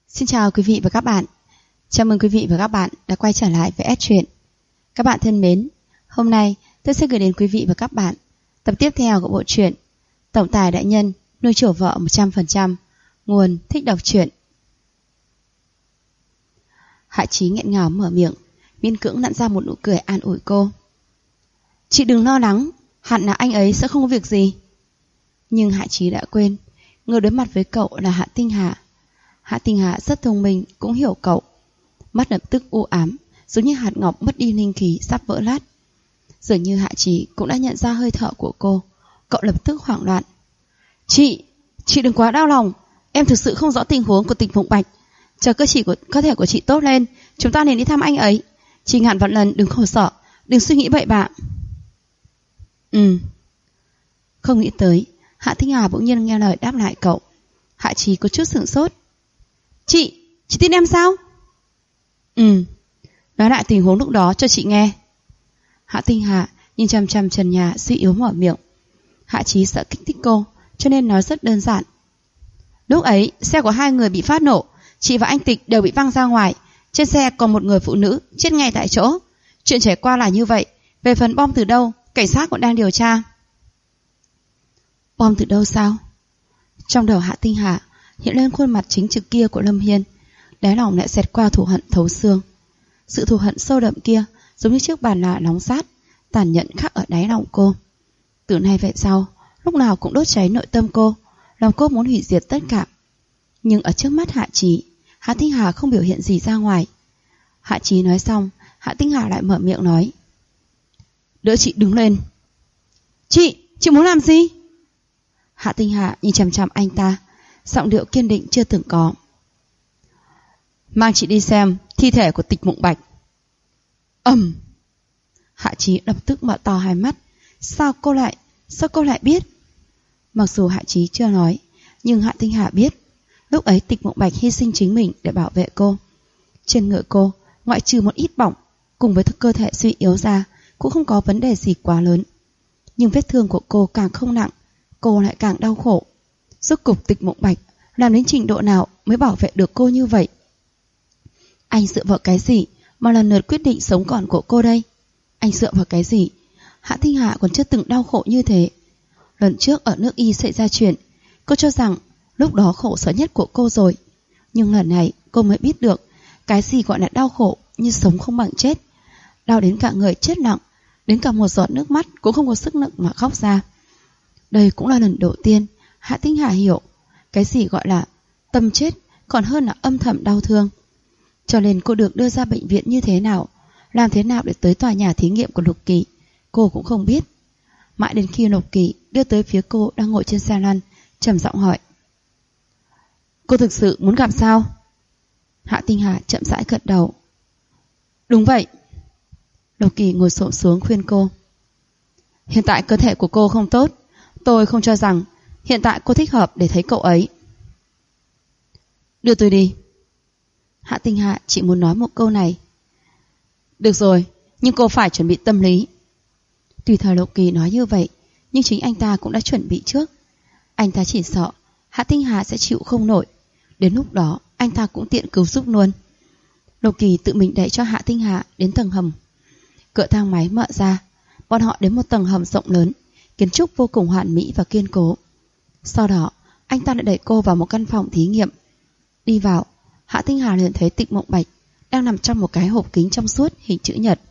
Xin chào quý vị và các bạn. Chào mừng quý vị và các bạn đã quay trở lại với S Truyện. Các bạn thân mến, hôm nay tôi sẽ gửi đến quý vị và các bạn tập tiếp theo của bộ truyện Tổng tài đại nhân nuôi chiều vợ 100%, nguồn Thích Đọc Truyện. Hạ Chí nghẹn ngào mở miệng, miễn cưỡng nặn ra một nụ cười an ủi cô. Chị đừng lo lắng, hẳn là anh ấy sẽ không có việc gì. Nhưng Hạ Chí đã quên, người đối mặt với cậu là Hạ Tinh Hà. Hạ Tinh Hà rất thông minh, cũng hiểu cậu. Mắt lập tức u ám, giống như hạt ngọc mất đi linh khí sắp vỡ lát. Dường như Hạ Chí cũng đã nhận ra hơi thở của cô. Cậu lập tức hoảng loạn. Chị đừng quá đau lòng. Em thực sự không rõ tình huống của Tịch Mộng Bạch. Chờ cơ thể của chị tốt lên, chúng ta nên đi thăm anh ấy. Chị ngàn vạn lần đừng khổ sở, đừng suy nghĩ bậy bạ. Không nghĩ tới, Hạ Tinh Hà bỗng nhiên nghe lời đáp lại cậu. Hạ Chí có chút sửng sốt. Chị tin em sao? Nói lại tình huống lúc đó cho chị nghe. Hạ Tinh Hà nhìn chằm chằm trần nhà suy yếu mở miệng. Hạ Chí sợ kích thích cô, cho nên nói rất đơn giản. Lúc ấy xe của hai người bị phát nổ, chị và anh Tịch đều bị văng ra ngoài. Trên xe còn một người phụ nữ chết ngay tại chỗ. Chuyện trải qua là như vậy. Về phần bom từ đâu, cảnh sát cũng đang điều tra. Bom từ đâu sao? Trong đầu Hạ Tinh Hà hiện lên khuôn mặt chính trực kia của Lâm Hiên, đáy lòng lại xẹt qua thù hận thấu xương. Sự thù hận sâu đậm kia giống như chiếc bàn lạ nóng rát, tàn nhẫn khắc ở đáy lòng cô. Từ nay về sau, lúc nào cũng đốt cháy nội tâm cô, lòng cô muốn hủy diệt tất cả. Nhưng ở trước mắt Hạ Chí, Hạ Tinh Hà không biểu hiện gì ra ngoài. Hạ Chí nói xong, Hạ Tinh Hà lại mở miệng nói. Đỡ chị đứng lên. Chị muốn làm gì? Hạ Tinh Hà nhìn chằm chằm anh ta, giọng điệu kiên định chưa từng có. Mang chị đi xem thi thể của Tịch Mộng Bạch. Hạ Chí lập tức mở to hai mắt. Sao cô lại biết? Mặc dù Hạ Chí chưa nói, nhưng Hạ Tinh Hà biết. Lúc ấy Tịch Mộng Bạch hy sinh chính mình để bảo vệ cô. Trên người cô, ngoại trừ một ít bỏng, cùng với cơ thể suy yếu ra, cũng không có vấn đề gì quá lớn. Nhưng vết thương của cô càng không nặng, cô lại càng đau khổ. Rốt cục Tịch Mộng Bạch làm đến trình độ nào mới bảo vệ được cô như vậy? Anh dựa vào cái gì mà lần lượt quyết định sống còn của cô đây? Anh dựa vào cái gì? Hạ Tinh Hà còn chưa từng đau khổ như thế. Lần trước ở nước Y xảy ra chuyện, cô cho rằng lúc đó khổ sở nhất của cô rồi. Nhưng lần này cô mới biết được cái gì gọi là đau khổ như sống không bằng chết. Đau đến cả người chết lặng, đến cả một giọt nước mắt cũng không có sức lực mà khóc ra. Đây cũng là lần đầu tiên Hạ Tinh Hà hiểu cái gì gọi là tâm chết còn hơn là âm thầm đau thương. Cho nên cô được đưa ra bệnh viện như thế nào, làm thế nào để tới tòa nhà thí nghiệm của Lục Kỳ, cô cũng không biết. Mãi đến khi Lục Kỳ đưa tới phía cô đang ngồi trên xe lăn, trầm giọng hỏi. Cô thực sự muốn gặp sao? Hạ Tinh Hà chậm rãi gật đầu. Đúng vậy. Lục Kỳ ngồi xổm xuống khuyên cô. Hiện tại cơ thể của cô không tốt, tôi không cho rằng hiện tại cô thích hợp để thấy cậu ấy. Đưa tôi đi. Hạ Tinh Hà chỉ muốn nói một câu này. Được rồi, nhưng cô phải chuẩn bị tâm lý. Tùy thời Lục Kỳ nói như vậy, nhưng chính anh ta cũng đã chuẩn bị trước. Anh ta chỉ sợ Hạ Tinh Hà sẽ chịu không nổi. Đến lúc đó anh ta cũng tiện cứu giúp luôn. Lục Kỳ tự mình đẩy cho Hạ Tinh Hà đến tầng hầm. Cửa thang máy mở ra, bọn họ đến một tầng hầm rộng lớn, kiến trúc vô cùng hoàn mỹ và kiên cố. Sau đó anh ta lại đẩy cô vào một căn phòng thí nghiệm. Đi vào, Hạ Tinh Hà liền thấy Tịch Mộng Bạch đang nằm trong một cái hộp kính trong suốt hình chữ nhật.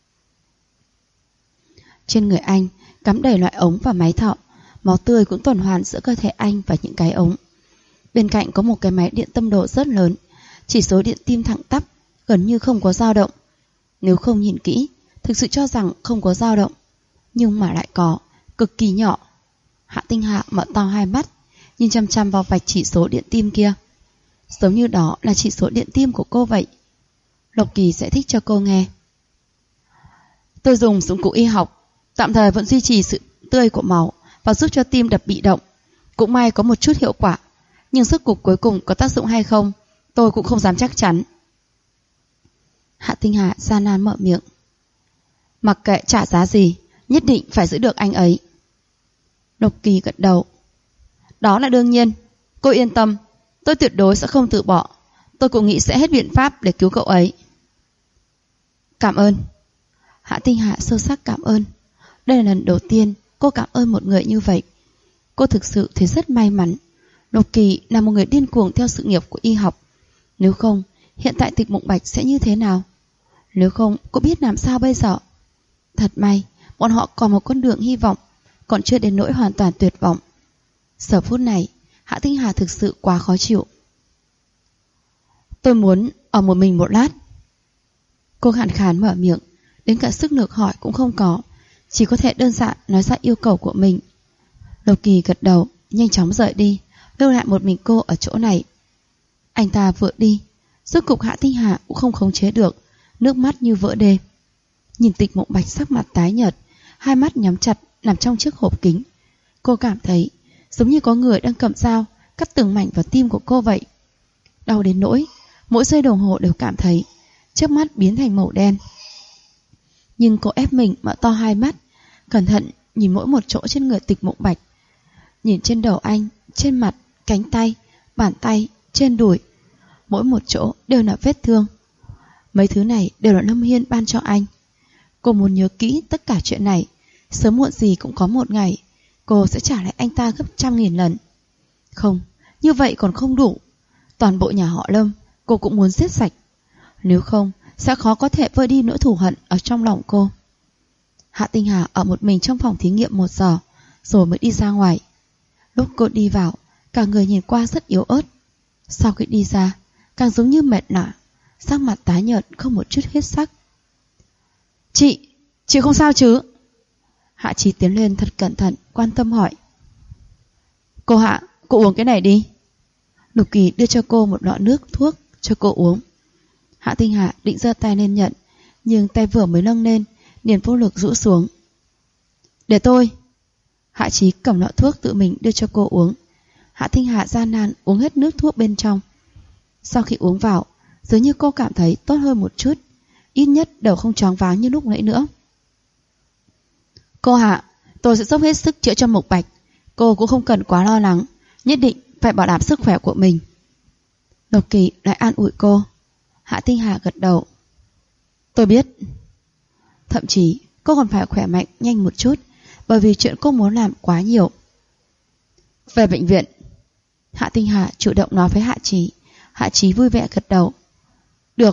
Trên người anh cắm đầy loại ống và máy thọ, máu tươi cũng tuần hoàn giữa cơ thể anh và những cái ống. Bên cạnh có một cái máy điện tâm độ rất lớn, chỉ số điện tim thẳng tắp, gần như không có dao động. Nếu không nhìn kỹ, thực sự cho rằng không có dao động, nhưng mà lại có, cực kỳ nhỏ. Hạ Tinh Hà mở to hai mắt, nhìn chăm chăm vào vạch chỉ số điện tim kia. Giống như đó là chỉ số điện tim của cô vậy. Lục Kỳ giải thích cho cô nghe. Tôi dùng dụng cụ y học, tạm thời vẫn duy trì sự tươi của máu và giúp cho tim đập bị động. Cũng may có một chút hiệu quả, nhưng rốt cục cuối cùng có tác dụng hay không, tôi cũng không dám chắc chắn. Hạ Tinh Hà gian nan mở miệng. Mặc kệ trả giá gì, nhất định phải giữ được anh ấy. Lục Kỳ gật đầu. Đó là đương nhiên, cô yên tâm, tôi tuyệt đối sẽ không từ bỏ. tôi cũng nghĩ sẽ hết biện pháp để cứu cậu ấy. Cảm ơn. Hạ Tinh Hà sâu sắc cảm ơn. Đây là lần đầu tiên cô cảm ơn một người như vậy. Cô thực sự thấy rất may mắn. Lục Kỳ là một người điên cuồng theo sự nghiệp của y học. Nếu không, hiện tại Tịch Mộng Bạch sẽ như thế nào? Nếu không, cô biết làm sao bây giờ? Thật may, bọn họ còn một con đường hy vọng, còn chưa đến nỗi hoàn toàn tuyệt vọng. Giờ phút này, Hạ Tinh Hà thực sự quá khó chịu. Tôi muốn ở một mình một lát. Cô khàn khàn mở miệng, đến cả sức lực hỏi cũng không có, chỉ có thể đơn giản nói ra yêu cầu của mình. Lục Kỳ gật đầu, nhanh chóng rời đi, lưu lại một mình cô ở chỗ này. Anh ta vừa đi, rốt cục Hạ Tinh Hà cũng không khống chế được, nước mắt như vỡ đê. Nhìn Tịch Mộng Bạch sắc mặt tái nhợt, hai mắt nhắm chặt nằm trong chiếc hộp kính. Cô cảm thấy giống như có người đang cầm dao cắt từng mảnh vào tim của cô vậy. Đau đến nỗi mỗi giây đồng hồ đều cảm thấy trước mắt biến thành màu đen. Nhưng cô ép mình mở to hai mắt, cẩn thận nhìn mỗi một chỗ trên người Tịch Mộng Bạch. Nhìn trên đầu anh, trên mặt, cánh tay, bàn tay, trên đùi, mỗi một chỗ đều là vết thương. Mấy thứ này đều là Lâm Hiên ban cho anh. Cô muốn nhớ kỹ tất cả chuyện này. Sớm muộn gì cũng có một ngày cô sẽ trả lại anh ta gấp 100.000 lần. Không, như vậy còn không đủ. Toàn bộ nhà họ Lâm cô cũng muốn giết sạch. Nếu không sẽ khó có thể vơi đi nỗi thù hận ở trong lòng cô. Hạ Tinh Hà ở một mình trong phòng thí nghiệm 1 giờ rồi mới đi ra ngoài. Lúc cô đi vào, cả người nhìn qua rất yếu ớt. Sau khi đi ra, càng giống như mệt lả, sắc mặt tái nhợt không một chút huyết sắc. Chị không sao chứ? Hạ Chí tiến lên thật cẩn thận, quan tâm hỏi. Cô Hạ, cô uống cái này đi. Lục Kỳ đưa cho cô một lọ nước thuốc cho cô uống. Hạ Tinh Hà định giơ tay lên nhận, nhưng tay vừa mới nâng lên liền vô lực rũ xuống. Để tôi. Hạ Chí cầm lọ thuốc tự mình đưa cho cô uống. Hạ Tinh Hà gian nan uống hết nước thuốc bên trong. Sau khi uống vào, dường như cô cảm thấy tốt hơn một chút, ít nhất đầu không choáng váng như lúc nãy nữa. Cô Hạ, tôi sẽ dốc hết sức chữa cho Mộc Bạch. Cô cũng không cần quá lo lắng, nhất định phải bảo đảm sức khỏe của mình. Lục Kỳ lại an ủi cô. Hạ Tinh Hà gật đầu. Tôi biết. Thậm chí cô còn phải khỏe mạnh nhanh một chút, bởi vì chuyện cô muốn làm quá nhiều. Về bệnh viện. Hạ Tinh Hà chủ động nói với Hạ Chí. Hạ Chí vui vẻ gật đầu. Được.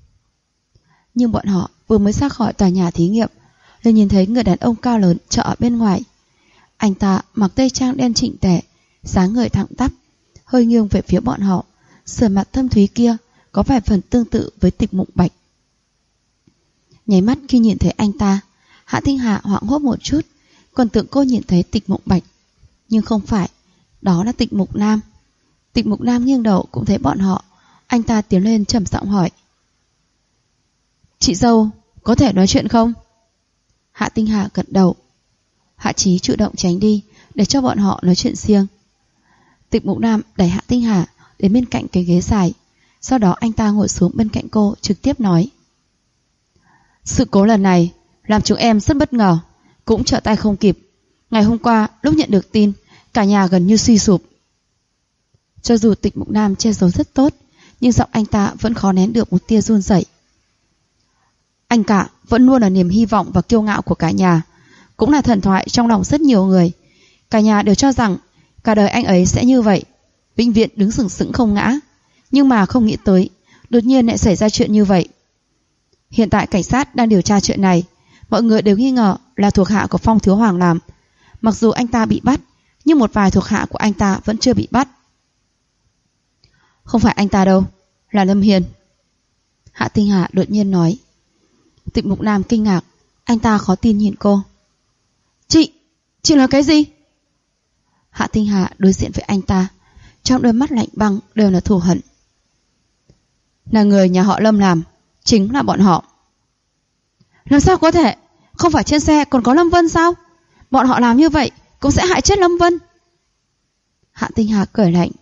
Nhưng bọn họ vừa mới ra khỏi tòa nhà thí nghiệm liền nhìn thấy người đàn ông cao lớn chờ ở bên ngoài. Anh ta mặc tây trang đen chỉnh tề, dáng người thẳng tắp, hơi nghiêng về phía bọn họ. Sườn mặt thâm thúy kia có vài phần tương tự với Tịch Mộng Bạch. Nháy mắt khi nhìn thấy anh ta, Hạ Tinh Hà hoảng hốt một chút, còn tưởng cô nhìn thấy Tịch Mộng Bạch. Nhưng không phải, đó là Tịch Mục Nam. Tịch Mục Nam nghiêng đầu cũng thấy bọn họ. Anh ta tiến lên trầm giọng hỏi. Chị dâu, có thể nói chuyện không? Hạ Tinh Hà gật đầu. Hạ Chí chủ động tránh đi để cho bọn họ nói chuyện riêng. Tịch Mục Nam đẩy Hạ Tinh Hà đến bên cạnh cái ghế dài. Sau đó anh ta ngồi xuống bên cạnh cô, trực tiếp nói. Sự cố lần này làm chúng em rất bất ngờ, cũng trở tay không kịp. Ngày hôm qua lúc nhận được tin, cả nhà gần như suy sụp. Cho dù Tịch Mục Nam che giấu rất tốt, nhưng giọng anh ta vẫn khó nén được một tia run rẩy. Anh cả vẫn luôn là niềm hy vọng và kiêu ngạo của cả nhà, cũng là thần thoại trong lòng rất nhiều người. Cả nhà đều cho rằng cả đời anh ấy sẽ như vậy, vĩnh viễn đứng sừng sững không ngã. Nhưng mà không nghĩ tới, đột nhiên lại xảy ra chuyện như vậy. Hiện tại cảnh sát đang điều tra chuyện này, mọi người đều nghi ngờ là thuộc hạ của Phong Thiếu Hoàng làm. Mặc dù anh ta bị bắt, nhưng một vài thuộc hạ của anh ta vẫn chưa bị bắt. Không phải anh ta đâu, là Lâm Hiên. Hạ Tinh Hà đột nhiên nói. Tịch Mục Nam kinh ngạc, anh ta khó tin nhìn cô. Chị nói cái gì? Hạ Tinh Hà đối diện với anh ta, trong đôi mắt lạnh băng đều là thù hận. Là người nhà họ Lâm làm, chính là bọn họ. Làm sao có thể? Không phải trên xe còn có Lâm Vân sao? Bọn họ làm như vậy cũng sẽ hại chết Lâm Vân. Hạ Tinh Hà cười lạnh.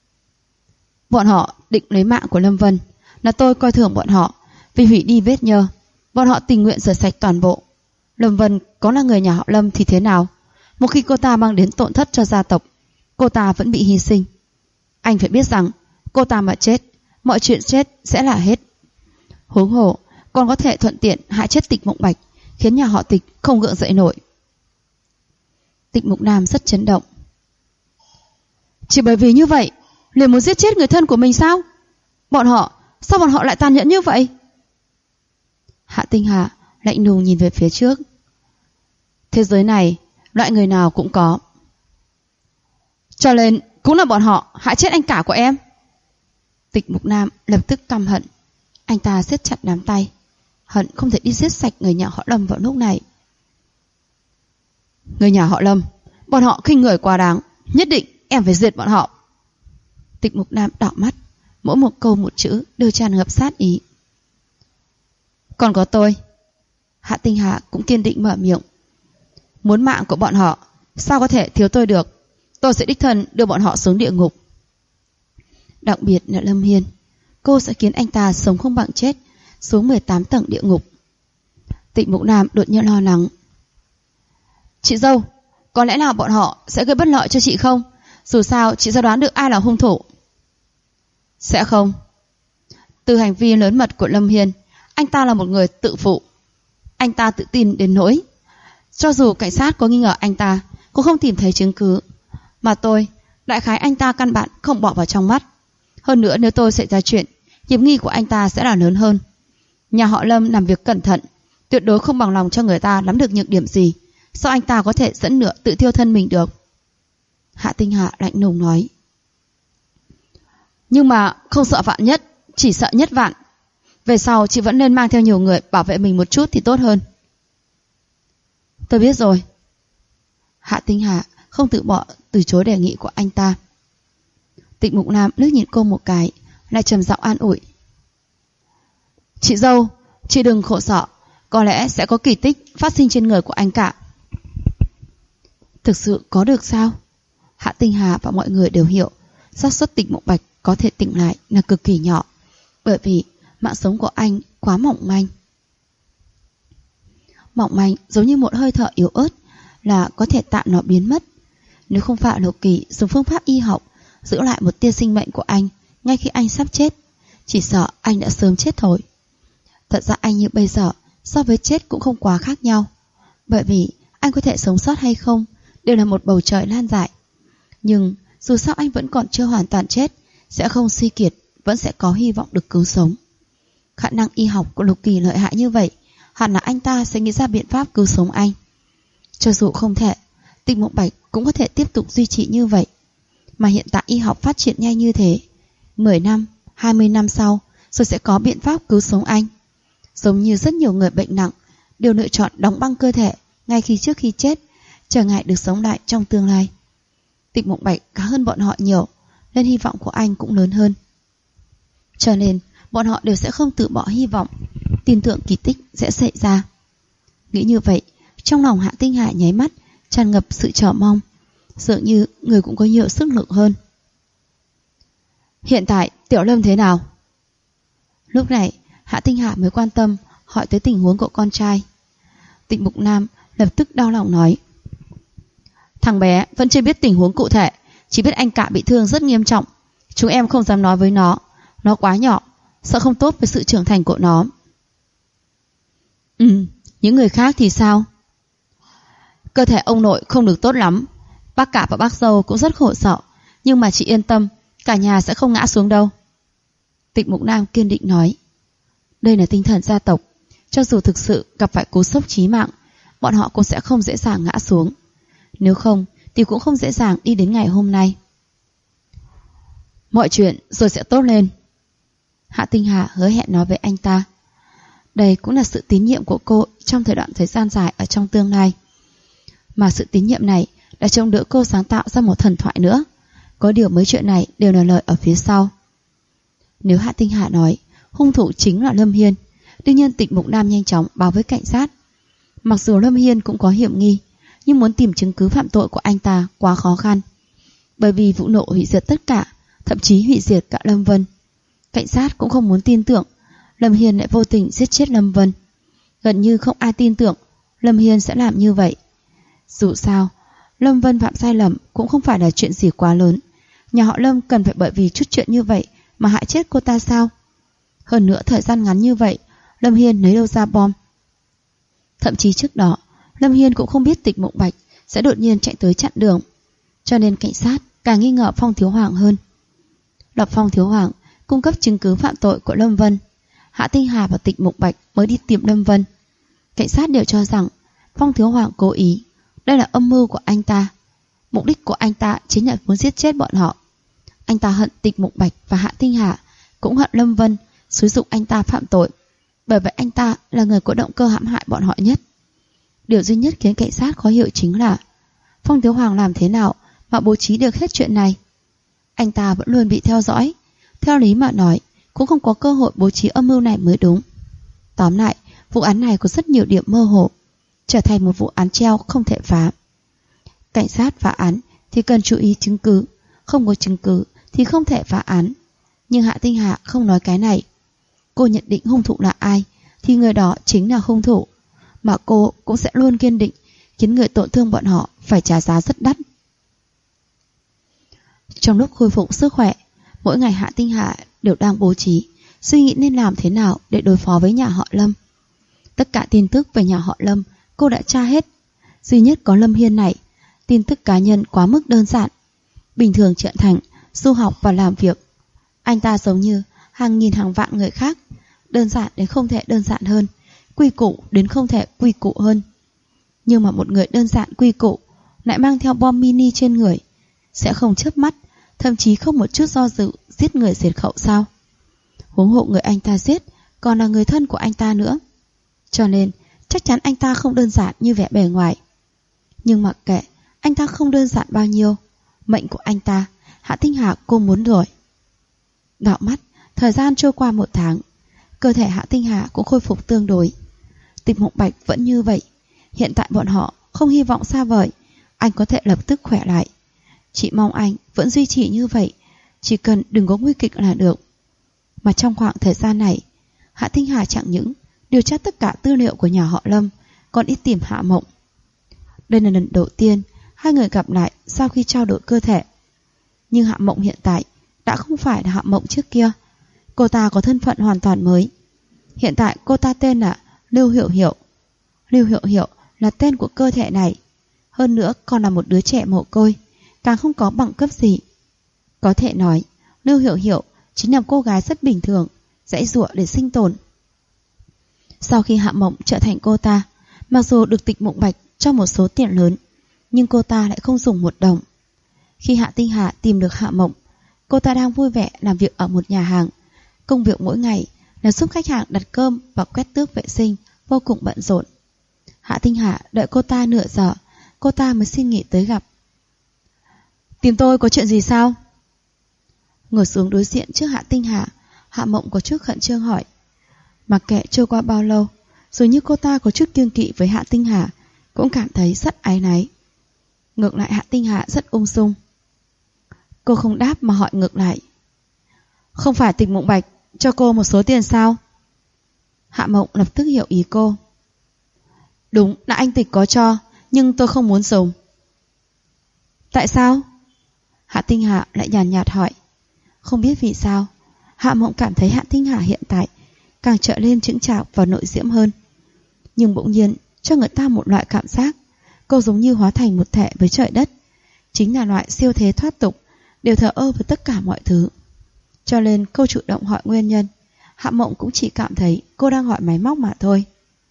Bọn họ định lấy mạng của Lâm Vân, là tôi coi thường bọn họ vì hủy đi vết nhơ. Bọn họ tình nguyện rửa sạch toàn bộ. Lâm Vân có là người nhà họ Lâm thì thế nào? Một khi cô ta mang đến tổn thất cho gia tộc, cô ta vẫn bị hy sinh. Anh phải biết rằng cô ta mà chết, mọi chuyện chết sẽ là hết. Huống hồ còn có thể thuận tiện hại chết Tịch Mộng Bạch, khiến nhà họ Tịch không gượng dậy nổi. Tịch Mục Nam rất chấn động. Chỉ bởi vì như vậy liền muốn giết chết người thân của mình sao? Sao bọn họ lại tàn nhẫn như vậy? Hạ Tinh Hà lạnh lùng nhìn về phía trước. Thế giới này loại người nào cũng có. Cho nên cũng là bọn họ hại chết anh cả của em. Tịch Mục Nam lập tức căm hận. Anh ta siết chặt nắm tay, hận không thể đi giết sạch người nhà họ Lâm vào lúc này. Người nhà họ Lâm, bọn họ khinh người quá đáng, nhất định em phải diệt bọn họ. Tịch Mục Nam đỏ mắt, mỗi một câu một chữ đều tràn ngập sát ý. Còn có tôi. Hạ Tinh Hà cũng kiên định mở miệng. Muốn mạng của bọn họ, sao có thể thiếu tôi được? Tôi sẽ đích thân đưa bọn họ xuống địa ngục. Đặc biệt là Lâm Hiên, cô sẽ khiến anh ta sống không bằng chết, xuống 18 tầng địa ngục. Tịch Mục Nam đột nhiên lo lắng. Chị dâu, có lẽ nào bọn họ sẽ gây bất lợi cho chị không? Dù sao chị đã đoán được ai là hung thủ. Sẽ không. Từ hành vi lớn mật của Lâm Hiên, anh ta là một người tự phụ. Anh ta tự tin đến nỗi cho dù cảnh sát có nghi ngờ anh ta cũng không tìm thấy chứng cứ. Mà tôi, đại khái anh ta căn bản không bỏ vào trong mắt. Hơn nữa nếu tôi xảy ra chuyện, hiểm nghi của anh ta sẽ là lớn hơn. Nhà họ Lâm làm việc cẩn thận, tuyệt đối không bằng lòng cho người ta nắm được nhược điểm gì. Sao anh ta có thể dẫn lửa tự thiêu thân mình được? Hạ Tinh Hà lạnh lùng nói. Nhưng mà không sợ vạn nhất, chỉ sợ nhất vạn. Về sau chị vẫn nên mang theo nhiều người bảo vệ mình một chút thì tốt hơn. Tôi biết rồi. Hạ Tinh Hà không từ chối đề nghị của anh ta. Tịch Mục Nam liếc nhìn cô một cái, lại trầm giọng an ủi. Chị dâu, chị đừng khổ sở, có lẽ sẽ có kỳ tích phát sinh trên người của anh cả. Thực sự có được sao? Hạ Tinh Hà và mọi người đều hiểu xác suất Tịch Mộng Bạch có thể tỉnh lại là cực kỳ nhỏ, bởi vì mạng sống của anh quá mỏng manh. Mỏng manh giống như một hơi thở yếu ớt là có thể tạm nó biến mất. Nếu không phải Lộ Kỳ dùng phương pháp y học giữ lại một tia sinh mệnh của anh ngay khi anh sắp chết, chỉ sợ anh đã sớm chết thôi. Thật ra anh như bây giờ so với chết cũng không quá khác nhau, bởi vì anh có thể sống sót hay không đều là một bầu trời lan dại. Nhưng dù sao anh vẫn còn chưa hoàn toàn chết, sẽ không suy kiệt, vẫn sẽ có hy vọng được cứu sống. Khả năng y học của Lục Kỳ lợi hại như vậy, hẳn là anh ta sẽ nghĩ ra biện pháp cứu sống anh. Cho dù không thể, Tịch Mộng Bạch cũng có thể tiếp tục duy trì như vậy. Mà hiện tại y học phát triển nhanh như thế, 10 năm, 20 năm sau rồi sẽ có biện pháp cứu sống anh. Giống như rất nhiều người bệnh nặng đều lựa chọn đóng băng cơ thể ngay trước khi chết, chờ ngại được sống lại trong tương lai. Tịch Mộng Bạch khá hơn bọn họ nhiều, nên hy vọng của anh cũng lớn hơn. Cho nên bọn họ đều sẽ không từ bỏ hy vọng, tin tưởng kỳ tích sẽ xảy ra. Nghĩ như vậy, trong lòng Hạ Tinh Hà nháy mắt tràn ngập sự chờ mong, dường như người cũng có nhiều sức lực hơn. Hiện tại Tiểu Lâm thế nào? Lúc này Hạ Tinh Hà mới quan tâm hỏi tới tình huống của con trai. Tịch Mục Nam lập tức đau lòng nói. Thằng bé vẫn chưa biết tình huống cụ thể, chỉ biết anh cả bị thương rất nghiêm trọng. Chúng em không dám nói với nó quá nhỏ, sợ không tốt với sự trưởng thành của nó. Những người khác thì sao? Cơ thể ông nội không được tốt lắm, bác cả và bác dâu cũng rất khổ sở, nhưng mà chị yên tâm, cả nhà sẽ không ngã xuống đâu. Tịch Mục Nam kiên định nói. Đây là tinh thần gia tộc, cho dù thực sự gặp phải cú sốc chí mạng, bọn họ cũng sẽ không dễ dàng ngã xuống. Nếu không thì cũng không dễ dàng đi đến ngày hôm nay. Mọi chuyện rồi sẽ tốt lên. Hạ Tinh Hà hứa hẹn nói với anh ta. Đây cũng là sự tín nhiệm của cô trong thời gian dài ở trong tương lai. Mà sự tín nhiệm này đã trông đỡ cô sáng tạo ra một thần thoại nữa. Có điều mấy chuyện này đều là lợi ở phía sau. Nếu Hạ Tinh Hà nói hung thủ chính là Lâm Hiên, đương nhiên Tịch Mục Nam nhanh chóng báo với cảnh sát. Mặc dù Lâm Hiên cũng có hiểm nghi, nhưng muốn tìm chứng cứ phạm tội của anh ta quá khó khăn. Bởi vì vụ nổ hủy diệt tất cả, thậm chí hủy diệt cả Lâm Vân. Cảnh sát cũng không muốn tin tưởng Lâm Hiên lại vô tình giết chết Lâm Vân. Gần như không ai tin tưởng Lâm Hiên sẽ làm như vậy. Dù sao, Lâm Vân phạm sai lầm cũng không phải là chuyện gì quá lớn. Nhà họ Lâm cần phải bởi vì chút chuyện như vậy mà hại chết cô ta sao? Hơn nữa thời gian ngắn như vậy, Lâm Hiên lấy đâu ra bom? Thậm chí trước đó, Lâm Hiên cũng không biết Tịch Mộng Bạch sẽ đột nhiên chạy tới chặn đường, cho nên cảnh sát càng nghi ngờ Phong Thiếu Hoàng hơn. Lập Phong Thiếu Hoàng cung cấp chứng cứ phạm tội của Lâm Vân, Hạ Tinh Hà và Tịch Mộng Bạch mới đi tìm Lâm Vân. Cảnh sát đều cho rằng Phong Thiếu Hoàng cố ý, đây là âm mưu của anh ta. Mục đích của anh ta chính là muốn giết chết bọn họ. Anh ta hận Tịch Mộng Bạch và Hạ Tinh Hà, cũng hận Lâm Vân xúi giục anh ta phạm tội. Bởi vậy anh ta là người có động cơ hãm hại bọn họ nhất. Điều duy nhất khiến cảnh sát khó hiểu chính là Phong Thiếu Hoàng làm thế nào mà bố trí được hết chuyện này. Anh ta vẫn luôn bị theo dõi, theo lý mà nói cũng không có cơ hội bố trí âm mưu này mới đúng. Tóm lại, vụ án này có rất nhiều điểm mơ hồ, trở thành một vụ án treo không thể phá. Cảnh sát phá án thì cần chú ý chứng cứ, không có chứng cứ thì không thể phá án. Nhưng Hạ Tinh Hà không nói cái này. Cô nhận định hung thủ là ai thì người đó chính là hung thủ, mà cô cũng sẽ luôn kiên định khiến người tổn thương bọn họ phải trả giá rất đắt. Trong lúc khôi phục sức khỏe, mỗi ngày Hạ Tinh Hà đều đang bố trí, suy nghĩ nên làm thế nào để đối phó với nhà họ Lâm. Tất cả tin tức về nhà họ Lâm cô đã tra hết. Duy nhất có Lâm Hiên này, tin tức cá nhân quá mức đơn giản. Bình thường trưởng thành, du học và làm việc. Anh ta giống như hàng nghìn hàng vạn người khác, đơn giản đến không thể đơn giản hơn, quy củ đến không thể quy củ hơn. Nhưng mà một người đơn giản quy củ lại mang theo bom mini trên người, sẽ không chớp mắt, thậm chí không một chút do dự giết người diệt khẩu sao? Huống hộ người anh ta giết còn là người thân của anh ta nữa. Cho nên chắc chắn anh ta không đơn giản như vẻ bề ngoài. Nhưng mặc kệ anh ta không đơn giản bao nhiêu, mệnh của anh ta Hạ Tinh Hà cô muốn rồi. Đảo mắt, thời gian trôi qua 1 tháng, cơ thể Hạ Tinh Hà cũng khôi phục tương đối. Tịch Mộng Bạch vẫn như vậy. Hiện tại bọn họ không hy vọng xa vời anh có thể lập tức khỏe lại. Chị mong anh vẫn duy trì như vậy, chỉ cần đừng có nguy kịch là được. Mà trong khoảng thời gian này, Hạ Tinh Hà chẳng những điều tra tất cả tư liệu của nhà họ Lâm, còn đi tìm Hạ Mộng. Đây là lần đầu tiên hai người gặp lại sau khi trao đổi cơ thể. Nhưng Hạ Mộng hiện tại đã không phải là Hạ Mộng trước kia. Cô ta có thân phận hoàn toàn mới. Hiện tại cô ta tên là Lưu Hiểu Hiểu. Lưu Hiểu Hiểu là tên của cơ thể này. Hơn nữa còn là một đứa trẻ mồ côi, càng không có bằng cấp gì. Có thể nói Lưu Hiểu Hiểu chính là cô gái rất bình thường, giãy giụa để sinh tồn. Sau khi Hạ Mộng trở thành cô ta, mặc dù được Tịch Mộng Bạch cho một số tiền lớn, nhưng cô ta lại không dùng 1 đồng. Khi Hạ Tinh Hà tìm được Hạ Mộng, cô ta đang vui vẻ làm việc ở một nhà hàng. Công việc mỗi ngày là giúp khách hàng đặt cơm và quét tước vệ sinh, vô cùng bận rộn. Hạ Tinh Hà đợi cô ta nửa giờ, cô ta mới xin nghỉ tới gặp. Tìm tôi có chuyện gì sao? Ngồi xuống đối diện trước Hạ Tinh Hà, Hạ Mộng có chút khẩn trương hỏi. Mặc kệ trôi qua bao lâu, rồi như cô ta có chút kiêng kỵ với Hạ Tinh Hà, cũng cảm thấy rất áy náy. Ngược lại Hạ Tinh Hà rất ung dung. Cô không đáp mà hỏi ngược lại. Không phải Tịch Mộng Bạch cho cô một số tiền sao? Hạ Mộng lập tức hiểu ý cô. Đúng là anh Tịch có cho, nhưng tôi không muốn dùng. Tại sao? Hạ Tinh Hà lại nhàn nhạt hỏi. Không biết vì sao, Hạ Mộng cảm thấy Hạ Tinh Hà hiện tại càng trở lên chững chạc và nội diễm hơn. Nhưng bỗng nhiên cho người ta một loại cảm giác cô giống như hóa thành một thể với trời đất, chính là loại siêu thế thoát tục, đều thờ ơ với tất cả mọi thứ. Cho nên cô chủ động hỏi nguyên nhân. Hạ Mộng cũng chỉ cảm thấy cô đang hỏi máy móc mà thôi.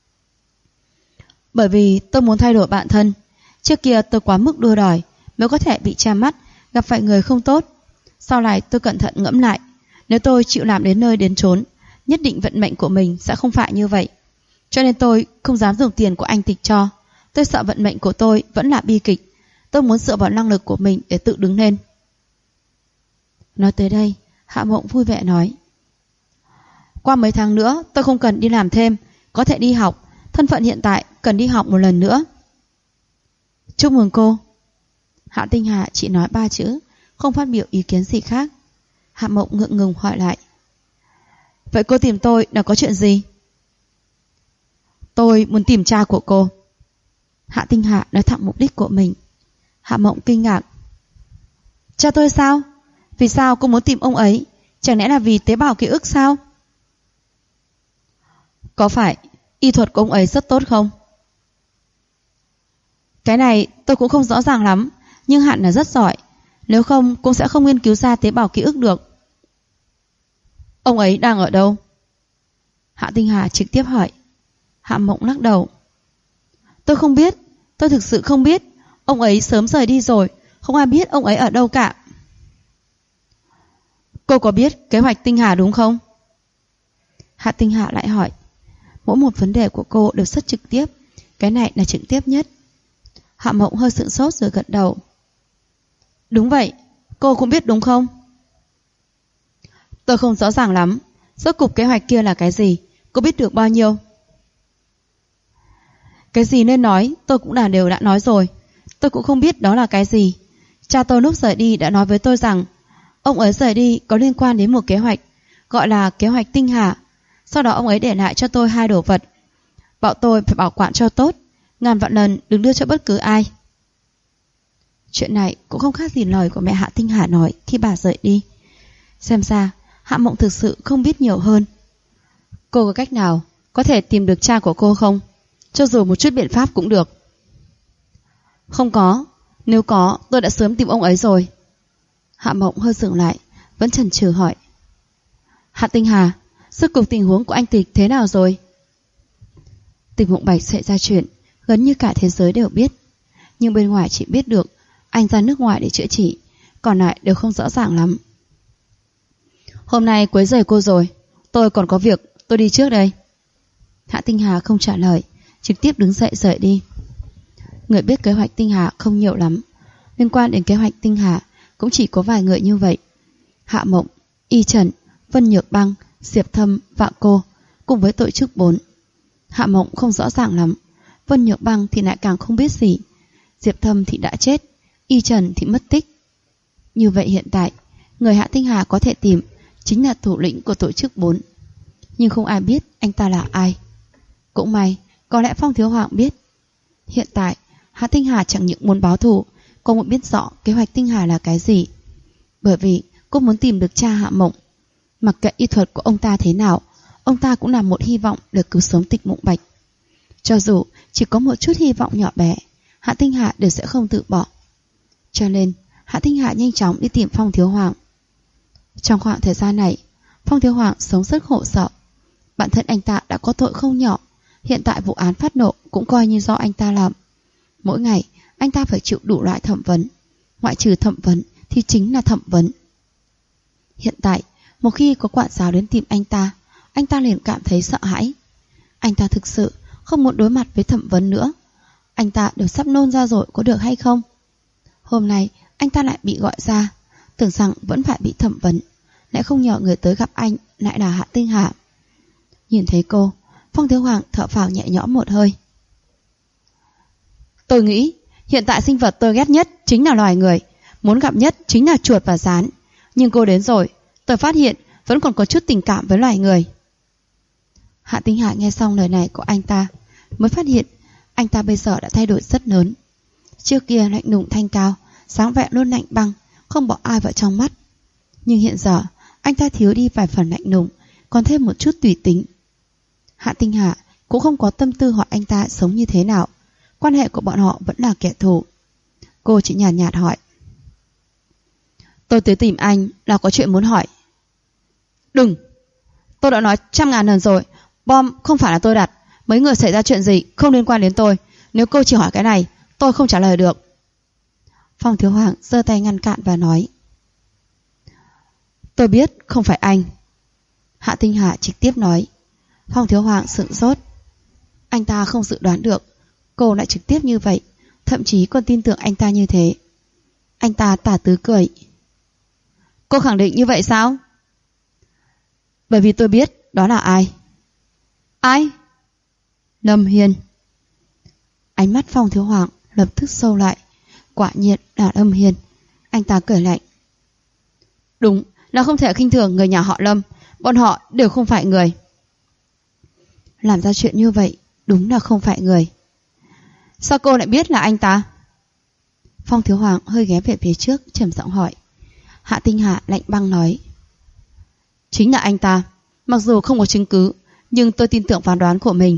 Bởi vì tôi muốn thay đổi bản thân. Trước kia tôi quá mức đua đòi, mới có thể bị che mắt, gặp phải người không tốt. Sau này tôi cẩn thận ngẫm lại, nếu tôi chịu làm đến nơi đến chốn, nhất định vận mệnh của mình sẽ không phải như vậy. Cho nên tôi không dám dùng tiền của anh Tịch cho. Tôi sợ vận mệnh của tôi vẫn là bi kịch. Tôi muốn dựa vào năng lực của mình để tự đứng lên. Nói tới đây, Hạ Mộng vui vẻ nói. Qua mấy tháng nữa tôi không cần đi làm thêm, có thể đi học. Thân phận hiện tại cần đi học một lần nữa. Chúc mừng cô. Hạ Tinh Hà chỉ nói 3 chữ, không phát biểu ý kiến gì khác. Hạ Mộng ngượng ngùng hỏi lại. Vậy cô tìm tôi là có chuyện gì? Tôi muốn tìm cha của cô. Hạ Tinh Hà nói thẳng mục đích của mình. Hạ Mộng kinh ngạc. Cha tôi sao? Vì sao cô muốn tìm ông ấy? Chẳng lẽ là vì tế bào ký ức sao? Có phải y thuật của ông ấy rất tốt không? Cái này tôi cũng không rõ ràng lắm, nhưng hẳn là rất giỏi. Nếu không cũng sẽ không nghiên cứu ra tế bào ký ức được. Ông ấy đang ở đâu? Hạ Tinh Hà trực tiếp hỏi. Hạ Mộng lắc đầu. Tôi không biết, tôi thực sự không biết. Ông ấy sớm rời đi rồi, không ai biết ông ấy ở đâu cả. Cô có biết kế hoạch Tinh Hà đúng không? Hạ Tinh Hà lại hỏi. Mỗi một vấn đề của cô đều rất trực tiếp, cái này là trực tiếp nhất. Hạ Mộng hơi sững sốt rồi gật đầu. Đúng vậy, cô cũng biết đúng không? Tôi không rõ ràng lắm. Rốt cục kế hoạch kia là cái gì? Cô biết được bao nhiêu? Cái gì nên nói tôi cũng đều đã nói rồi. Tôi cũng không biết đó là cái gì. Cha tôi lúc rời đi đã nói với tôi rằng ông ấy rời đi có liên quan đến một kế hoạch, gọi là kế hoạch Tinh Hà. Sau đó ông ấy để lại cho tôi 2 đồ vật, bảo tôi phải bảo quản cho tốt, ngàn vạn lần đừng đưa cho bất cứ ai. Chuyện này cũng không khác gì lời của mẹ Hạ Tinh Hà nói khi bà rời đi. Xem ra Hạ Mộng thực sự không biết nhiều hơn. Cô có cách nào có thể tìm được cha của cô không? Cho dù một chút biện pháp cũng được. Không có. Nếu có tôi đã sớm tìm ông ấy rồi. Hạ Mộng hơi dừng lại, vẫn chần chừ hỏi. Hạ Tinh Hà, rốt cuộc tình huống của anh Tịch thế nào rồi? Tịch Mộng Bạch xảy ra chuyện gần như cả thế giới đều biết, nhưng bên ngoài chỉ biết được anh ra nước ngoài để chữa trị, còn lại đều không rõ ràng lắm. Hôm nay quấy rầy cô rồi, tôi còn có việc, tôi đi trước đây. Hạ Tinh Hà không trả lời, trực tiếp đứng dậy rời đi. Người biết kế hoạch Tinh Hà không nhiều lắm. Liên quan đến kế hoạch Tinh Hà cũng chỉ có vài người như vậy. Hạ Mộng, Y Trần, Vân Nhược Băng, Diệp Thâm, Vạn Cô, cùng với tổ chức 4. Hạ Mộng không rõ ràng lắm. Vân Nhược Băng thì lại càng không biết gì. Diệp Thâm thì đã chết, Y Trần thì mất tích. Như vậy hiện tại, người Hạ Tinh Hà có thể tìm chính là thủ lĩnh của tổ chức 4. Nhưng không ai biết anh ta là ai. Cũng may, có lẽ Phong Thiếu Hoàng biết. Hiện tại, Hạ Tinh Hà chẳng những muốn báo thù, cô muốn biết rõ kế hoạch Tinh Hà là cái gì. Bởi vì cô muốn tìm được cha Hạ Mộng. Mặc kệ y thuật của ông ta thế nào, ông ta cũng là một hy vọng để cứu sống Tịch Mộng Bạch. Cho dù chỉ có một chút hy vọng nhỏ bé, Hạ Tinh Hà đều sẽ không từ bỏ. Cho nên, Hạ Tinh Hà nhanh chóng đi tìm Phong Thiếu Hoàng. Trong khoảng thời gian này, Phong Thiếu Hoàng sống rất khổ sở. Bản thân anh ta đã có tội không nhỏ. Hiện tại vụ án phát nộ cũng coi như do anh ta làm. Mỗi ngày, anh ta phải chịu đủ loại thẩm vấn. Ngoại trừ thẩm vấn thì chính là thẩm vấn. Hiện tại, một khi có quản giáo đến tìm anh ta liền cảm thấy sợ hãi. Anh ta thực sự không muốn đối mặt với thẩm vấn nữa. Anh ta đều sắp nôn ra rồi, có được hay không? Hôm nay, anh ta lại bị gọi ra, tưởng rằng vẫn phải bị thẩm vấn, lại không ngờ người tới gặp anh lại là Hạ Tinh Hà. Nhìn thấy cô, Phong Thiếu Hoàng thở phào nhẹ nhõm một hơi. Tôi nghĩ hiện tại sinh vật tôi ghét nhất chính là loài người, muốn gặp nhất chính là chuột và gián. Nhưng cô đến rồi, tôi phát hiện vẫn còn có chút tình cảm với loài người. Hạ Tinh Hà nghe xong lời này của anh ta, mới phát hiện anh ta bây giờ đã thay đổi rất lớn. Trước kia lạnh lùng thanh cao, sáng vẻ luôn lạnh băng, không bỏ ai vào trong mắt. Nhưng hiện giờ anh ta thiếu đi vài phần lạnh lùng, còn thêm một chút tùy tính. Hạ Tinh Hà cũng không có tâm tư hỏi anh ta sống như thế nào. Quan hệ của bọn họ vẫn là kẻ thù. Cô chỉ nhàn nhạt hỏi. Tôi tới tìm anh là có chuyện muốn hỏi. Đừng! Tôi đã nói 100.000 lần rồi, bom không phải là tôi đặt. Mấy người xảy ra chuyện gì không liên quan đến tôi. Nếu cô chỉ hỏi cái này, tôi không trả lời được. Phong Thiếu Hoàng giơ tay ngăn cản và nói. Tôi biết không phải anh. Hạ Tinh Hà trực tiếp nói. Phong Thiếu Hoàng sửng sốt. Anh ta không dự đoán được cô lại trực tiếp như vậy, thậm chí còn tin tưởng anh ta như thế. Anh ta tà tứ cười. Cô khẳng định như vậy sao? Bởi vì tôi biết đó là ai. Ai? Lâm Hiên. Ánh mắt Phong Thiếu Hoàng lập tức sâu lại. Quả nhiên là Lâm Hiên. Anh ta cười lạnh. Đúng là không thể khinh thường người nhà họ Lâm. Bọn họ đều không phải người. Làm ra chuyện như vậy đúng là không phải người. Sao cô lại biết là anh ta? Phong Thiếu Hoàng hơi ghé về phía trước, trầm giọng hỏi. Hạ Tinh Hà lạnh băng nói. Chính là anh ta. Mặc dù không có chứng cứ, nhưng tôi tin tưởng phán đoán của mình.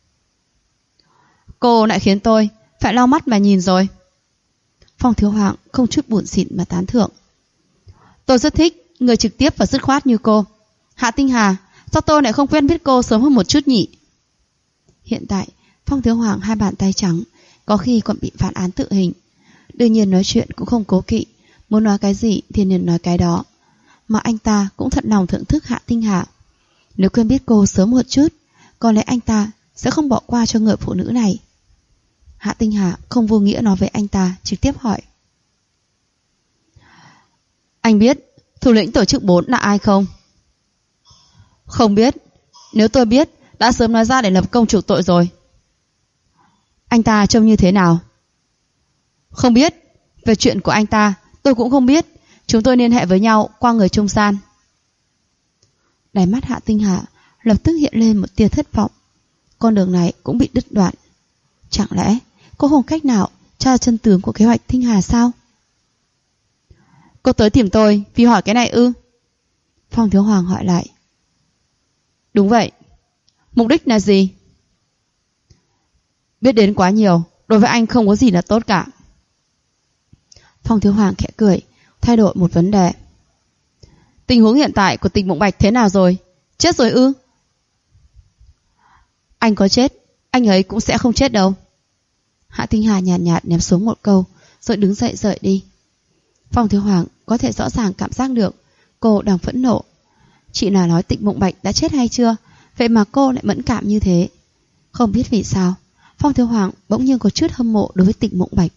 Cô lại khiến tôi phải lau mắt mà nhìn rồi. Phong Thiếu Hoàng không chút buồn xịn mà tán thưởng. Tôi rất thích người trực tiếp và dứt khoát như cô. Hạ Tinh Hà, sao tôi lại không quen biết cô sớm hơn một chút nhỉ? Hiện tại Phong Thiếu Hoàng hai bàn tay trắng, có khi còn bị phán án tử hình. Đương nhiên nói chuyện cũng không cố kỵ, muốn nói cái gì thì nên nói cái đó. Mà anh ta cũng thật lòng thưởng thức Hạ Tinh Hà. Nếu quen biết cô sớm một chút, có lẽ anh ta sẽ không bỏ qua cho người phụ nữ này. Hạ Tinh Hà không vô nghĩa nói với anh ta, trực tiếp hỏi. Anh biết thủ lĩnh tổ chức 4 là ai không? Không biết. Nếu tôi biết, đã sớm nói ra để lập công chuộc tội rồi. Anh ta trông như thế nào? Không biết. Về chuyện của anh ta tôi cũng không biết. Chúng tôi liên hệ với nhau qua người trung gian. Đáy mắt Hạ Tinh Hà lập tức hiện lên một tia thất vọng. Con đường này cũng bị đứt đoạn. Chẳng lẽ cô không cách nào tra chân tướng của kế hoạch Tinh Hà sao? Cô tới tìm tôi vì hỏi cái này ư? Phong Thiếu Hoàng hỏi lại. Đúng vậy. Mục đích là gì? Biết đến quá nhiều, đối với anh không có gì là tốt cả. Phong Thiếu Hoàng khẽ cười, thay đổi một vấn đề. Tình huống hiện tại của Tịch Mộng Bạch thế nào rồi? Chết rồi ư? Anh có chết, anh ấy cũng sẽ không chết đâu. Hạ Tinh Hà nhàn nhạt ném xuống một câu, rồi đứng dậy rời đi. Phong Thiếu Hoàng có thể rõ ràng cảm giác được cô đang phẫn nộ. Chị là nói Tịch Mộng Bạch đã chết hay chưa, vậy mà cô lại mẫn cảm như thế. Không biết vì sao, Phong Thiếu Hoàng bỗng nhiên có chút hâm mộ đối với Tịch Mộng Bạch.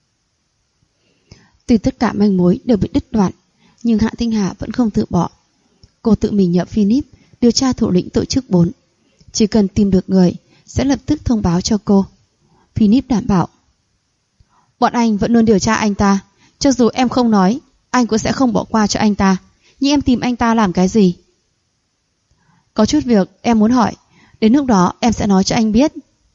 Tuy tất cả manh mối đều bị đứt đoạn, nhưng Hạ Tinh Hà vẫn không từ bỏ. Cô tự mình nhờ Philip điều tra thủ lĩnh tổ chức 4. Chỉ cần tìm được người, sẽ lập tức thông báo cho cô. Philip đảm bảo. Bọn anh vẫn luôn điều tra anh ta. Cho dù em không nói, anh cũng sẽ không bỏ qua cho anh ta. Nhưng em tìm anh ta làm cái gì? Có chút việc em muốn hỏi. Đến lúc đó em sẽ nói cho anh biết.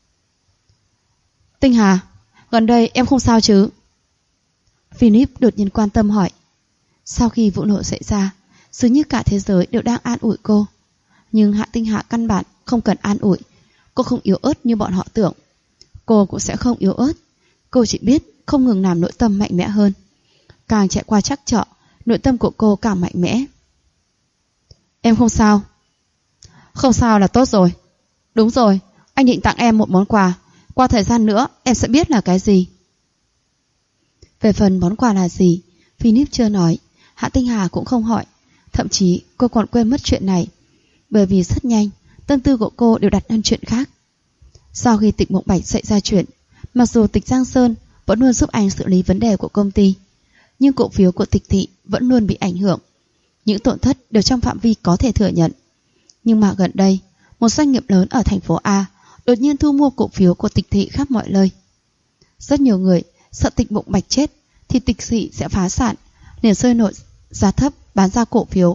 Tinh Hà, gần đây em không sao chứ? Philip đột nhiên quan tâm hỏi. Sau khi vụ nổ xảy ra, dường như cả thế giới đều đang an ủi cô. Nhưng Hạ Tinh Hà căn bản không cần an ủi. Cô không yếu ớt như bọn họ tưởng. Cô cũng sẽ không yếu ớt. Cô chỉ biết không ngừng làm nội tâm mạnh mẽ hơn. Càng chạy qua trắc trở, nội tâm của cô càng mạnh mẽ. Em không sao. Không sao là tốt rồi. Đúng rồi, anh định tặng em một món quà. Qua thời gian nữa em sẽ biết là cái gì. Về phần món quà là gì, Philip chưa nói. Hạ Tinh Hà cũng không hỏi. Thậm chí cô còn quên mất chuyện này. Bởi vì rất nhanh, tâm tư của cô đều đặt lên chuyện khác. Sau khi Tịch Mộng Bạch xảy ra chuyện, mặc dù Tịch Giang Sơn vẫn luôn giúp anh xử lý vấn đề của công ty, nhưng cổ phiếu của Tịch thị vẫn luôn bị ảnh hưởng. Những tổn thất đều trong phạm vi có thể thừa nhận. Nhưng mà gần đây, một doanh nghiệp lớn ở thành phố A đột nhiên thu mua cổ phiếu của Tịch thị khắp mọi nơi. Rất nhiều người sợ Tịch Mộng Bạch chết thì Tịch thị sẽ phá sản, liền sôi nổi giá thấp bán ra cổ phiếu.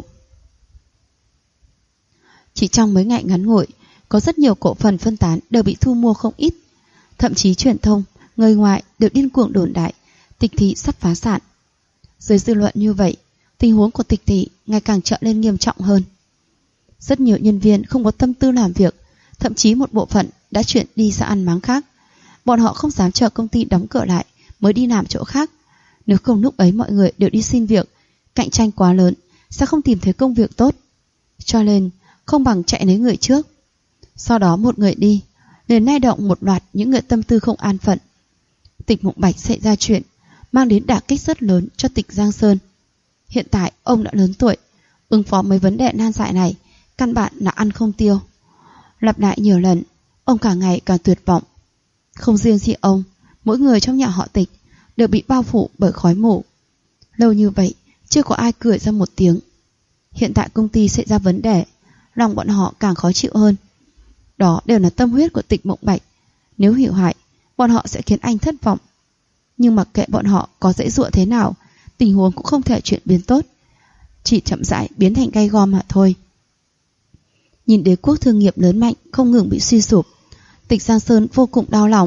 Chỉ trong mấy ngày ngắn ngủi, có rất nhiều cổ phần phân tán đều bị thu mua không ít. Thậm chí truyền thông, người ngoài đều điên cuồng đồn đại Tịch thị sắp phá sản. Dưới dư luận như vậy, tình huống của Tịch thị ngày càng trở nên nghiêm trọng hơn. Rất nhiều nhân viên không có tâm tư làm việc, thậm chí một bộ phận đã chuyển đi sang ăn máng khác. Bọn họ không dám chờ công ty đóng cửa lại mới đi làm chỗ khác. Nếu không lúc ấy mọi người đều đi xin việc, cạnh tranh quá lớn, sẽ không tìm thấy công việc tốt. Cho nên không bằng chạy lấy người trước. Sau đó một người đi, liền lay động một loạt những người tâm tư không an phận. Tịch Mộng Bạch xảy ra chuyện, mang đến đả kích rất lớn cho Tịch Giang Sơn. Hiện tại ông đã lớn tuổi, ứng phó mấy vấn đề nan giải này căn bản là ăn không tiêu. Lặp lại nhiều lần, ông càng ngày càng tuyệt vọng. Không riêng gì ông, mỗi người trong nhà họ Tịch đều bị bao phủ bởi khói mù. Lâu như vậy, chưa có ai cười ra một tiếng. Hiện tại công ty xảy ra vấn đề, lòng bọn họ càng khó chịu hơn. Đó đều là tâm huyết của Tịch Mộng Bạch. Nếu hủy hoại, bọn họ sẽ khiến anh thất vọng. Nhưng mặc kệ bọn họ có dãy dụa thế nào, tình huống cũng không thể chuyển biến tốt, chỉ chậm rãi biến thành gay go mà thôi. Nhìn đế quốc thương nghiệp lớn mạnh không ngừng bị suy sụp, Tịch Giang Sơn vô cùng đau lòng.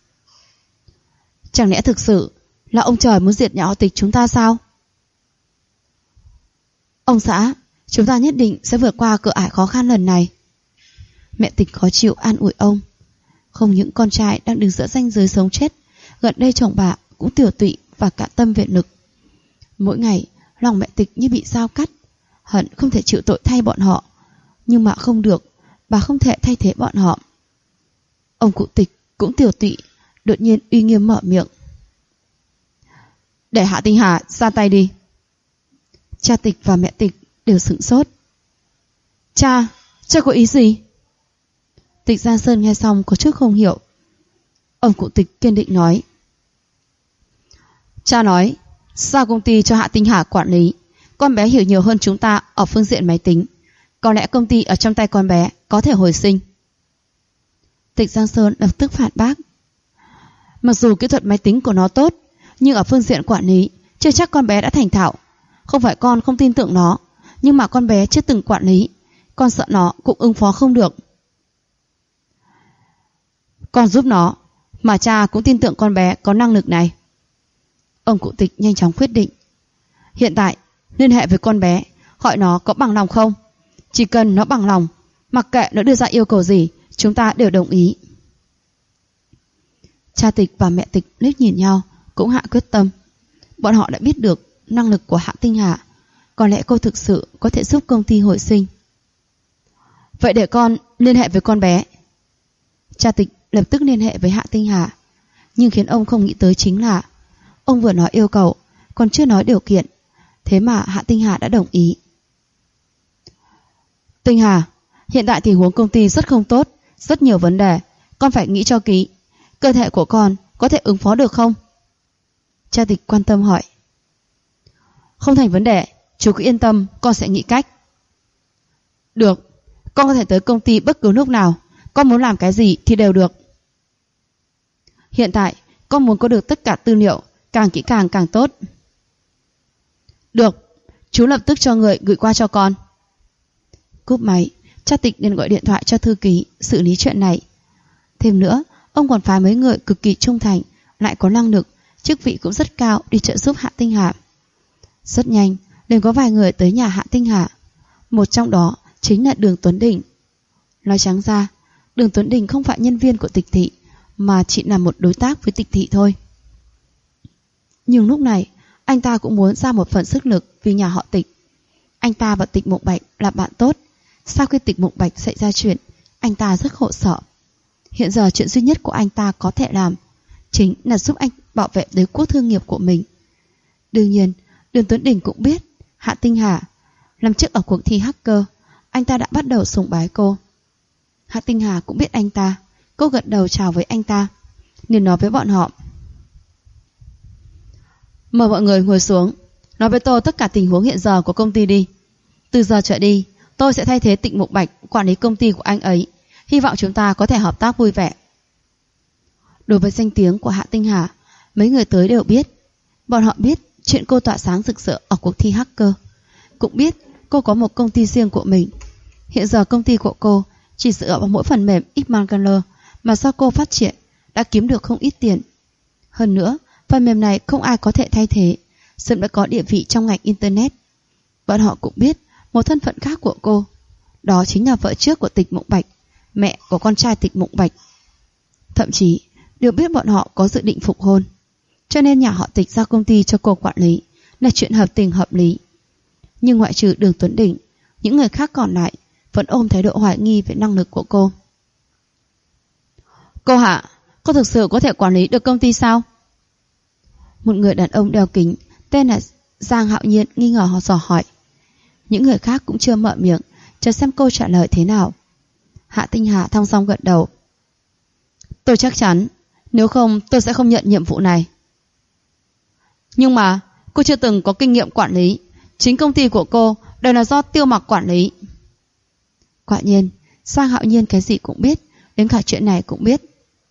Chẳng lẽ thực sự là ông trời muốn diệt nhà họ Tịch chúng ta sao? Ông xã, Chúng ta nhất định sẽ vượt qua cửa ải khó khăn lần này. Mẹ Tịch khó chịu an ủi ông. Không những con trai đang đứng giữa ranh giới sống chết, gần đây chồng bà cũng tiểu tụy và cả tâm vệ lực. Mỗi ngày lòng mẹ Tịch như bị dao cắt, hận không thể chịu tội thay bọn họ, nhưng mà không được, bà không thể thay thế bọn họ. Ông cụ Tịch cũng tiểu tụy, đột nhiên uy nghiêm mở miệng. Để Hạ Tinh Hà ra tay đi. Cha Tịch và mẹ Tịch đều sửng sốt. Cha có ý gì? Tịch Giang Sơn nghe xong có chút không hiểu. Ông cụ Tịch kiên định nói. Cha nói, giao công ty cho Hạ Tinh Hà quản lý. Con bé hiểu nhiều hơn chúng ta ở phương diện máy tính. Có lẽ công ty ở trong tay con bé có thể hồi sinh. Tịch Giang Sơn lập tức phản bác. Mặc dù kỹ thuật máy tính của nó tốt, nhưng ở phương diện quản lý chưa chắc con bé đã thành thạo. Không phải con không tin tưởng nó, nhưng mà con bé chưa từng quản lý, con sợ nó cũng ứng phó không được. Con giúp nó, mà cha cũng tin tưởng con bé có năng lực này. Ông cụ Tịch nhanh chóng quyết định. Hiện tại liên hệ với con bé, hỏi nó có bằng lòng không. Chỉ cần nó bằng lòng, mặc kệ nó đưa ra yêu cầu gì, chúng ta đều đồng ý. Cha Tịch và mẹ Tịch liếc nhìn nhau, cũng hạ quyết tâm. Bọn họ đã biết được năng lực của Hạ Tinh Hà, có lẽ cô thực sự có thể giúp công ty hồi sinh. Vậy để con liên hệ với con bé. Cha Tịch lập tức liên hệ với Hạ Tinh Hà, nhưng khiến ông không nghĩ tới chính là ông vừa nói yêu cầu, còn chưa nói điều kiện, thế mà Hạ Tinh Hà đã đồng ý. Tinh Hà, hiện tại tình huống công ty rất không tốt, rất nhiều vấn đề, con phải nghĩ cho kỹ. Cơ thể của con có thể ứng phó được không? Cha Tịch quan tâm hỏi. Không thành vấn đề, chú cứ yên tâm, con sẽ nghĩ cách. Được, con có thể tới công ty bất cứ lúc nào, con muốn làm cái gì thì đều được. Hiện tại con muốn có được tất cả tư liệu, càng kỹ càng càng tốt. Được, chú lập tức cho người gửi qua cho con. Cúp máy, cha Tịch liền gọi điện thoại cho thư ký xử lý chuyện này. Thêm nữa, ông còn phái mấy người cực kỳ trung thành, lại có năng lực, chức vị cũng rất cao đi trợ giúp Hạ Tinh Hà. Rất nhanh, liền có vài người tới nhà Hạ Tinh Hà. Một trong đó chính là Đường Tuấn Đình. Nói trắng ra, Đường Tuấn Đình không phải nhân viên của Tịch thị, mà chỉ là một đối tác với Tịch thị thôi. Nhưng lúc này, anh ta cũng muốn ra một phần sức lực vì nhà họ Tịch. Anh ta và Tịch Mộng Bạch là bạn tốt. Sau khi Tịch Mộng Bạch xảy ra chuyện, anh ta rất khổ sở. Hiện giờ chuyện duy nhất của anh ta có thể làm chính là giúp anh bảo vệ đế quốc thương nghiệp của mình. Đương nhiên, Đường Tuấn Đình cũng biết Hạ Tinh Hà lần trước ở cuộc thi hacker, anh ta đã bắt đầu sùng bái cô. Hạ Tinh Hà cũng biết anh ta. Cô gật đầu chào với anh ta, liền nói với bọn họ. Mời mọi người ngồi xuống, nói với tôi tất cả tình huống hiện giờ của công ty đi. Từ giờ trở đi, tôi sẽ thay thế Tịch Mộng Bạch quản lý công ty của anh ấy. Hy vọng chúng ta có thể hợp tác vui vẻ. Đối với danh tiếng của Hạ Tinh Hà, mấy người tới đều biết. Bọn họ biết chuyện cô tỏa sáng rực rỡ ở cuộc thi hacker, cũng biết cô có một công ty riêng của mình. Hiện giờ công ty của cô chỉ dựa vào mỗi phần mềm Xmangler mà do cô phát triển đã kiếm được không ít tiền. Hơn nữa, phần mềm này không ai có thể thay thế, sớm đã có địa vị trong ngành Internet. Bọn họ cũng biết một thân phận khác của cô, đó chính là vợ trước của Tịch Mộng Bạch, mẹ của con trai Tịch Mộng Bạch. Thậm chí đều biết bọn họ có dự định phục hôn, cho nên nhà họ Tịch giao công ty cho cô quản lý là chuyện hợp tình hợp lý. Nhưng ngoại trừ Đường Tuấn Đình, những người khác còn lại vẫn ôm thái độ hoài nghi về năng lực của cô. Cô Hạ, cô thực sự có thể quản lý được công ty sao? Một người đàn ông đeo kính tên là Giang Hạo Nhiên nghi ngờ họ dò hỏi. Những người khác cũng chưa mở miệng, chờ xem cô trả lời thế nào. Hạ Tinh Hà thong dong gật đầu. Tôi chắc chắn, nếu không tôi sẽ không nhận nhiệm vụ này. Nhưng mà cô chưa từng có kinh nghiệm quản lý, chính công ty của cô đều là do Tiêu Mặc quản lý. Quả nhiên, Giang Hạo Nhiên cái gì cũng biết, đến cả chuyện này cũng biết.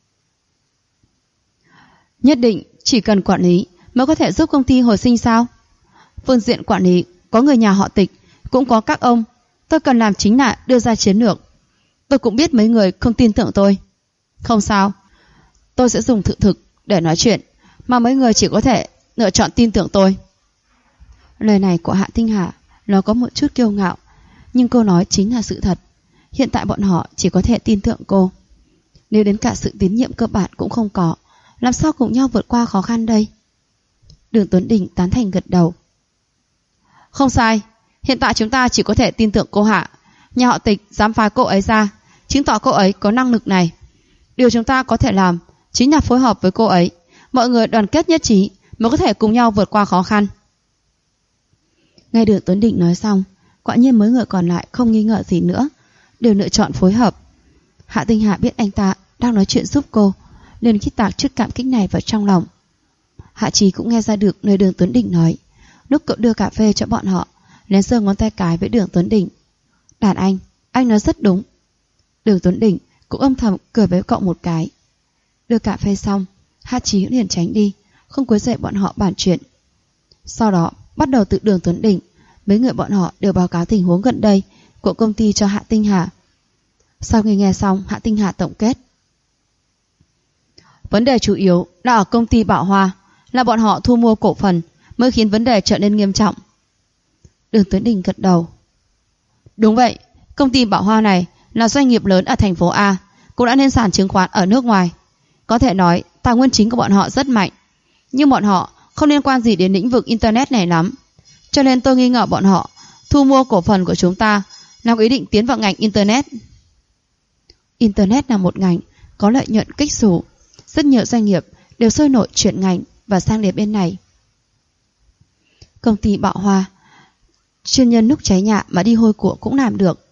Nhất định chỉ cần quản lý mới có thể giúp công ty hồi sinh sao? Phương diện quản lý có người nhà họ Tịch, cũng có các ông. Tôi cần làm chính là đưa ra chiến lược. Tôi cũng biết mấy người không tin tưởng tôi. Không sao, tôi sẽ dùng thực để nói chuyện, mà mấy người chỉ có thể lựa chọn tin tưởng tôi. Lời này của Hạ Tinh Hà nó có một chút kiêu ngạo, Nhưng cô nói chính là sự thật. Hiện tại bọn họ chỉ có thể tin tưởng cô. Nếu đến cả sự tín nhiệm cơ bản cũng không có, làm sao cùng nhau vượt qua khó khăn đây? Đường Tuấn Đình tán thành gật đầu. Không sai, hiện tại chúng ta chỉ có thể tin tưởng cô Hạ. Nhà họ Tịch dám phái cô ấy ra, chứng tỏ cô ấy có năng lực này. Điều chúng ta có thể làm chính là phối hợp với cô ấy. Mọi người đoàn kết nhất trí mới có thể cùng nhau vượt qua khó khăn. Nghe Đường Tuấn Đình nói xong, quả nhiên mấy người còn lại không nghi ngờ gì nữa, đều lựa chọn phối hợp. Hạ Tinh Hà biết anh ta đang nói chuyện giúp cô, liền khi tạc chút cảm kích này vào trong lòng. Hạ Trì cũng nghe ra được lời Đường Tuấn Đình nói. Lúc cậu đưa cà phê cho bọn họ, liền giơ ngón tay cái với Đường Tuấn Đình. Đàn anh nói rất đúng. Đường Tuấn Đình cũng âm thầm cười với cậu một cái. Đưa cà phê xong, Hạ Trì liền tránh đi, không quấy rầy bọn họ bàn chuyện. Sau đó bắt đầu từ Đường Tuấn Đình, mấy người bọn họ đều báo cáo tình huống gần đây của công ty cho Hạ Tinh Hà. Sau khi nghe xong, Hạ Tinh Hà tổng kết. Vấn đề chủ yếu là ở công ty Bảo Hoa, là bọn họ thu mua cổ phần mới khiến vấn đề trở nên nghiêm trọng. Đường Tuấn Đình gật đầu. Đúng vậy, công ty Bảo Hoa này là doanh nghiệp lớn ở thành phố A, cũng đã lên sàn chứng khoán ở nước ngoài. Có thể nói tài nguyên chính của bọn họ rất mạnh, nhưng bọn họ không liên quan gì đến lĩnh vực Internet này lắm. Cho nên tôi nghi ngờ bọn họ thu mua cổ phần của chúng ta là có ý định tiến vào ngành Internet. Internet là một ngành có lợi nhuận kích xù. Rất nhiều doanh nghiệp đều sôi nổi chuyển ngành và sang đến bên này. Công ty Bảo Hoa chuyên nhân núc cháy nhà mà đi hôi của cũng làm được.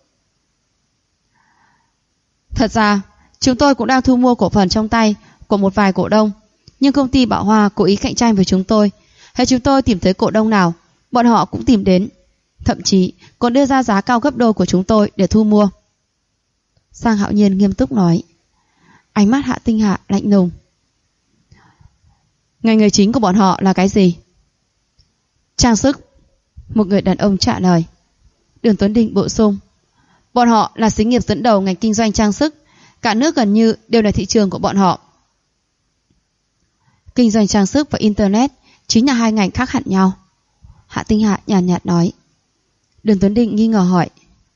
Thật ra chúng tôi cũng đang thu mua cổ phần trong tay của một vài cổ đông, nhưng công ty Bảo Hoa cố ý cạnh tranh với chúng tôi. Hay chúng tôi tìm thấy cổ đông nào, bọn họ cũng tìm đến, thậm chí còn đưa ra giá cao gấp đôi của chúng tôi để thu mua. Giang Hạo Nhiên nghiêm túc nói. Ánh mắt Hạ Tinh Hà lạnh lùng. Ngành nghề chính của bọn họ là cái gì? Trang sức, một người đàn ông trả lời. Đường Tuấn Đình bổ sung. Bọn họ là xí nghiệp dẫn đầu ngành kinh doanh trang sức, cả nước gần như đều là thị trường của bọn họ. Kinh doanh trang sức và Internet chính là hai ngành khác hẳn nhau. Hạ Tinh Hà nhàn nhạt nói. Đường Tuấn Đình nghi ngờ hỏi.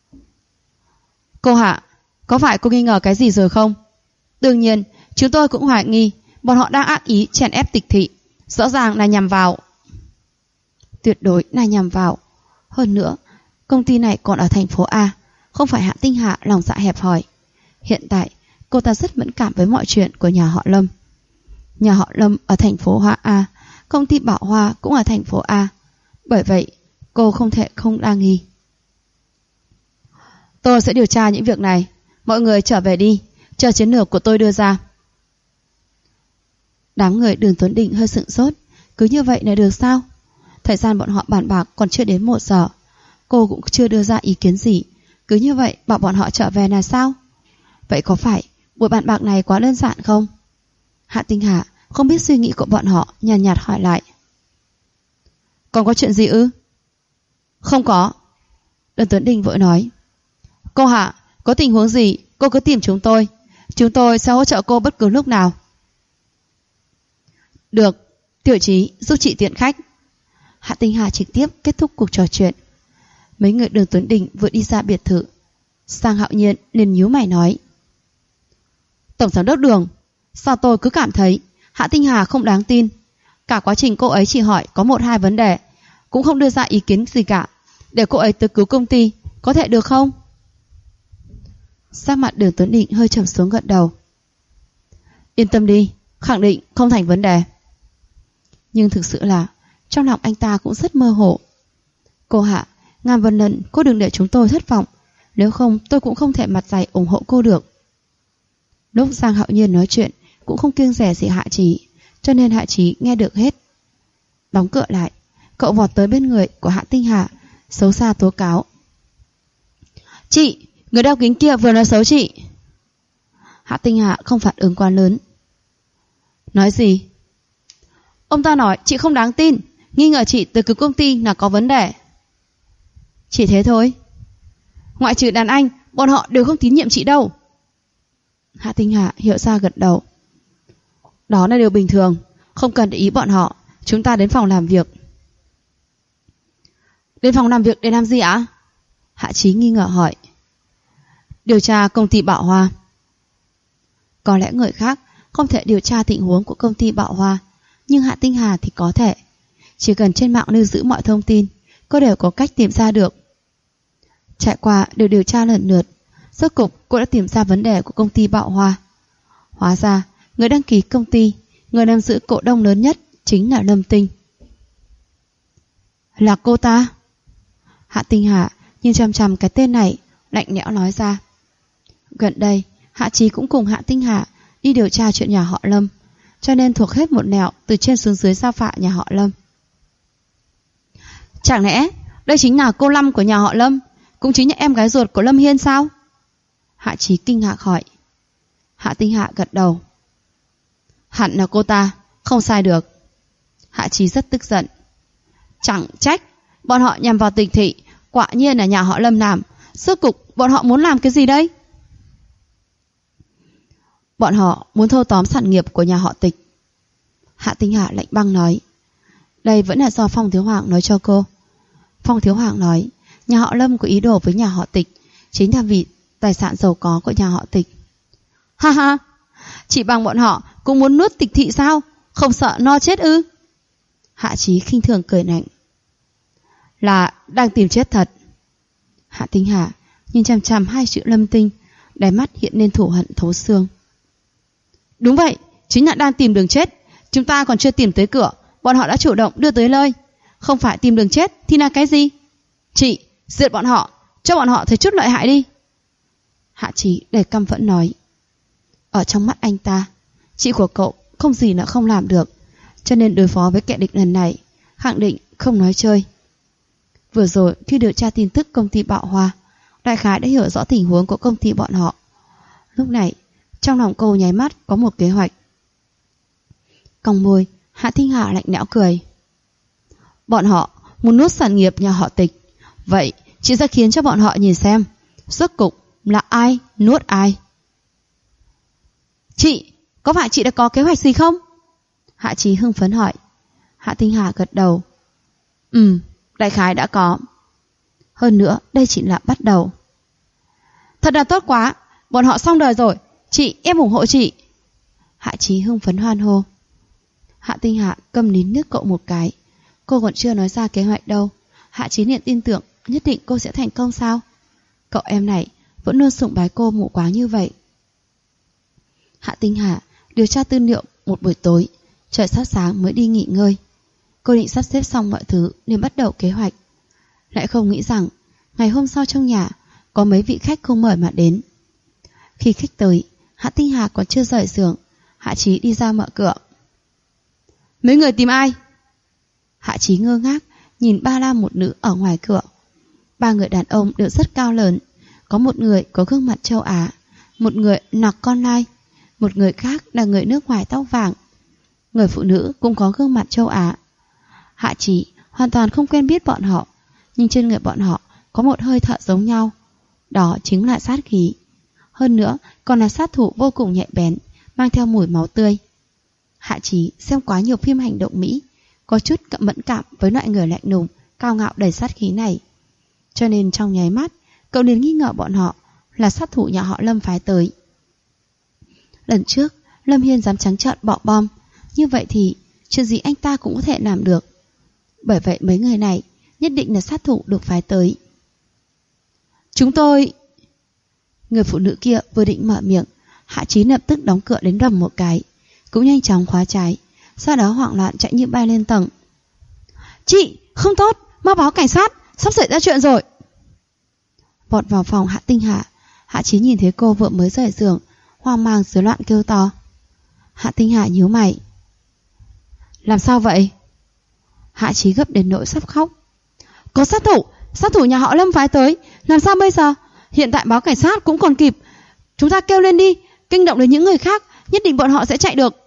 Cô Hạ, có phải cô nghi ngờ cái gì rồi không? Đương nhiên, chúng tôi cũng hoài nghi bọn họ đang ác ý chèn ép Tịch thị, rõ ràng là nhằm vào. Tuyệt đối là nhằm vào. Hơn nữa, công ty này còn ở thành phố A, không phải Hạ Tinh Hà lòng dạ hẹp hòi. Hiện tại, cô ta rất mẫn cảm với mọi chuyện của nhà họ Lâm. Nhà họ Lâm ở thành phố Hoa A, công ty Bảo Hoa cũng ở thành phố A. Bởi vậy, cô không thể không đa nghi. Tôi sẽ điều tra những việc này. Mọi người trở về đi, chờ chiến lược của tôi đưa ra. Đám người Đường Tuấn Đình hơi sững sốt. Cứ như vậy là được sao? Thời gian bọn họ bàn bạc còn chưa đến 1 giờ. Cô cũng chưa đưa ra ý kiến gì. Cứ như vậy bảo bọn họ trở về là sao? Vậy có phải buổi bàn bạc này quá đơn giản không? Hạ Tinh Hà không biết suy nghĩ của bọn họ, nhàn nhạt hỏi lại. Còn có chuyện gì ư? Không có. Đường Tuấn Đình vội nói. Cô Hạ, có tình huống gì cô cứ tìm chúng tôi sẽ hỗ trợ cô bất cứ lúc nào. Được, Tiểu Trí giúp chị tiện khách. Hạ Tinh Hà trực tiếp kết thúc cuộc trò chuyện. Mấy người Đường Tuấn Đình vừa đi ra biệt thự, Giang Hạo Nhiên liền nhíu mày nói. Tổng giám đốc Đường, sao tôi cứ cảm thấy Hạ Tinh Hà không đáng tin. Cả quá trình cô ấy chỉ hỏi có 1-2 vấn đề, cũng không đưa ra ý kiến gì cả. Để cô ấy tới cứu công ty, có thể được không? Sắc mặt Đường Tuấn Định hơi trầm xuống gật đầu. Yên tâm đi, khẳng định không thành vấn đề. Nhưng thực sự là trong lòng anh ta cũng rất mơ hồ. Cô Hạ, ngàn vạn lần cô đừng để chúng tôi thất vọng, nếu không tôi cũng không thể mặt dày ủng hộ cô được. Lúc Giang Hạo Nhiên nói chuyện cũng không kiêng dè gì Hạ Trí, cho nên Hạ Trí nghe được hết. Đóng cửa lại, cậu vọt tới bên người của Hạ Tinh Hà, xấu xa tố cáo. Chị, người đeo kính kia vừa nói xấu chị. Hạ Tinh Hà không phản ứng quá lớn. Nói gì? Ông ta nói chị không đáng tin, nghi ngờ chị từ cứu công ty là có vấn đề. Chỉ thế thôi. Ngoại trừ đàn anh, bọn họ đều không tín nhiệm chị đâu. Hạ Tinh Hà hiểu ra gật đầu. Đó là điều bình thường, không cần để ý bọn họ. Chúng ta đến phòng làm việc. Đến phòng làm việc để làm gì ạ? Hạ Chí nghi ngờ hỏi. Điều tra công ty Bảo Hoa. Có lẽ người khác không thể điều tra tình huống của công ty Bảo Hoa, nhưng Hạ Tinh Hà thì có thể. Chỉ cần trên mạng lưu giữ mọi thông tin, cô đều có cách tìm ra được. Trải qua đều điều tra lần lượt, rốt cục cô đã tìm ra vấn đề của công ty Bảo Hoa. Hóa ra, người đăng ký công ty, người nắm giữ cổ đông lớn nhất chính là Lâm Tinh. Là cô ta? Hạ Tinh Hà nhìn chằm chằm cái tên này, lạnh lẽo nói ra. Gần đây, Hạ Chí cũng cùng Hạ Tinh Hà đi điều tra chuyện nhà họ Lâm, cho nên thuộc hết một nẻo từ trên xuống dưới gia phả nhà họ Lâm. Chẳng lẽ đây chính là cô Lâm của nhà họ Lâm, cũng chính là em gái ruột của Lâm Hiên sao? Hạ Chí kinh ngạc hỏi. Hạ Tinh Hà gật đầu. Hẳn là cô ta, không sai được. Hạ Chí rất tức giận. Chẳng trách bọn họ nhằm vào Tịch thị, quả nhiên là nhà họ Lâm làm. Rốt cục bọn họ muốn làm cái gì đây? Bọn họ muốn thâu tóm sản nghiệp của nhà họ Tịch. Hạ Tinh Hà lạnh băng nói. Đây vẫn là do Phong Thiếu Hoàng nói cho cô. Phong Thiếu Hoàng nói nhà họ Lâm có ý đồ với nhà họ Tịch, chính là vì tài sản giàu có của nhà họ Tịch. Ha ha, chỉ bằng bọn họ cũng muốn nuốt Tịch thị sao? Không sợ no chết ư? Hạ Chí khinh thường cười lạnh. Là đang tìm chết thật. Hạ Tinh Hà nhìn chằm chằm hai chữ Lâm Tinh, đáy mắt hiện lên thù hận thấu xương. Đúng vậy, chính là đang tìm đường chết. Chúng ta còn chưa tìm tới cửa, bọn họ đã chủ động đưa tới nơi. Không phải tìm đường chết thì là cái gì? Chị, diệt bọn họ, cho bọn họ thấy chút lợi hại đi. Hạ Chí đầy căm phẫn nói. Ở trong mắt anh ta, chị của cậu không gì là không làm được, cho nên đối phó với kẻ địch lần này khẳng định không nói chơi. Vừa rồi khi điều tra tin tức công ty Bảo Hoa, đại khái đã hiểu rõ tình huống của công ty bọn họ. Lúc này trong lòng cô nháy mắt có một kế hoạch. Cong môi, Hạ Tinh Hà lạnh lẽo cười. Bọn họ muốn nuốt sản nghiệp nhà họ Tịch, vậy chị sẽ khiến cho bọn họ nhìn xem rốt cục là ai nuốt ai. Chị, có phải chị đã có kế hoạch gì không? Hạ Chí hưng phấn hỏi. Hạ Tinh Hà gật đầu. Đại khái đã có. Hơn nữa đây chỉ là bắt đầu. Thật là tốt quá, bọn họ xong đời rồi. Chị, em ủng hộ chị. Hạ Chí hưng phấn hoan hô. Hạ Tinh Hà câm nín nước cậu một cái. Cô còn chưa nói ra kế hoạch đâu, Hạ Chí liền tin tưởng nhất định cô sẽ thành công sao? Cậu em này vẫn luôn sủng bái cô mù quáng như vậy. Hạ Tinh Hà điều tra tư liệu một buổi tối, trời sắp sáng mới đi nghỉ ngơi. Cô định sắp xếp xong mọi thứ nên bắt đầu kế hoạch. Lại không nghĩ rằng ngày hôm sau trong nhà có mấy vị khách không mời mà đến. Khi khách tới, Hạ Tinh Hà còn chưa rời giường, Hạ Chí đi ra mở cửa. Mấy người tìm ai? Hạ Chí ngơ ngác nhìn ba nam một nữ ở ngoài cửa. Ba người đàn ông đều rất cao lớn, có một người có gương mặt châu Á, một người nặc con lai, một người khác là người nước ngoài tóc vàng. Người phụ nữ cũng có gương mặt châu Á. Hạ Chí hoàn toàn không quen biết bọn họ, nhưng trên người bọn họ có một hơi thở giống nhau. Đó chính là sát khí. Hơn nữa còn là sát thủ vô cùng nhạy bén, mang theo mùi máu tươi. Hạ Chí xem quá nhiều phim hành động Mỹ, có chút mẫn cảm với loại người lạnh lùng, cao ngạo đầy sát khí này. Cho nên trong nháy mắt, cậu liền nghi ngờ bọn họ là sát thủ nhà họ Lâm phái tới. Lần trước, Lâm Hiên dám trắng trợn bỏ bom, như vậy thì chuyện gì anh ta cũng có thể làm được. Bởi vậy mấy người này nhất định là sát thủ được phái tới. Chúng tôi... Người phụ nữ kia vừa định mở miệng, Hạ Chí lập tức đóng cửa đến rầm một cái, cũng nhanh chóng khóa trái, sau đó hoảng loạn chạy như bay lên tầng. Chị, không tốt, mau báo cảnh sát, sắp xảy ra chuyện rồi. Vọt vào phòng Hạ Tinh Hà, Hạ Chí nhìn thấy cô vừa mới rời giường, hoang mang rối loạn kêu to. Hạ Tinh Hà nhíu mày. Làm sao vậy? Hạ Chí gấp đến nỗi sắp khóc. Có sát thủ nhà họ Lâm phái tới, làm sao bây giờ? Hiện tại báo cảnh sát cũng còn kịp. Chúng ta kêu lên đi, kinh động đến những người khác, nhất định bọn họ sẽ chạy được.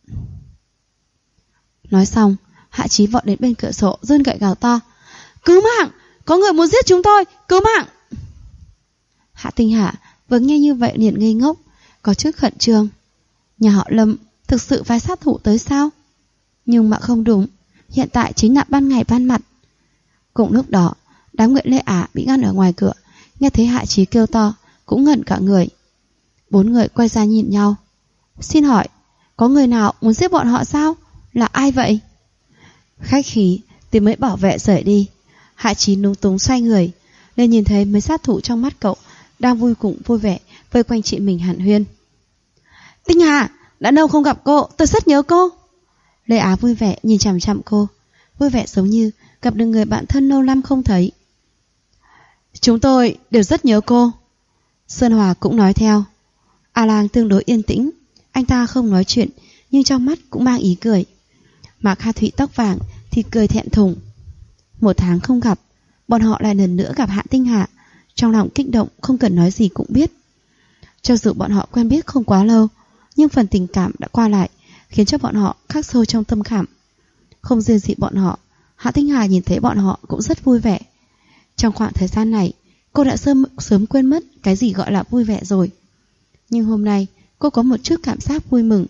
Nói xong, Hạ Chí vọt đến bên cửa sổ, run gậy gào to. Cứu mạng, có người muốn giết chúng tôi, cứu mạng. Hạ Tinh Hà vừa nghe như vậy liền ngây ngốc, có chút khẩn trương. Nhà họ Lâm thực sự phái sát thủ tới sao? Nhưng mà không đúng, hiện tại chính là ban ngày ban mặt. Cùng lúc đó, Đám người Lê Á bị ngăn ở ngoài cửa, nghe thấy Hạ Chí kêu to, cũng ngẩn cả người. 4 người quay ra nhìn nhau. Xin hỏi, có người nào muốn giết bọn họ sao? Là ai vậy? Khách khí thì mấy bảo vệ rời đi. Hạ Chí lúng túng xoay người, nên nhìn thấy mấy sát thủ trong mắt cậu đang vui vẻ vây quanh chị mình hàn huyên. Tinh Hà, đã lâu không gặp cô, tôi rất nhớ cô. Lê Á vui vẻ nhìn chằm chằm cô, vui vẻ giống như gặp được người bạn thân lâu năm không thấy. Chúng tôi đều rất nhớ cô. Sơn Hòa cũng nói theo. A Lang tương đối yên tĩnh, anh ta không nói chuyện nhưng trong mắt cũng mang ý cười. Mà Kha Thụy tóc vàng thì cười thẹn thùng. 1 tháng không gặp, bọn họ lại lần nữa gặp Hạ Tinh Hà, trong lòng kích động không cần nói gì cũng biết. Cho dù bọn họ quen biết không quá lâu, nhưng phần tình cảm đã qua lại, khiến cho bọn họ khắc sâu trong tâm khảm. Không riêng gì bọn họ, Hạ Tinh Hà nhìn thấy bọn họ cũng rất vui vẻ. Trong khoảng thời gian này, cô đã sớm quên mất cái gì gọi là vui vẻ rồi. Nhưng hôm nay, cô có một chút cảm giác vui mừng.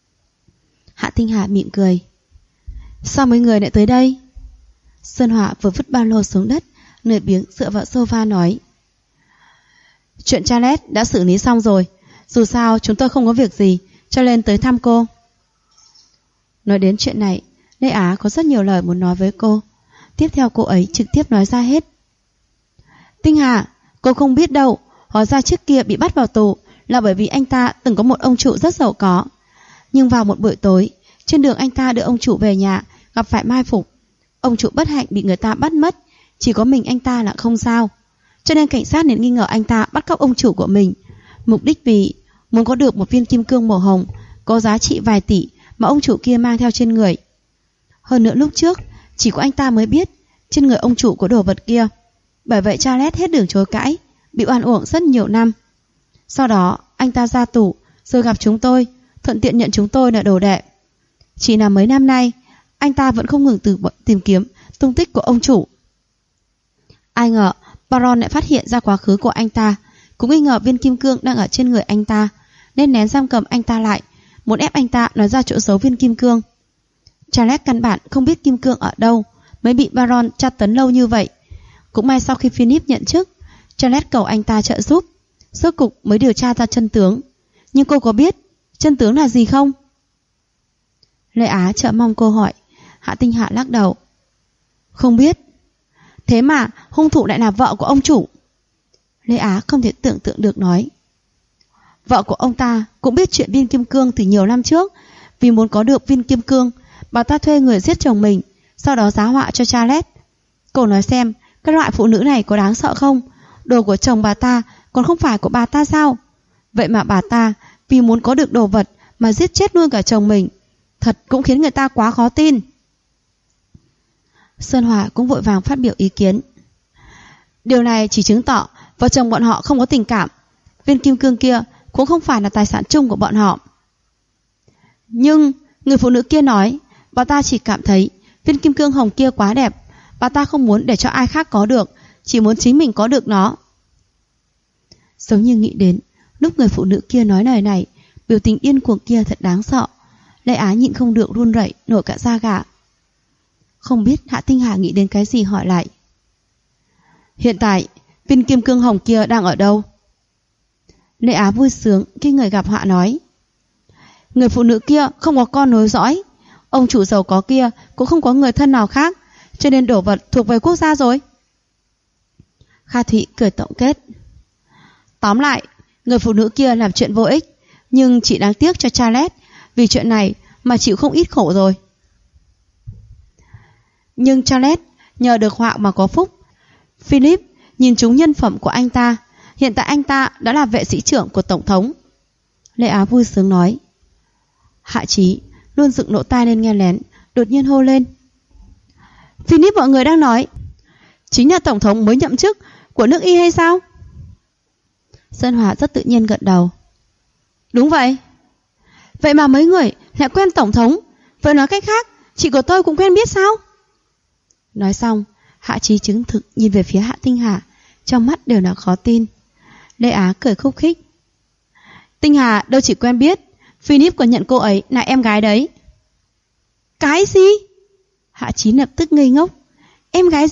Hạ Tinh Hà mỉm cười. Sao mấy người lại tới đây? Sơn Hỏa vừa vứt ba lô xuống đất, lười biếng dựa vào sofa nói. Chuyện Charles đã xử lý xong rồi. Dù sao chúng tôi không có việc gì, cho nên tới thăm cô. Nói đến chuyện này, Lê Á có rất nhiều lời muốn nói với cô. Tiếp theo cô ấy trực tiếp nói ra hết. Tinh Hà, cô không biết đâu, hóa ra trước kia bị bắt vào tù là bởi vì anh ta từng có một ông chủ rất giàu có. Nhưng vào một buổi tối, trên đường anh ta đưa ông chủ về nhà, gặp phải mai phục. Ông chủ bất hạnh bị người ta bắt mất, chỉ có mình anh ta là không sao. Cho nên cảnh sát nên nghi ngờ anh ta bắt cóc ông chủ của mình. Mục đích vì muốn có được một viên kim cương màu hồng có giá trị vài tỷ mà ông chủ kia mang theo trên người. Hơn nữa lúc trước, chỉ có anh ta mới biết trên người ông chủ có đồ vật kia. Bởi vậy Charles hết đường chối cãi, bị oan uổng rất nhiều năm. Sau đó anh ta ra tù, rồi gặp chúng tôi, thuận tiện nhận chúng tôi là đồ đệ. Chỉ là mấy năm nay, anh ta vẫn không ngừng tìm kiếm tung tích của ông chủ. Ai ngờ Baron lại phát hiện ra quá khứ của anh ta, cũng nghi ngờ viên kim cương đang ở trên người anh ta, nên nén giam cầm anh ta lại, muốn ép anh ta nói ra chỗ giấu viên kim cương. Charles căn bản không biết kim cương ở đâu, mới bị Baron tra tấn lâu như vậy. Cũng may sau khi Philip nhận chức, Charles cầu anh ta trợ giúp, rốt cục mới điều tra ra chân tướng. Nhưng cô có biết chân tướng là gì không? Lê Á chờ mong cô hỏi. Hạ Tinh Hạ lắc đầu. Không biết. Thế mà hung thủ lại là vợ của ông chủ. Lê Á không thể tưởng tượng được nói. Vợ của ông ta cũng biết chuyện viên kim cương từ nhiều năm trước. Vì muốn có được viên kim cương, bà ta thuê người giết chồng mình, sau đó giá họa cho Charles. Cô nói xem, cái loại phụ nữ này có đáng sợ không? Đồ của chồng bà ta còn không phải của bà ta sao? Vậy mà bà ta vì muốn có được đồ vật mà giết chết luôn cả chồng mình. Thật cũng khiến người ta quá khó tin. Sơn Hòa cũng vội vàng phát biểu ý kiến. Điều này chỉ chứng tỏ vợ chồng bọn họ không có tình cảm. Viên kim cương kia cũng không phải là tài sản chung của bọn họ. Nhưng người phụ nữ kia nói, bà ta chỉ cảm thấy viên kim cương hồng kia quá đẹp. Bà ta không muốn để cho ai khác có được, chỉ muốn chính mình có được nó. Giống như nghĩ đến lúc người phụ nữ kia nói lời này, biểu tình điên cuồng kia thật đáng sợ. Lê Á nhịn không được run rẩy, nổi cả da gà. Không biết Hạ Tinh Hà nghĩ đến cái gì hỏi lại. Hiện tại viên kim cương hồng kia đang ở đâu? Lê Á vui sướng khi người gặp họa nói. Người phụ nữ kia không có con nối dõi, ông chủ giàu có kia cũng không có người thân nào khác, cho nên đồ vật thuộc về quốc gia rồi. Kha Thụy cười tổng kết. Tóm lại, người phụ nữ kia làm chuyện vô ích, nhưng chỉ đáng tiếc cho Charles, vì chuyện này mà chịu không ít khổ rồi. Nhưng Charles nhờ được họa mà có phúc. Philip nhìn trúng nhân phẩm của anh ta, hiện tại anh ta đã là vệ sĩ trưởng của tổng thống. Lê Á vui sướng nói. Hạ Chí luôn dựng lỗ tai lên nghe lén, đột nhiên hô lên. Philip mọi người đang nói chính là tổng thống mới nhậm chức của nước Y hay sao? Sơn Hòa rất tự nhiên gật đầu. Đúng vậy. Vậy mà mấy người lại quen tổng thống, vậy nói cách khác chị của tôi cũng quen biết sao? Nói xong, Hạ Chí chứng thực nhìn về phía Hạ Tinh Hà, trong mắt đều là khó tin. Lê Á cười khúc khích. Tinh Hà đâu chỉ quen biết, Philip còn nhận cô ấy là em gái đấy. Cái gì? Hạ Chí lập tức ngây ngốc. Em gái gì?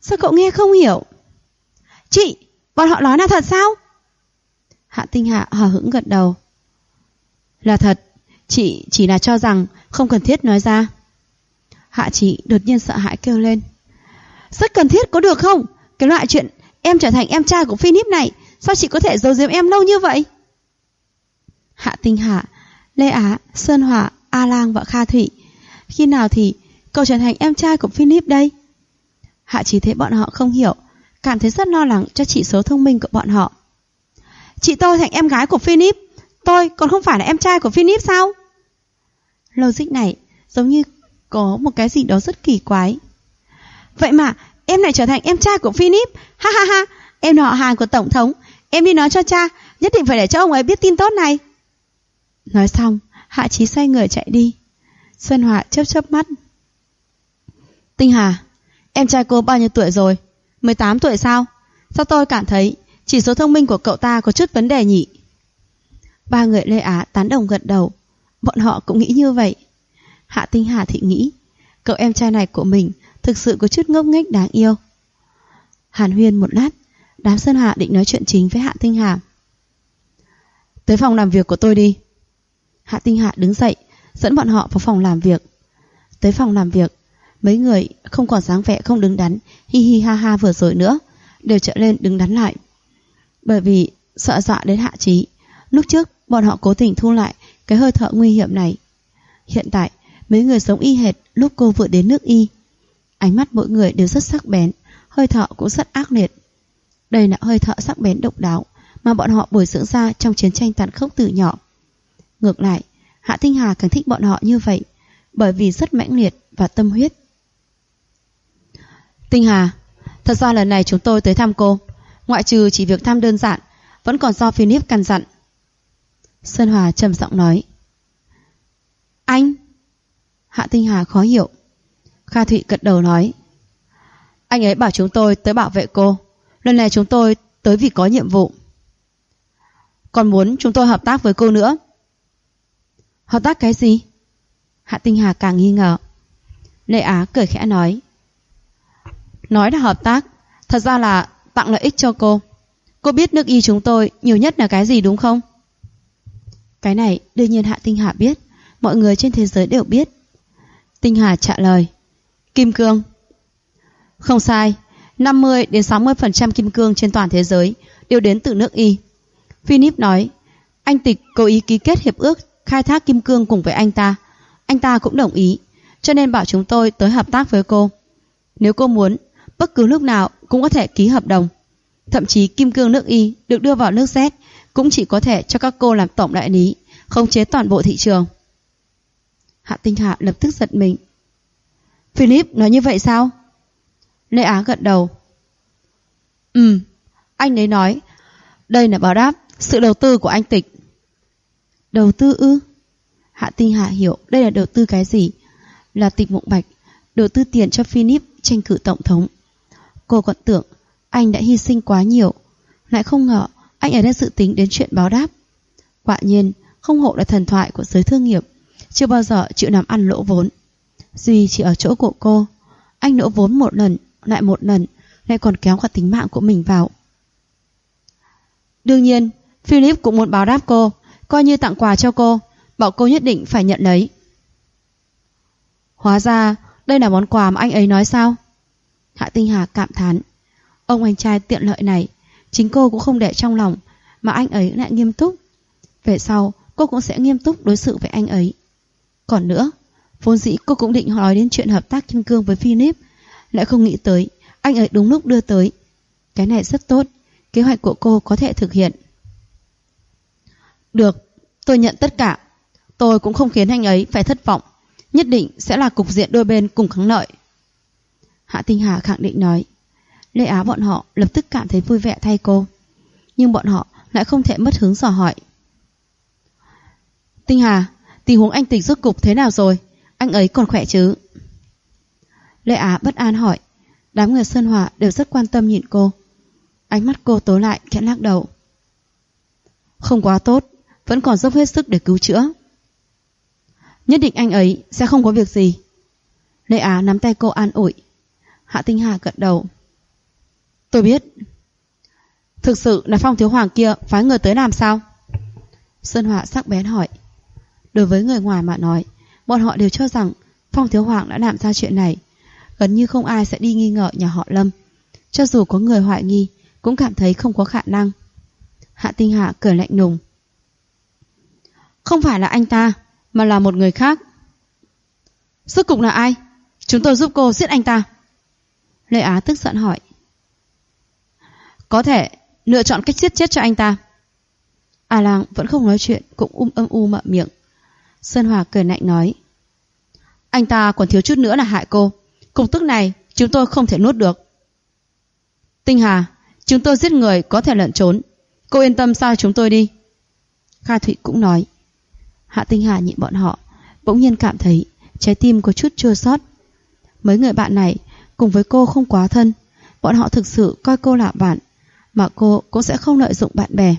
Sao cậu nghe không hiểu? Chị, bọn họ nói là thật sao? Hạ Tinh Hạ hờ hững gật đầu. Là thật, chị chỉ là cho rằng không cần thiết nói ra. Hạ Chí đột nhiên sợ hãi kêu lên. Rất cần thiết có được không? Cái loại chuyện em trở thành em trai của Philip này, sao chị có thể giấu giếm em lâu như vậy? Hạ Tinh Hạ, Lê Á, Sơn Hòa, A Lang và Kha Thụy. Khi nào thì cậu trở thành em trai của Philip đây? Hạ Chí thấy bọn họ không hiểu, cảm thấy rất lo lắng cho chỉ số thông minh của bọn họ. Chị tôi thành em gái của Philip, tôi còn không phải là em trai của Philip sao? Logic này giống như có một cái gì đó rất kỳ quái. Vậy mà em lại trở thành em trai của Philip. Ha ha ha, em là họ hàng của tổng thống. Em đi nói cho cha, nhất định phải để cho ông ấy biết tin tốt này. Nói xong, Hạ Chí xoay người chạy đi. Xuân Hòa chớp chớp mắt. Tinh Hà, em trai cô bao nhiêu tuổi rồi? 18 tuổi sao? Sao tôi cảm thấy chỉ số thông minh của cậu ta có chút vấn đề nhỉ? Ba người Lê Á tán đồng gật đầu. Bọn họ cũng nghĩ như vậy. Hạ Tinh Hà thì nghĩ cậu em trai này của mình thực sự có chút ngốc nghếch đáng yêu. Hàn huyên một lát, đám Sơn Hạ định nói chuyện chính với Hạ Tinh Hà. Tới phòng làm việc của tôi đi. Hạ Tinh Hà đứng dậy, dẫn bọn họ vào phòng làm việc. Tới phòng làm việc, mấy người không còn dáng vẻ không đứng đắn hi hi ha ha vừa rồi nữa, đều trở lên đứng đắn lại. Bởi vì sợ dọa đến Hạ Chí, lúc trước bọn họ cố tình thu lại cái hơi thở nguy hiểm này. Hiện tại mấy người giống y hệt lúc cô vừa đến nước Y. Ánh mắt mỗi người đều rất sắc bén, hơi thở cũng rất ác liệt. Đây là hơi thở sắc bén độc đáo mà bọn họ bồi dưỡng ra trong chiến tranh tàn khốc từ nhỏ. Ngược lại, Hạ Tinh Hà càng thích bọn họ như vậy, bởi vì rất mãnh liệt và tâm huyết. Tinh Hà, thật ra lần này chúng tôi tới thăm cô, ngoại trừ chỉ việc thăm đơn giản, vẫn còn do Philip căn dặn. Sơn Hòa trầm giọng nói. Anh? Hạ Tinh Hà khó hiểu. Kha Thụy gật đầu nói. Anh ấy bảo chúng tôi tới bảo vệ cô. Lần này chúng tôi tới vì có nhiệm vụ. Còn muốn chúng tôi hợp tác với cô nữa. Hợp tác cái gì? Hạ Tinh Hà càng nghi ngờ. Lê Á cười khẽ nói. Nói là hợp tác, thật ra là tặng lợi ích cho cô. Cô biết nước Y chúng tôi nhiều nhất là cái gì đúng không? Cái này đương nhiên Hạ Tinh Hà biết, mọi người trên thế giới đều biết. Tinh Hà trả lời. Kim cương. Không sai, 50 đến 60% kim cương trên toàn thế giới đều đến từ nước Y. Philip nói, anh Tịch cố ý ký kết hiệp ước khai thác kim cương cùng với anh ta cũng đồng ý, cho nên bảo chúng tôi tới hợp tác với cô. Nếu cô muốn, bất cứ lúc nào cũng có thể ký hợp đồng. Thậm chí kim cương nước Y được đưa vào nước Z cũng chỉ có thể cho các cô làm tổng đại lý, khống chế toàn bộ thị trường. Hạ Tinh Hà lập tức giật mình. Philip nói như vậy sao? Lê Á gật đầu. Anh ấy nói đây là báo đáp sự đầu tư của anh Tịch. Đầu tư ư? Hạ Tinh Hà hiểu đây là đầu tư cái gì. Là Tịch Mộng Bạch đầu tư tiền cho Philip tranh cử tổng thống. Cô còn tưởng anh đã hy sinh quá nhiều, lại không ngờ anh ấy đã dự tính đến chuyện báo đáp. Quả nhiên không hổ là thần thoại của giới thương nghiệp, chưa bao giờ chịu làm ăn lỗ vốn. Duy chỉ ở chỗ của cô, anh lỗ vốn một lần, lại còn kéo cả tính mạng của mình vào. Đương nhiên Philip cũng muốn báo đáp cô, coi như tặng quà cho cô, bảo cô nhất định phải nhận lấy. Hóa ra đây là món quà mà anh ấy nói sao? Hạ Tinh Hà cảm thán. Ông anh trai tiện lợi này, chính cô cũng không để trong lòng, mà anh ấy lại nghiêm túc. Về sau cô cũng sẽ nghiêm túc đối xử với anh ấy. Còn nữa, vốn dĩ cô cũng định nói đến chuyện hợp tác kim cương với Philip, lại không nghĩ tới anh ấy đúng lúc đưa tới. Cái này rất tốt, kế hoạch của cô có thể thực hiện. Được, tôi nhận tất cả. Tôi cũng không khiến anh ấy phải thất vọng, nhất định sẽ là cục diện đôi bên cùng thắng lợi. Hạ Tinh Hà khẳng định nói. Lê Á bọn họ lập tức cảm thấy vui vẻ thay cô, nhưng bọn họ lại không thể mất hứng dò hỏi. Tinh Hà, tình huống anh Tịch rốt cục thế nào rồi? Anh ấy còn khỏe chứ? Lê Á bất an hỏi. Đám người Sơn Hòa đều rất quan tâm nhìn cô. Ánh mắt cô tối lại khẽ lắc đầu. Không quá tốt, vẫn còn dốc hết sức để cứu chữa. Nhất định anh ấy sẽ không có việc gì. Lê Á nắm tay cô an ủi. Hạ Tinh Hà gật đầu. Tôi biết. Thực sự là Phong thiếu hoàng kia phái người tới làm sao? Sơn Họa sắc bén hỏi. Đối với người ngoài mà nói, bọn họ đều cho rằng Phong thiếu hoàng đã làm ra chuyện này. Gần như không ai sẽ đi nghi ngờ nhà họ Lâm. Cho dù có người hoài nghi, cũng cảm thấy không có khả năng. Hạ Tinh Hà cười lạnh lùng. Không phải là anh ta, mà là một người khác. Rốt cục là ai? Chúng tôi giúp cô giết anh ta. Lê Á tức giận hỏi. Có thể lựa chọn cách giết chết cho anh ta. A Lang vẫn không nói chuyện, cũng âm u mở miệng. Sơn Hòa cười lạnh nói. Anh ta còn thiếu chút nữa là hại cô. Cục tức này chúng tôi không thể nuốt được. Tinh Hà, chúng tôi giết người có thể lẩn trốn. Cô yên tâm sao chúng tôi đi. Kha Thụy cũng nói. Hạ Tinh Hà nhìn bọn họ, bỗng nhiên cảm thấy trái tim có chút chua xót. Mấy người bạn này cùng với cô không quá thân. Bọn họ thực sự coi cô là bạn, mà cô cũng sẽ không lợi dụng bạn bè.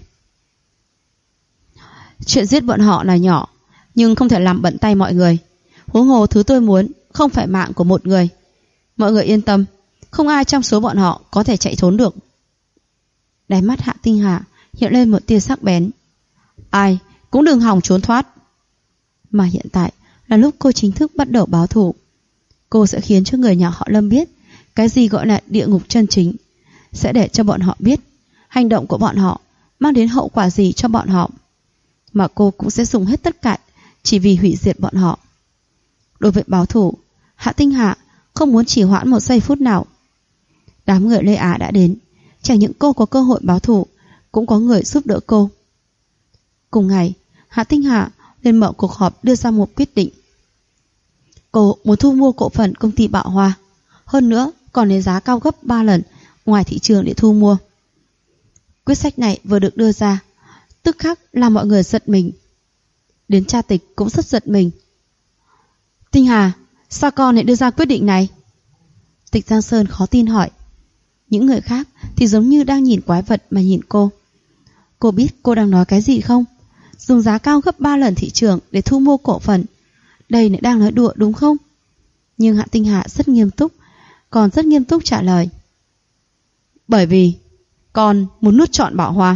Chuyện giết bọn họ là nhỏ, nhưng không thể làm bận tay mọi người. Huống hồ thứ tôi muốn không phải mạng của một người. Mọi người yên tâm, không ai trong số bọn họ có thể chạy trốn được. Đáy mắt Hạ Tinh Hà hiện lên một tia sắc bén. Ai cũng đừng hòng trốn thoát. Mà hiện tại là lúc cô chính thức bắt đầu báo thù. Cô sẽ khiến cho người nhà họ Lâm biết cái gì gọi là địa ngục chân chính, sẽ để cho bọn họ biết hành động của bọn họ mang đến hậu quả gì cho bọn họ. Mà cô cũng sẽ dùng hết tất cả chỉ vì hủy diệt bọn họ. Đối với báo thù, Hạ Tinh Hà không muốn trì hoãn một giây phút nào. Đám người Lê Á đã đến, chẳng những cô có cơ hội báo thù, cũng có người giúp đỡ cô. Cùng ngày, Hạ Tinh Hà lên mở cuộc họp đưa ra một quyết định. Cô muốn thu mua cổ phần công ty Bảo Hoa, hơn nữa còn lấy giá cao gấp 3 lần ngoài thị trường để thu mua. Quyết sách này vừa được đưa ra, tức khắc làm mọi người giật mình. Đến cha Tịch cũng rất giật mình. Tinh Hà, sao con lại đưa ra quyết định này? Tịch Giang Sơn khó tin hỏi. Những người khác thì giống như đang nhìn quái vật mà nhìn cô. Cô biết cô đang nói cái gì không? Dùng giá cao gấp 3 lần thị trường để thu mua cổ phần. Đây lại đang nói đùa đúng không? Nhưng Hạ Tinh Hà rất nghiêm túc, còn rất nghiêm túc trả lời. Bởi vì con muốn nuốt trọn Bảo Hoa.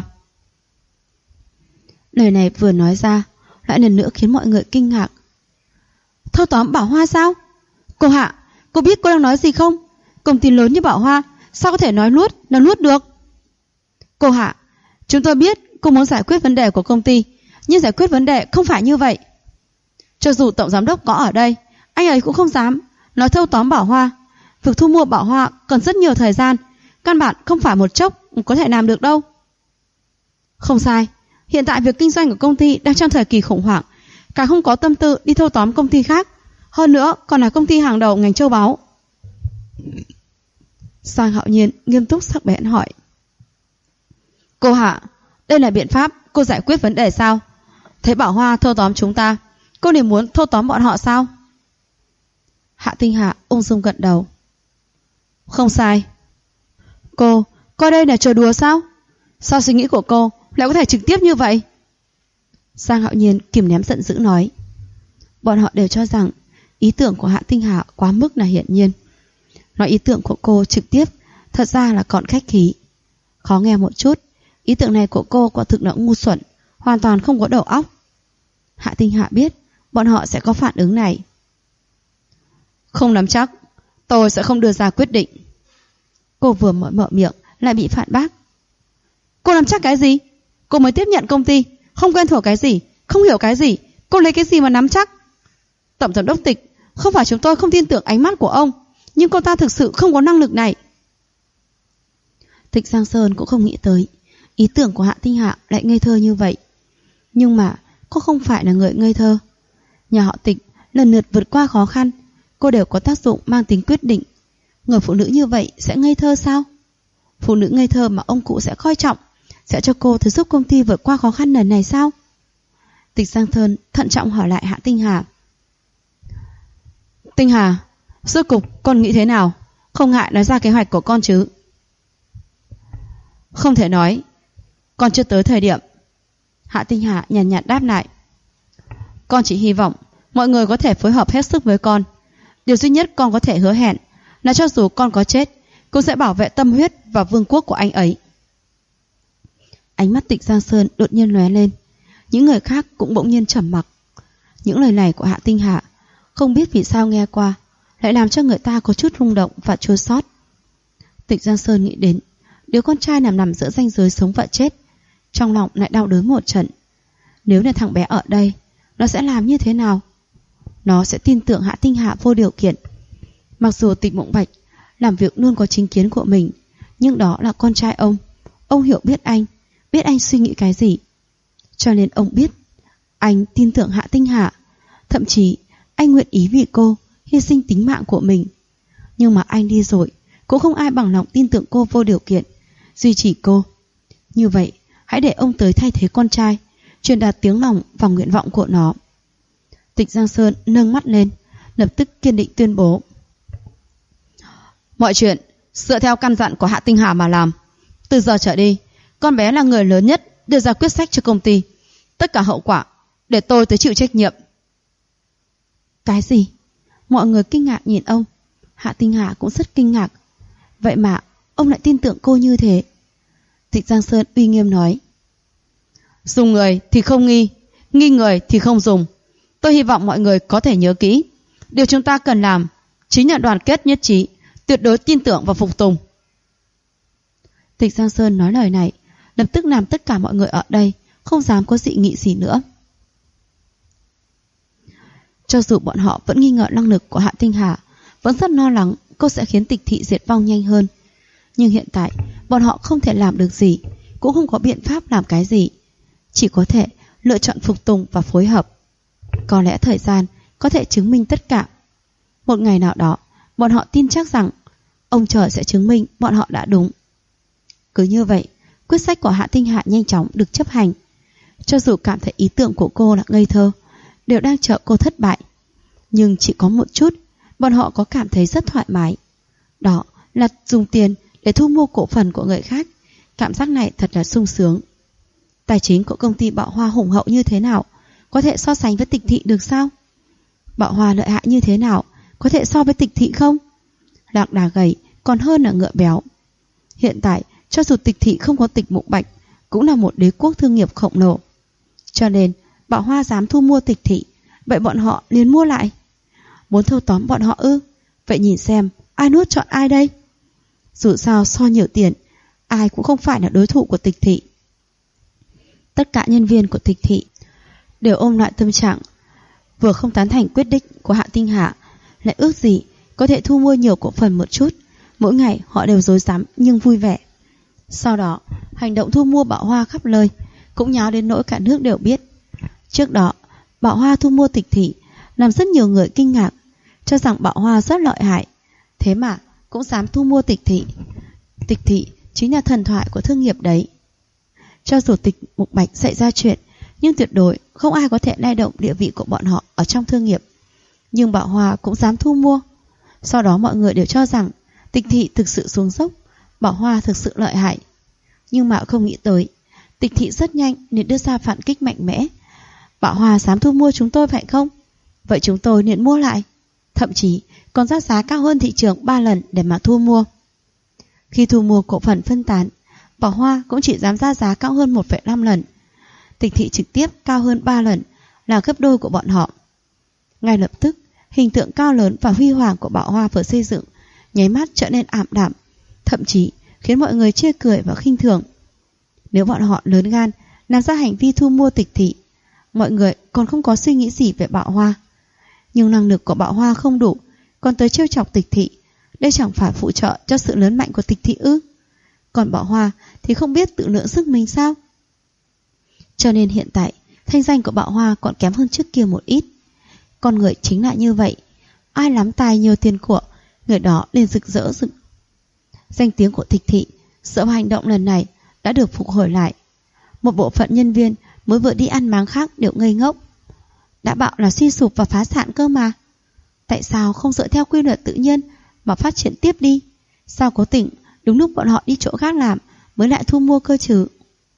Lời này vừa nói ra, lại lần nữa khiến mọi người kinh ngạc. Thâu tóm Bảo Hoa sao? Cô Hạ, cô biết cô đang nói gì không? Công ty lớn như Bảo Hoa sao có thể nói nuốt là nuốt được? Cô Hạ, chúng tôi biết cô muốn giải quyết vấn đề của công ty, nhưng giải quyết vấn đề không phải như vậy. Cho dù tổng giám đốc có ở đây, anh ấy cũng không dám nói thâu tóm Bảo Hoa. Việc thu mua Bảo Hoa cần rất nhiều thời gian, căn bản không phải một chốc có thể làm được đâu. Không sai, hiện tại việc kinh doanh của công ty đang trong thời kỳ khủng hoảng, càng không có tâm tư đi thâu tóm công ty khác, hơn nữa còn là công ty hàng đầu ngành châu báu. Sang Hạo Nhiên nghiêm túc sắc bén hỏi. Cô Hạ, đây là biện pháp cô giải quyết vấn đề sao? Thấy Bảo Hoa thâu tóm chúng ta, cô liền muốn thâu tóm bọn họ sao? Hạ Tinh Hạ ung dung gật đầu. Không sai. Cô coi đây là trò đùa sao? Sao suy nghĩ của cô lại có thể trực tiếp như vậy? Sang Hạo Nhiên kìm nén giận dữ nói. Bọn họ đều cho rằng ý tưởng của Hạ Tinh Hạ quá mức là hiển nhiên. Nói ý tưởng của cô trực tiếp thật ra là còn khách khí. Khó nghe một chút, ý tưởng này của cô quả thực là ngu xuẩn, hoàn toàn không có đầu óc. Hạ Tinh Hạ biết bọn họ sẽ có phản ứng này. Không nắm chắc, tôi sẽ không đưa ra quyết định. Cô vừa mở miệng lại bị phản bác. Cô nắm chắc cái gì? Cô mới tiếp nhận công ty, không quen thuộc cái gì, không hiểu cái gì, cô lấy cái gì mà nắm chắc? Tổng giám đốc Tịch, không phải chúng tôi không tin tưởng ánh mắt của ông, nhưng cô ta thực sự không có năng lực này. Tịch Giang Sơn cũng không nghĩ tới ý tưởng của Hạ Tinh Hạ lại ngây thơ như vậy. Nhưng mà cô không phải là người ngây thơ. Nhà họ Tịch lần lượt vượt qua khó khăn, cô đều có tác dụng mang tính quyết định. Người phụ nữ như vậy sẽ ngây thơ sao? Phụ nữ ngây thơ mà ông cụ sẽ coi trọng, sẽ cho cô thứ giúp công ty vượt qua khó khăn lần này sao? Tịch Giang Sơn thận trọng hỏi lại Hạ Tinh Hà. Tinh Hà, rốt cục con nghĩ thế nào? Không ngại nói ra kế hoạch của con chứ? Không thể nói, con chưa tới thời điểm. Hạ Tinh Hà nhàn nhạt đáp lại. Con chỉ hy vọng mọi người có thể phối hợp hết sức với con. Điều duy nhất con có thể hứa hẹn là cho dù con có chết cũng sẽ bảo vệ tâm huyết và vương quốc của anh ấy. Ánh mắt Tịch Giang Sơn đột nhiên lóe lên. Những người khác cũng bỗng nhiên trầm mặc. Những lời này của Hạ Tinh Hà không biết vì sao nghe qua lại làm cho người ta có chút rung động và chua xót. Tịch Giang Sơn nghĩ đến đứa con trai nằm giữa ranh giới sống và chết, trong lòng lại đau đớn một trận. Nếu là thằng bé ở đây, nó sẽ làm như thế nào? Nó sẽ tin tưởng Hạ Tinh Hà vô điều kiện. Mặc dù Tịch Mộng Bạch làm việc luôn có chính kiến của mình, nhưng đó là con trai ông. Ông hiểu biết anh suy nghĩ cái gì. Cho nên ông biết anh tin tưởng Hạ Tinh Hà. Thậm chí anh nguyện ý vì cô hy sinh tính mạng của mình. Nhưng mà anh đi rồi, cũng không ai bằng lòng tin tưởng cô vô điều kiện, duy trì cô. Như vậy, hãy để ông tới thay thế con trai, truyền đạt tiếng lòng và nguyện vọng của nó. Tịch Giang Sơn nâng mắt lên, lập tức kiên định tuyên bố: mọi chuyện dựa theo căn dặn của Hạ Tinh Hà mà làm. Từ giờ trở đi, con bé là người lớn nhất đưa ra quyết sách cho công ty. Tất cả hậu quả để tôi tới chịu trách nhiệm. Cái gì? Mọi người kinh ngạc nhìn ông. Hạ Tinh Hà cũng rất kinh ngạc. Vậy mà ông lại tin tưởng cô như thế. Tịch Giang Sơn uy nghiêm nói: dùng người thì không nghi, nghi người thì không dùng. Tôi hy vọng mọi người có thể nhớ kỹ, điều chúng ta cần làm chính là đoàn kết nhất trí, tuyệt đối tin tưởng và phục tùng. Tịch Giang Sơn nói lời này lập tức làm tất cả mọi người ở đây không dám có dị nghị gì nữa. Cho dù bọn họ vẫn nghi ngờ năng lực của Hạ Tinh Hà, vẫn rất lo lắng cô sẽ khiến Tịch thị diệt vong nhanh hơn, nhưng hiện tại bọn họ không thể làm được gì, cũng không có biện pháp làm cái gì, chỉ có thể lựa chọn phục tùng và phối hợp. Có lẽ thời gian có thể chứng minh tất cả. Một ngày nào đó, bọn họ tin chắc rằng ông trời sẽ chứng minh bọn họ đã đúng. Cứ như vậy, quyết sách của Hạ Tinh Hà nhanh chóng được chấp hành. Cho dù cảm thấy ý tưởng của cô là ngây thơ, đều đang chờ cô thất bại, nhưng chỉ có một chút, bọn họ có cảm thấy rất thoải mái. Đó là dùng tiền để thu mua cổ phần của người khác. Cảm giác này thật là sung sướng. Tài chính của công ty Bảo Hoa hùng hậu như thế nào, có thể so sánh với Tịch thị được sao? Bảo Hoa lợi hại như thế nào, có thể so với Tịch thị không? Lạc Đà gầy còn hơn là ngựa béo. Hiện tại, cho dù Tịch thị không có Tịch Mộng Bạch, cũng là một đế quốc thương nghiệp khổng lồ. Cho nên, Bảo Hoa dám thu mua Tịch thị, vậy bọn họ liền mua lại. Muốn thâu tóm bọn họ ư? Vậy nhìn xem, ai nuốt chọn ai đây? Dù sao so nhiều tiền, ai cũng không phải là đối thủ của Tịch thị. Tất cả nhân viên của Tịch thị đều ôm loại tâm trạng vừa không tán thành quyết định của Hạ Tinh Hà, lại ước gì có thể thu mua nhiều cổ phần một chút. Mỗi ngày họ đều rối rắm nhưng vui vẻ. Sau đó, hành động thu mua Bảo Hoa khắp nơi, cũng nháo đến nỗi cả nước đều biết. Trước đó, Bảo Hoa thu mua Tịch thị làm rất nhiều người kinh ngạc, cho rằng Bảo Hoa rất lợi hại, thế mà cũng dám thu mua Tịch thị. Tịch thị chính là thần thoại của thương nghiệp đấy. Cho dù Tịch Mục Bạch xảy ra chuyện, nhưng tuyệt đối không ai có thể lay động địa vị của bọn họ ở trong thương nghiệp. Nhưng Bảo Hoa cũng dám thu mua. Sau đó mọi người đều cho rằng Tịch thị thực sự xuống dốc, Bảo Hoa thực sự lợi hại. Nhưng mà không nghĩ tới, Tịch thị rất nhanh nên đưa ra phản kích mạnh mẽ. Bảo Hoa dám thu mua chúng tôi phải không? Vậy chúng tôi nên mua lại. Thậm chí còn ra giá cao hơn thị trường 3 lần để mà thu mua. Khi thu mua cổ phần phân tán, Bảo Hoa cũng chỉ dám ra giá cao hơn 1,5 lần. Tịch thị trực tiếp cao hơn 3 lần, là gấp đôi của bọn họ. Ngay lập tức, hình tượng cao lớn và huy hoàng của Bảo Hoa vừa xây dựng nháy mắt trở nên ảm đạm, thậm chí khiến mọi người chê cười và khinh thường. Nếu bọn họ lớn gan làm ra hành vi thu mua Tịch thị, mọi người còn không có suy nghĩ gì về Bảo Hoa. Nhưng năng lực của Bảo Hoa không đủ, còn tới trêu chọc Tịch thị, đây chẳng phải phụ trợ cho sự lớn mạnh của Tịch thị ư? Còn Bảo Hoa thì không biết tự lượng sức mình sao? Cho nên hiện tại thanh danh của Bảo Hoa còn kém hơn trước kia một ít. Con người chính là như vậy, ai lắm tài nhiều tiền của, người đó liền rực rỡ rực. Danh tiếng của Tịch thị sợ hành động lần này đã được phục hồi lại. Một bộ phận nhân viên mới vừa đi ăn máng khác đều ngây ngốc. Đã bảo là suy sụp và phá sản cơ mà, tại sao không dựa theo quy luật tự nhiên mà phát triển tiếp đi? Sao có tình đúng lúc bọn họ đi chỗ khác làm mới lại thu mua cơ chứ?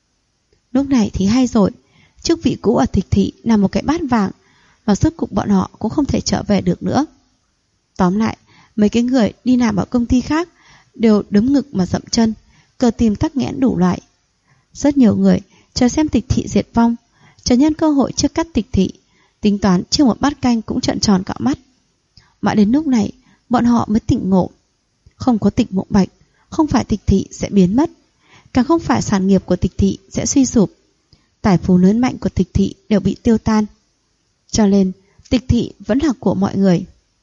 Lúc này thì hay rồi, chức vị cũ ở Tịch thị là một cái bát vàng, và suốt cục bọn họ cũng không thể trở về được nữa. Tóm lại, mấy cái người đi làm ở công ty khác đều đấm ngực mà dậm chân, cơ tim tắc nghẽn đủ loại. Rất nhiều người chờ xem Tịch Thị diệt vong, chờ nhân cơ hội trước cắt Tịch Thị, tính toán trước một bát canh cũng trợn tròn cả mắt. Mãi đến lúc này, bọn họ mới tỉnh ngộ. Không có Tịch Mộng Bạch, không phải Tịch Thị sẽ biến mất, càng không phải sản nghiệp của Tịch Thị sẽ suy sụp. Tài phú lớn mạnh của Tịch Thị đều bị tiêu tan. Cho nên, Tịch Thị vẫn là của mọi người.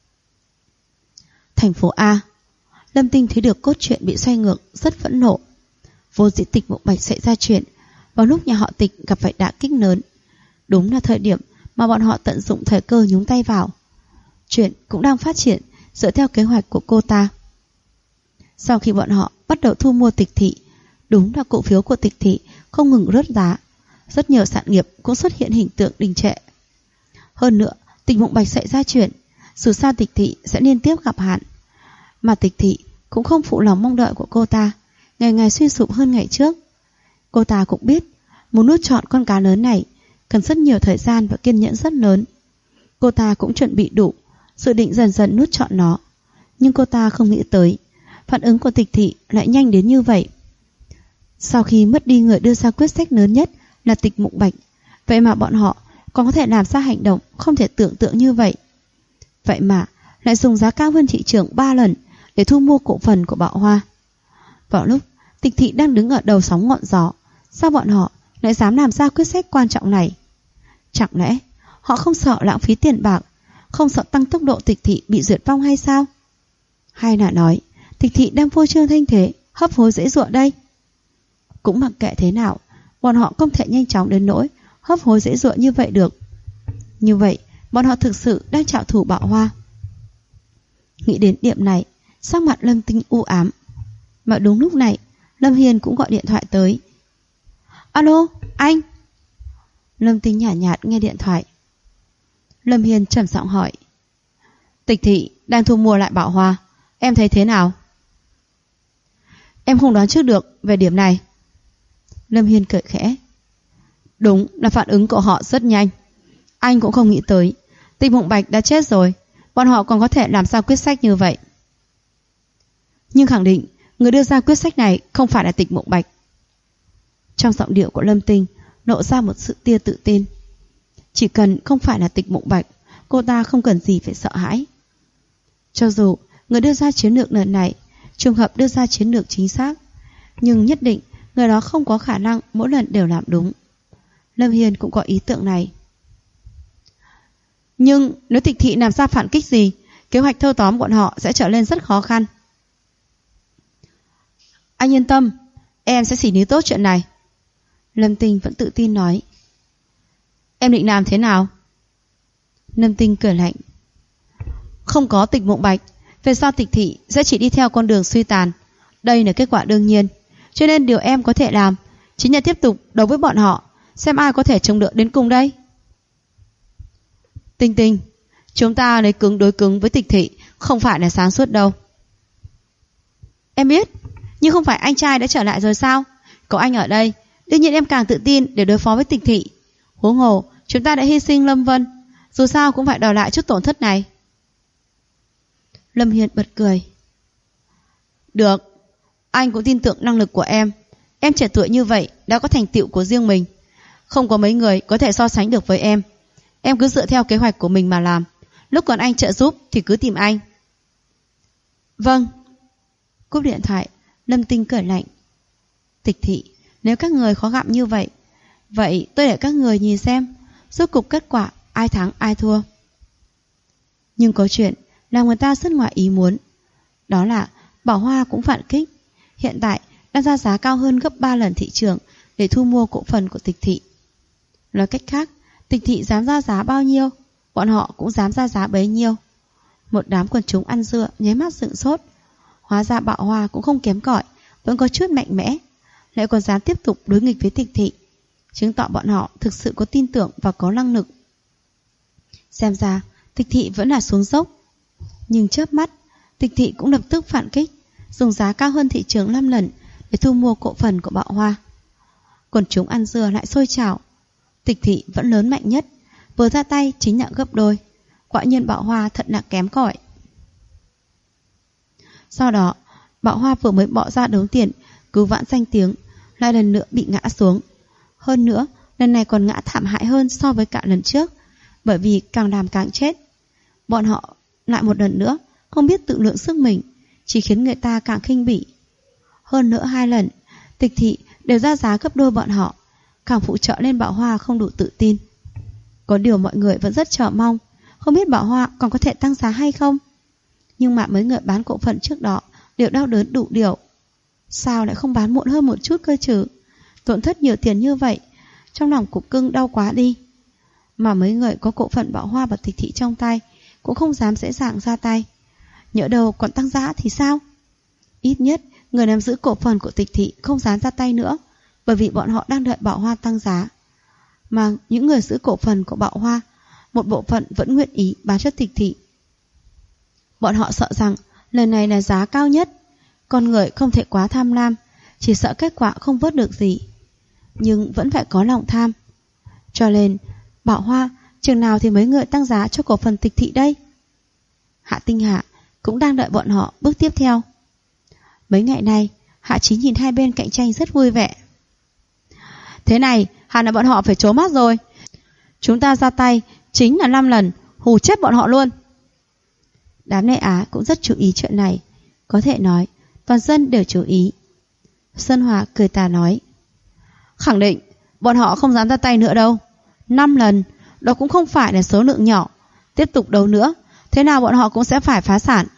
Thành phố A. Lâm Tinh thấy được cốt truyện bị xoay ngược, rất phẫn nộ. Vô dĩ Tịch Mộng Bạch xảy ra chuyện, vào lúc nhà họ Tịch gặp phải đả kích lớn. Đúng là thời điểm mà bọn họ tận dụng thời cơ nhúng tay vào. Chuyện cũng đang phát triển dựa theo kế hoạch của cô ta. Sau khi bọn họ bắt đầu thu mua Tịch Thị, đúng là cổ phiếu của Tịch Thị không ngừng rớt giá, rất nhiều sản nghiệp cũng xuất hiện hình tượng đình trệ. Hơn nữa, Tịch Mộng Bạch xảy ra chuyện, dù sao Tịch Thị sẽ liên tiếp gặp hạn, mà Tịch Thị cũng không phụ lòng mong đợi của cô ta, ngày ngày suy sụp hơn ngày trước. Cô ta cũng biết, muốn nuốt trọn con cá lớn này cần rất nhiều thời gian và kiên nhẫn rất lớn. Cô ta cũng chuẩn bị đủ, dự định dần dần nuốt trọn nó. Nhưng cô ta không nghĩ tới, phản ứng của Tịch Thị lại nhanh đến như vậy. Sau khi mất đi người đưa ra quyết sách lớn nhất là Tịch Mộng Bạch, vậy mà bọn họ còn có thể làm ra hành động không thể tưởng tượng như vậy. Vậy mà lại dùng giá cao hơn thị trường 3 lần để thu mua cổ phần của Bảo Hoa. Vào lúc Tịch Thị đang đứng ở đầu sóng ngọn gió, sao bọn họ lại dám làm ra quyết sách quan trọng này? Chẳng lẽ họ không sợ lãng phí tiền bạc, không sợ tăng tốc độ Tịch Thị bị diệt vong hay sao? Hay là nói Tịch Thị đang phô trương thanh thế, hấp hối dễ dụa đây? Cũng mặc kệ thế nào, bọn họ không thể nhanh chóng đến nỗi hấp hối dễ dụa như vậy được. Như vậy, bọn họ thực sự đang trạo thủ Bảo Hoa. Nghĩ đến điểm này, sắc mặt Lâm Tinh u ám. Mà đúng lúc này, Lâm Hiên cũng gọi điện thoại tới. Alo, anh? Lâm Tinh nhàn nhạt nghe điện thoại. Lâm Hiên trầm giọng hỏi. Tịch Thị đang thu mua lại Bảo Hoa, em thấy thế nào? Em không đoán trước được về điểm này. Lâm Hiên cười khẽ. Đúng là phản ứng của họ rất nhanh. Anh cũng không nghĩ tới Tịch Mộng Bạch đã chết rồi, bọn họ còn có thể làm sao quyết sách như vậy. Nhưng khẳng định người đưa ra quyết sách này không phải là Tịch Mộng Bạch. Trong giọng điệu của Lâm Tinh lộ ra một sự tia tự tin. Chỉ cần không phải là Tịch Mộng Bạch, cô ta không cần gì phải sợ hãi. Cho dù người đưa ra chiến lược lần này trường hợp đưa ra chiến lược chính xác, nhưng nhất định người đó không có khả năng mỗi lần đều làm đúng. Lâm Hiên cũng có ý tưởng này. Nhưng nếu Tịch Thị làm ra phản kích gì, kế hoạch thâu tóm bọn họ sẽ trở nên rất khó khăn. Anh yên tâm, em sẽ xử lý tốt chuyện này. Lâm Tinh vẫn tự tin nói. Em định làm thế nào? Lâm Tinh cười lạnh. Không có Tịch Mộng Bạch, về sau Tịch Thị sẽ chỉ đi theo con đường suy tàn. Đây là kết quả đương nhiên. Cho nên điều em có thể làm chính là tiếp tục đấu với bọn họ, xem ai có thể chống đỡ đến cùng đây. Tinh Tinh, chúng ta lấy cứng đối cứng với Tịch Thị không phải là sáng suốt đâu. Em biết, nhưng không phải anh trai đã trở lại rồi sao? Có anh ở đây, đương nhiên em càng tự tin để đối phó với Tịch Thị. Huống hồ, chúng ta đã hy sinh Lâm Vân, dù sao cũng phải đòi lại chút tổn thất này. Lâm Hiên bật cười. Được, anh cũng tin tưởng năng lực của em. Em trẻ tuổi như vậy đã có thành tựu của riêng mình, không có mấy người có thể so sánh được với em. Em cứ dựa theo kế hoạch của mình mà làm, lúc còn anh trợ giúp thì cứ tìm anh. Vâng. Cúp điện thoại, Lâm Tinh cười lạnh. Tịch Thị, nếu các người khó gặm như vậy, vậy tôi để các người nhìn xem rốt cục kết quả ai thắng ai thua. Nhưng có chuyện làm người ta rất ngoài ý muốn, đó là Bảo Hoa cũng phản kích, hiện tại đang ra giá cao hơn gấp 3 lần thị trường để thu mua cổ phần của Tịch Thị. Nói cách khác, Tịch Thị dám ra giá bao nhiêu, bọn họ cũng dám ra giá bấy nhiêu. Một đám quần chúng ăn dưa nháy mắt sửng sốt. Hóa ra Bảo Hoa cũng không kém cỏi, vẫn có chút mạnh mẽ, lại còn dám tiếp tục đối nghịch với Tịch Thị, chứng tỏ bọn họ thực sự có tin tưởng và có năng lực. Xem ra Tịch Thị vẫn là xuống dốc. Nhưng chớp mắt, Tịch Thị cũng lập tức phản kích, dùng giá cao hơn thị trường 5 lần để thu mua cổ phần của Bảo Hoa. Quần chúng ăn dưa lại sôi trào. Tịch Thị vẫn lớn mạnh nhất, vừa ra tay chính là gấp đôi. Quả nhiên Bảo Hoa thật là kém cỏi. Sau đó, Bảo Hoa vừa mới bỏ ra đống tiền cứu vãn danh tiếng, lại lần nữa bị ngã xuống. Hơn nữa, lần này còn ngã thảm hại hơn so với cả lần trước, bởi vì càng làm càng chết. Bọn họ lại một lần nữa không biết tự lượng sức mình, chỉ khiến người ta càng khinh bỉ. Hơn nữa 2 lần, Tịch thị đều ra giá gấp đôi bọn họ, càng phụ trợ lên Bảo Hoa không đủ tự tin. Có điều mọi người vẫn rất chờ mong, không biết Bảo Hoa còn có thể tăng giá hay không. Nhưng mà mấy người bán cổ phần trước đó đều đau đớn đủ điều. Sao lại không bán muộn hơn một chút cơ chứ? Tổn thất nhiều tiền như vậy, trong lòng Cục Cưng đau quá đi. Mà mấy người có cổ phần Bảo Hoa và Tịch thị trong tay cũng không dám dễ dàng ra tay. Nhỡ đầu còn tăng giá thì sao? Ít nhất người nắm giữ cổ phần của Tịch thị không dám ra tay nữa, bởi vì bọn họ đang đợi Bảo Hoa tăng giá. Mà những người giữ cổ phần của Bảo Hoa, một bộ phận vẫn nguyện ý bán cho Tịch thị. Bọn họ sợ rằng lần này là giá cao nhất, con người không thể quá tham lam, chỉ sợ kết quả không vớt được gì, nhưng vẫn phải có lòng tham. Cho nên Bảo Hoa chừng nào thì mấy người tăng giá cho cổ phần Tịch thị đây? Hạ Tinh Hà cũng đang đợi bọn họ bước tiếp theo. Mấy ngày nay Hạ Chí nhìn hai bên cạnh tranh rất vui vẻ. Thế này hẳn là bọn họ phải trố mắt rồi. Chúng ta ra tay chính là 5 lần, hù chết bọn họ luôn. Đám Lê Á cũng rất chú ý chuyện này, có thể nói toàn dân đều chú ý. Sơn Hòa cười tà nói, khẳng định bọn họ không dám ra tay nữa đâu. 5 lần, đó cũng không phải là số lượng nhỏ. Tiếp tục đấu nữa, thế nào bọn họ cũng sẽ phải phá sản.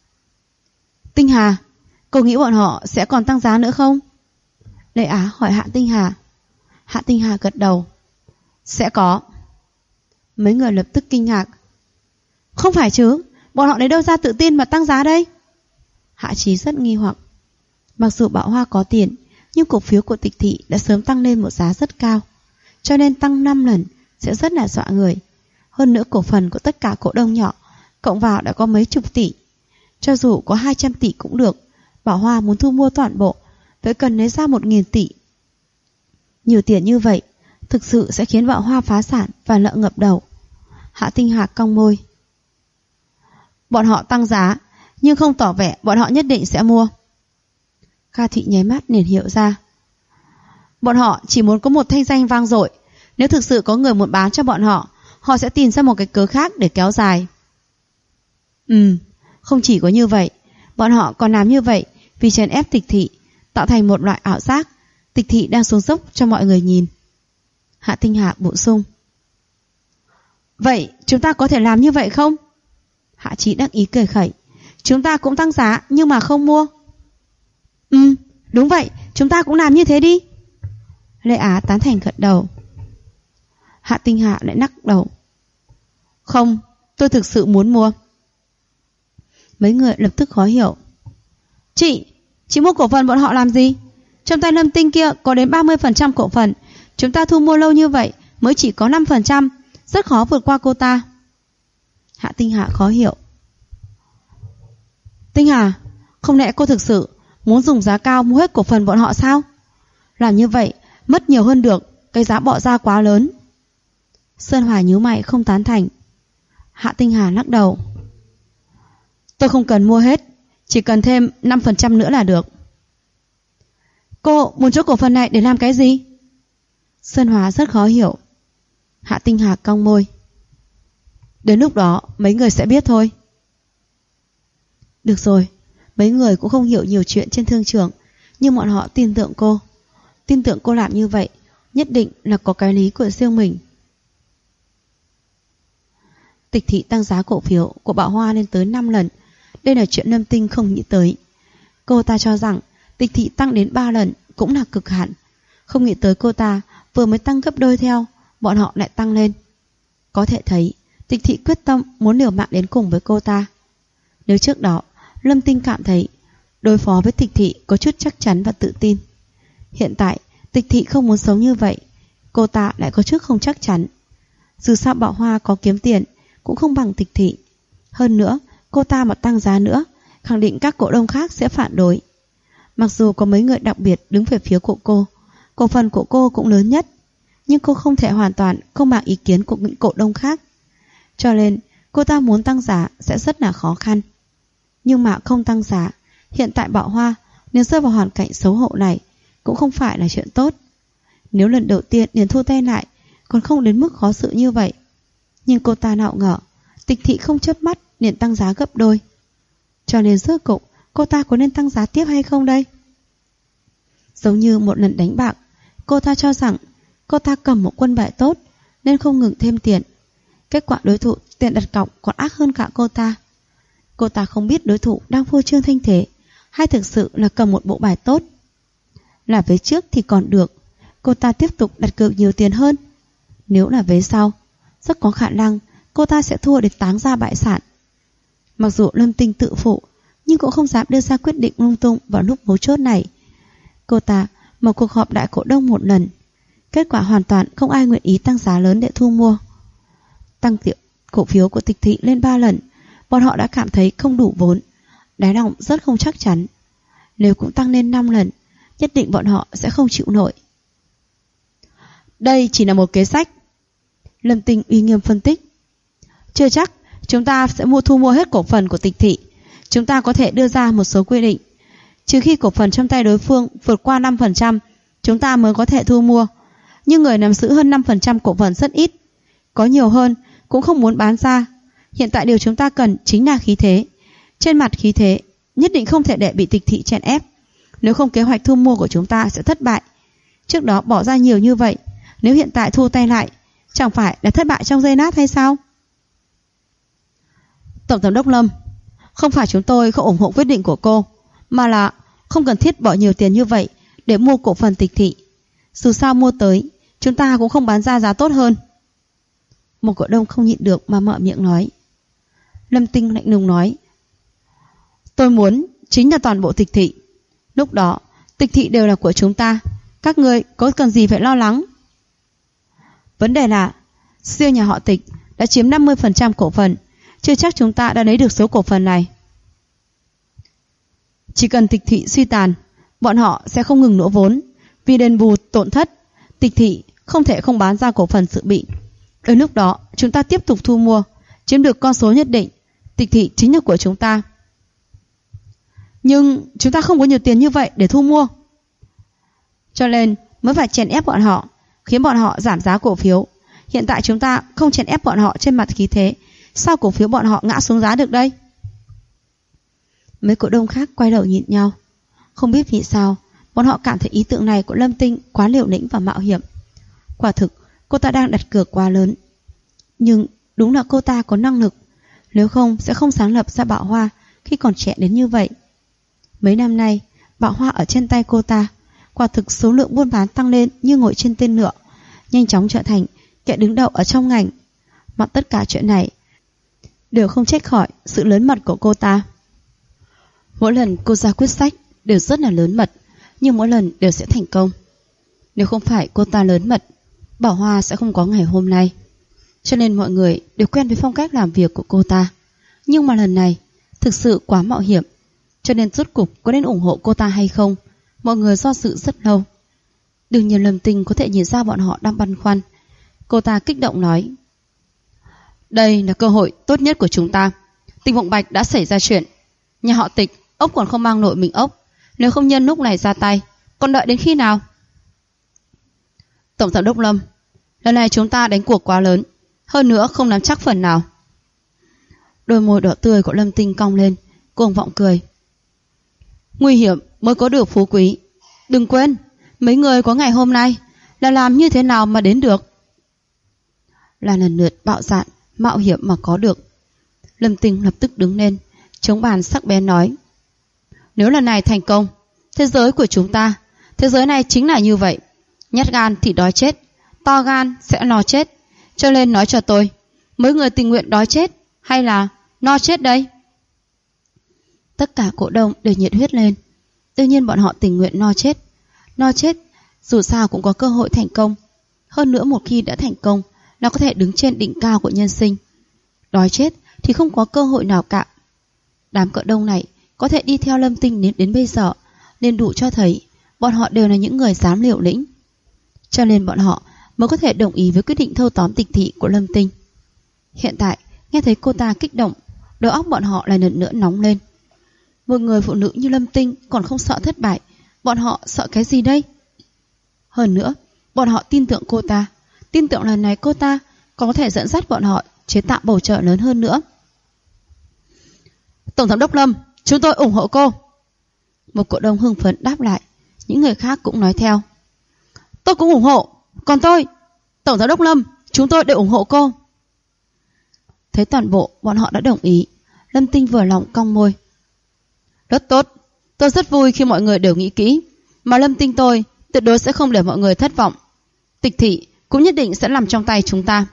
Tinh Hà, cô nghĩ bọn họ sẽ còn tăng giá nữa không? Lê Á hỏi Hạ Tinh Hà. Hạ Tinh Hà gật đầu. Sẽ có. Mấy người lập tức kinh ngạc. Không phải chứ, bọn họ lấy đâu ra tự tin mà tăng giá đây? Hạ Chí rất nghi hoặc. Mặc dù Bảo Hoa có tiền, nhưng cổ phiếu của Tịch thị đã sớm tăng lên một giá rất cao, cho nên tăng 5 lần sẽ rất là dọa người. Hơn nữa cổ phần của tất cả cổ đông nhỏ cộng vào đã có mấy chục tỷ. Cho dù có 200 tỷ cũng được, Bảo Hoa muốn thu mua toàn bộ phải cần lấy ra 1.000 tỷ. Nhiều tiền như vậy thực sự sẽ khiến Bảo Hoa phá sản và nợ ngập đầu. Hạ Tinh Hà cong môi. Bọn họ tăng giá, nhưng không tỏ vẻ bọn họ nhất định sẽ mua. Kha Thị nháy mắt liền hiểu ra. Bọn họ chỉ muốn có một thanh danh vang dội. Nếu thực sự có người muốn bán cho bọn họ, họ sẽ tìm ra một cái cớ khác để kéo dài. Không chỉ có như vậy, bọn họ còn làm như vậy vì chèn ép Tịch thị, tạo thành một loại ảo giác Tịch thị đang xuống dốc cho mọi người nhìn. Hạ Tinh Hà bổ sung. Vậy chúng ta có thể làm như vậy không? Hạ Chí đắc ý cười khẩy. Chúng ta cũng tăng giá nhưng mà không mua. Đúng vậy, chúng ta cũng làm như thế đi. Lê Á tán thành gật đầu. Hạ Tinh Hà lại lắc đầu. Không, tôi thực sự muốn mua. Mấy người lập tức khó hiểu. Chị mua cổ phần bọn họ làm gì? Trong tay Lâm Tinh kia có đến 30% cổ phần. Chúng ta thu mua lâu như vậy mới chỉ có 5%, rất khó vượt qua cô ta. Hạ Tinh Hà khó hiểu. Tinh Hà, không lẽ cô thực sự muốn dùng giá cao mua hết cổ phần bọn họ sao? Làm như vậy mất nhiều hơn được, cái giá bỏ ra quá lớn. Sơn Hòa nhíu mày không tán thành. Hạ Tinh Hà lắc đầu. Tôi không cần mua hết, chỉ cần thêm 5% nữa là được. Cô muốn chỗ cổ phần này để làm cái gì? Sơn Hòa rất khó hiểu. Hạ Tinh Hà cong môi. Đến lúc đó mấy người sẽ biết thôi. Được rồi, mấy người cũng không hiểu nhiều chuyện trên thương trường, nhưng bọn họ tin tưởng cô. Tin tưởng cô làm như vậy nhất định là có cái lý của riêng mình. Tịch thị tăng giá cổ phiếu của Bảo Hoa lên tới 5 lần. Đây là chuyện Lâm Tinh không nghĩ tới. Cô ta cho rằng Tịch thị tăng đến 3 lần cũng là cực hạn. Không nghĩ tới cô ta vừa mới tăng gấp đôi theo, bọn họ lại tăng lên. Có thể thấy Tịch thị quyết tâm muốn liều mạng đến cùng với cô ta. Nếu trước đó Lâm Tinh cảm thấy đối phó với Tịch thị có chút chắc chắn và tự tin, hiện tại Tịch thị không muốn sống như vậy, cô ta lại có chút không chắc chắn. Dù sao Bảo Hoa có kiếm tiền cũng không bằng Tịch thị. Hơn nữa cô ta mà tăng giá nữa, khẳng định các cổ đông khác sẽ phản đối. Mặc dù có mấy người đặc biệt đứng về phía của cô, cổ phần của cô cũng lớn nhất, nhưng cô không thể hoàn toàn không mang ý kiến của những cổ đông khác. Cho nên cô ta muốn tăng giá sẽ rất là khó khăn. Nhưng mà không tăng giá, Hiện tại Bảo Hoa nếu rơi vào hoàn cảnh xấu hổ này cũng không phải là chuyện tốt. Nếu lần đầu tiên liền thu tay lại còn không đến mức khó xử như vậy. Nhưng cô ta nào ngờ Tịch Thị không chớp mắt liền tăng giá gấp đôi. Cho nên rốt cuộc cô ta có nên tăng giá tiếp hay không đây? Giống như một lần đánh bạc, cô ta cho rằng cô ta cầm một quân bài tốt nên không ngừng thêm tiền. Kết quả đối thủ tiền đặt cọc còn ác hơn cả cô ta. Cô ta không biết đối thủ đang phô trương thanh thế hay thực sự là cầm một bộ bài tốt. Là vế trước thì còn được, cô ta tiếp tục đặt cược nhiều tiền hơn. Nếu là vế sau, rất có khả năng cô ta sẽ thua để táng ra bại sản. Mặc dù Lâm Tinh tự phụ, nhưng cũng không dám đưa ra quyết định lung tung vào lúc mấu chốt này. Cô ta mở cuộc họp đại cổ đông một lần, kết quả hoàn toàn không ai nguyện ý tăng giá lớn để thu mua. Tăng cổ phiếu của Tịch Thị lên 3 lần, bọn họ đã cảm thấy không đủ vốn, đáy lòng rất không chắc chắn. Nếu cũng tăng lên 5 lần, nhất định bọn họ sẽ không chịu nổi. Đây chỉ là một kế sách. Lâm Tinh uy nghiêm phân tích. Chưa chắc chúng ta sẽ thu mua hết cổ phần của Tịch Thị. Chúng ta có thể đưa ra một số quy định. Trừ khi cổ phần trong tay đối phương vượt qua 5%, chúng ta mới có thể thu mua. Nhưng người nắm giữ hơn 5% cổ phần rất ít. Có nhiều hơn cũng không muốn bán ra. Hiện tại điều chúng ta cần chính là khí thế. Trên mặt khí thế, nhất định không thể để bị Tịch Thị chèn ép. Nếu không kế hoạch thu mua của chúng ta sẽ thất bại. Trước đó bỏ ra nhiều như vậy, nếu hiện tại thu tay lại, chẳng phải là thất bại trong giây lát hay sao? Tổng giám đốc Lâm, không phải chúng tôi không ủng hộ quyết định của cô, mà là không cần thiết bỏ nhiều tiền như vậy để mua cổ phần Tịch Thị. Dù sao mua tới, chúng ta cũng không bán ra giá tốt hơn. Một cổ đông không nhịn được mà mở miệng nói. Lâm Tinh lạnh lùng nói. Tôi muốn chính là toàn bộ Tịch Thị. Lúc đó, Tịch Thị đều là của chúng ta. Các ngươi có cần gì phải lo lắng? Vấn đề là siêu nhà họ Tịch đã chiếm 50% cổ phần, chưa chắc chúng ta đã lấy được số cổ phần này. Chỉ cần Tịch Thị suy tàn, bọn họ sẽ không ngừng lỗ vốn. Vì đền bù tổn thất, Tịch Thị không thể không bán ra cổ phần dự bị. Đến lúc đó chúng ta tiếp tục thu mua, chiếm được con số nhất định, Tịch Thị chính là của chúng ta. Nhưng chúng ta không có nhiều tiền như vậy để thu mua, cho nên mới phải chèn ép bọn họ, khiến bọn họ giảm giá cổ phiếu. Hiện tại chúng ta không chèn ép bọn họ trên mặt khí thế, sao cổ phiếu bọn họ ngã xuống giá được đây? Mấy cổ đông khác quay đầu nhìn nhau. Không biết vì sao bọn họ cảm thấy ý tưởng này của Lâm Tinh quá liều lĩnh và mạo hiểm. Quả thực cô ta đang đặt cược quá lớn. Nhưng đúng là cô ta có năng lực, nếu không sẽ không sáng lập ra Bảo Hoa khi còn trẻ đến như vậy. Mấy năm nay Bảo Hoa ở trên tay cô ta, quả thực số lượng buôn bán tăng lên như ngồi trên tên lửa, nhanh chóng trở thành kẻ đứng đầu ở trong ngành. Mà tất cả chuyện này đều không trách khỏi sự lớn mật của cô ta. Mỗi lần cô ra quyết sách đều rất là lớn mật, nhưng mỗi lần đều sẽ thành công. Nếu không phải cô ta lớn mật, Bảo Hoa sẽ không có ngày hôm nay. Cho nên mọi người đều quen với phong cách làm việc của cô ta. Nhưng mà lần này thực sự quá mạo hiểm, cho nên rốt cục có nên ủng hộ cô ta hay không, mọi người do dự rất lâu. Đương nhiên Lâm Tinh có thể nhìn ra bọn họ đang băn khoăn. Cô ta kích động nói. Đây là cơ hội tốt nhất của chúng ta. Tinh Mộng Bạch đã xảy ra chuyện, nhà họ Tịch ốc còn không mang nổi mình ốc. Nếu không nhân lúc này ra tay, còn đợi đến khi nào? Tổng giám đốc Lâm, lần này chúng ta đánh cuộc quá lớn, hơn nữa không nắm chắc phần nào. Đôi môi đỏ tươi của Lâm Tinh cong lên, cuồng vọng cười. Nguy hiểm mới có được phú quý. Đừng quên, mấy người có ngày hôm nay là làm như thế nào mà đến được. Là lần lượt bạo dạn, mạo hiểm mà có được. Lâm Tinh lập tức đứng lên, chống bàn sắc bén nói. Nếu lần này thành công, thế giới của chúng ta, thế giới này chính là như vậy. Nhát gan thì đói chết, to gan sẽ no chết. Cho nên nói cho tôi, mấy người tình nguyện đói chết hay là no chết đây? Tất cả cổ đông đều nhiệt huyết lên. Đương nhiên bọn họ tình nguyện no chết. No chết dù sao cũng có cơ hội thành công. Hơn nữa một khi đã thành công, nó có thể đứng trên đỉnh cao của nhân sinh. Đói chết thì không có cơ hội nào cả. Đám cổ đông này có thể đi theo Lâm Tinh đến bây giờ, nên đủ cho thấy bọn họ đều là những người dám liều lĩnh. Cho nên bọn họ mới có thể đồng ý với quyết định thâu tóm Tịch Thị của Lâm Tinh. Hiện tại nghe thấy cô ta kích động, đầu óc bọn họ lại lần nữa nóng lên. Một người phụ nữ như Lâm Tinh còn không sợ thất bại, bọn họ sợ cái gì đây? Hơn nữa, bọn họ tin tưởng cô ta, tin tưởng lần này cô ta có thể dẫn dắt bọn họ chế tạo bầu trời lớn hơn nữa. Tổng giám đốc Lâm, chúng tôi ủng hộ cô. Một cổ đông hưng phấn đáp lại. Những người khác cũng nói theo. Tôi cũng ủng hộ. Còn tôi, Tổng giám đốc Lâm, chúng tôi đều ủng hộ cô. Thấy toàn bộ bọn họ đã đồng ý, Lâm Tinh vừa lòng cong môi. Rất tốt, tôi rất vui khi mọi người đều nghĩ kỹ, mà Lâm Tinh tôi tuyệt đối sẽ không để mọi người thất vọng. Tịch thị cũng nhất định sẽ nằm trong tay chúng ta.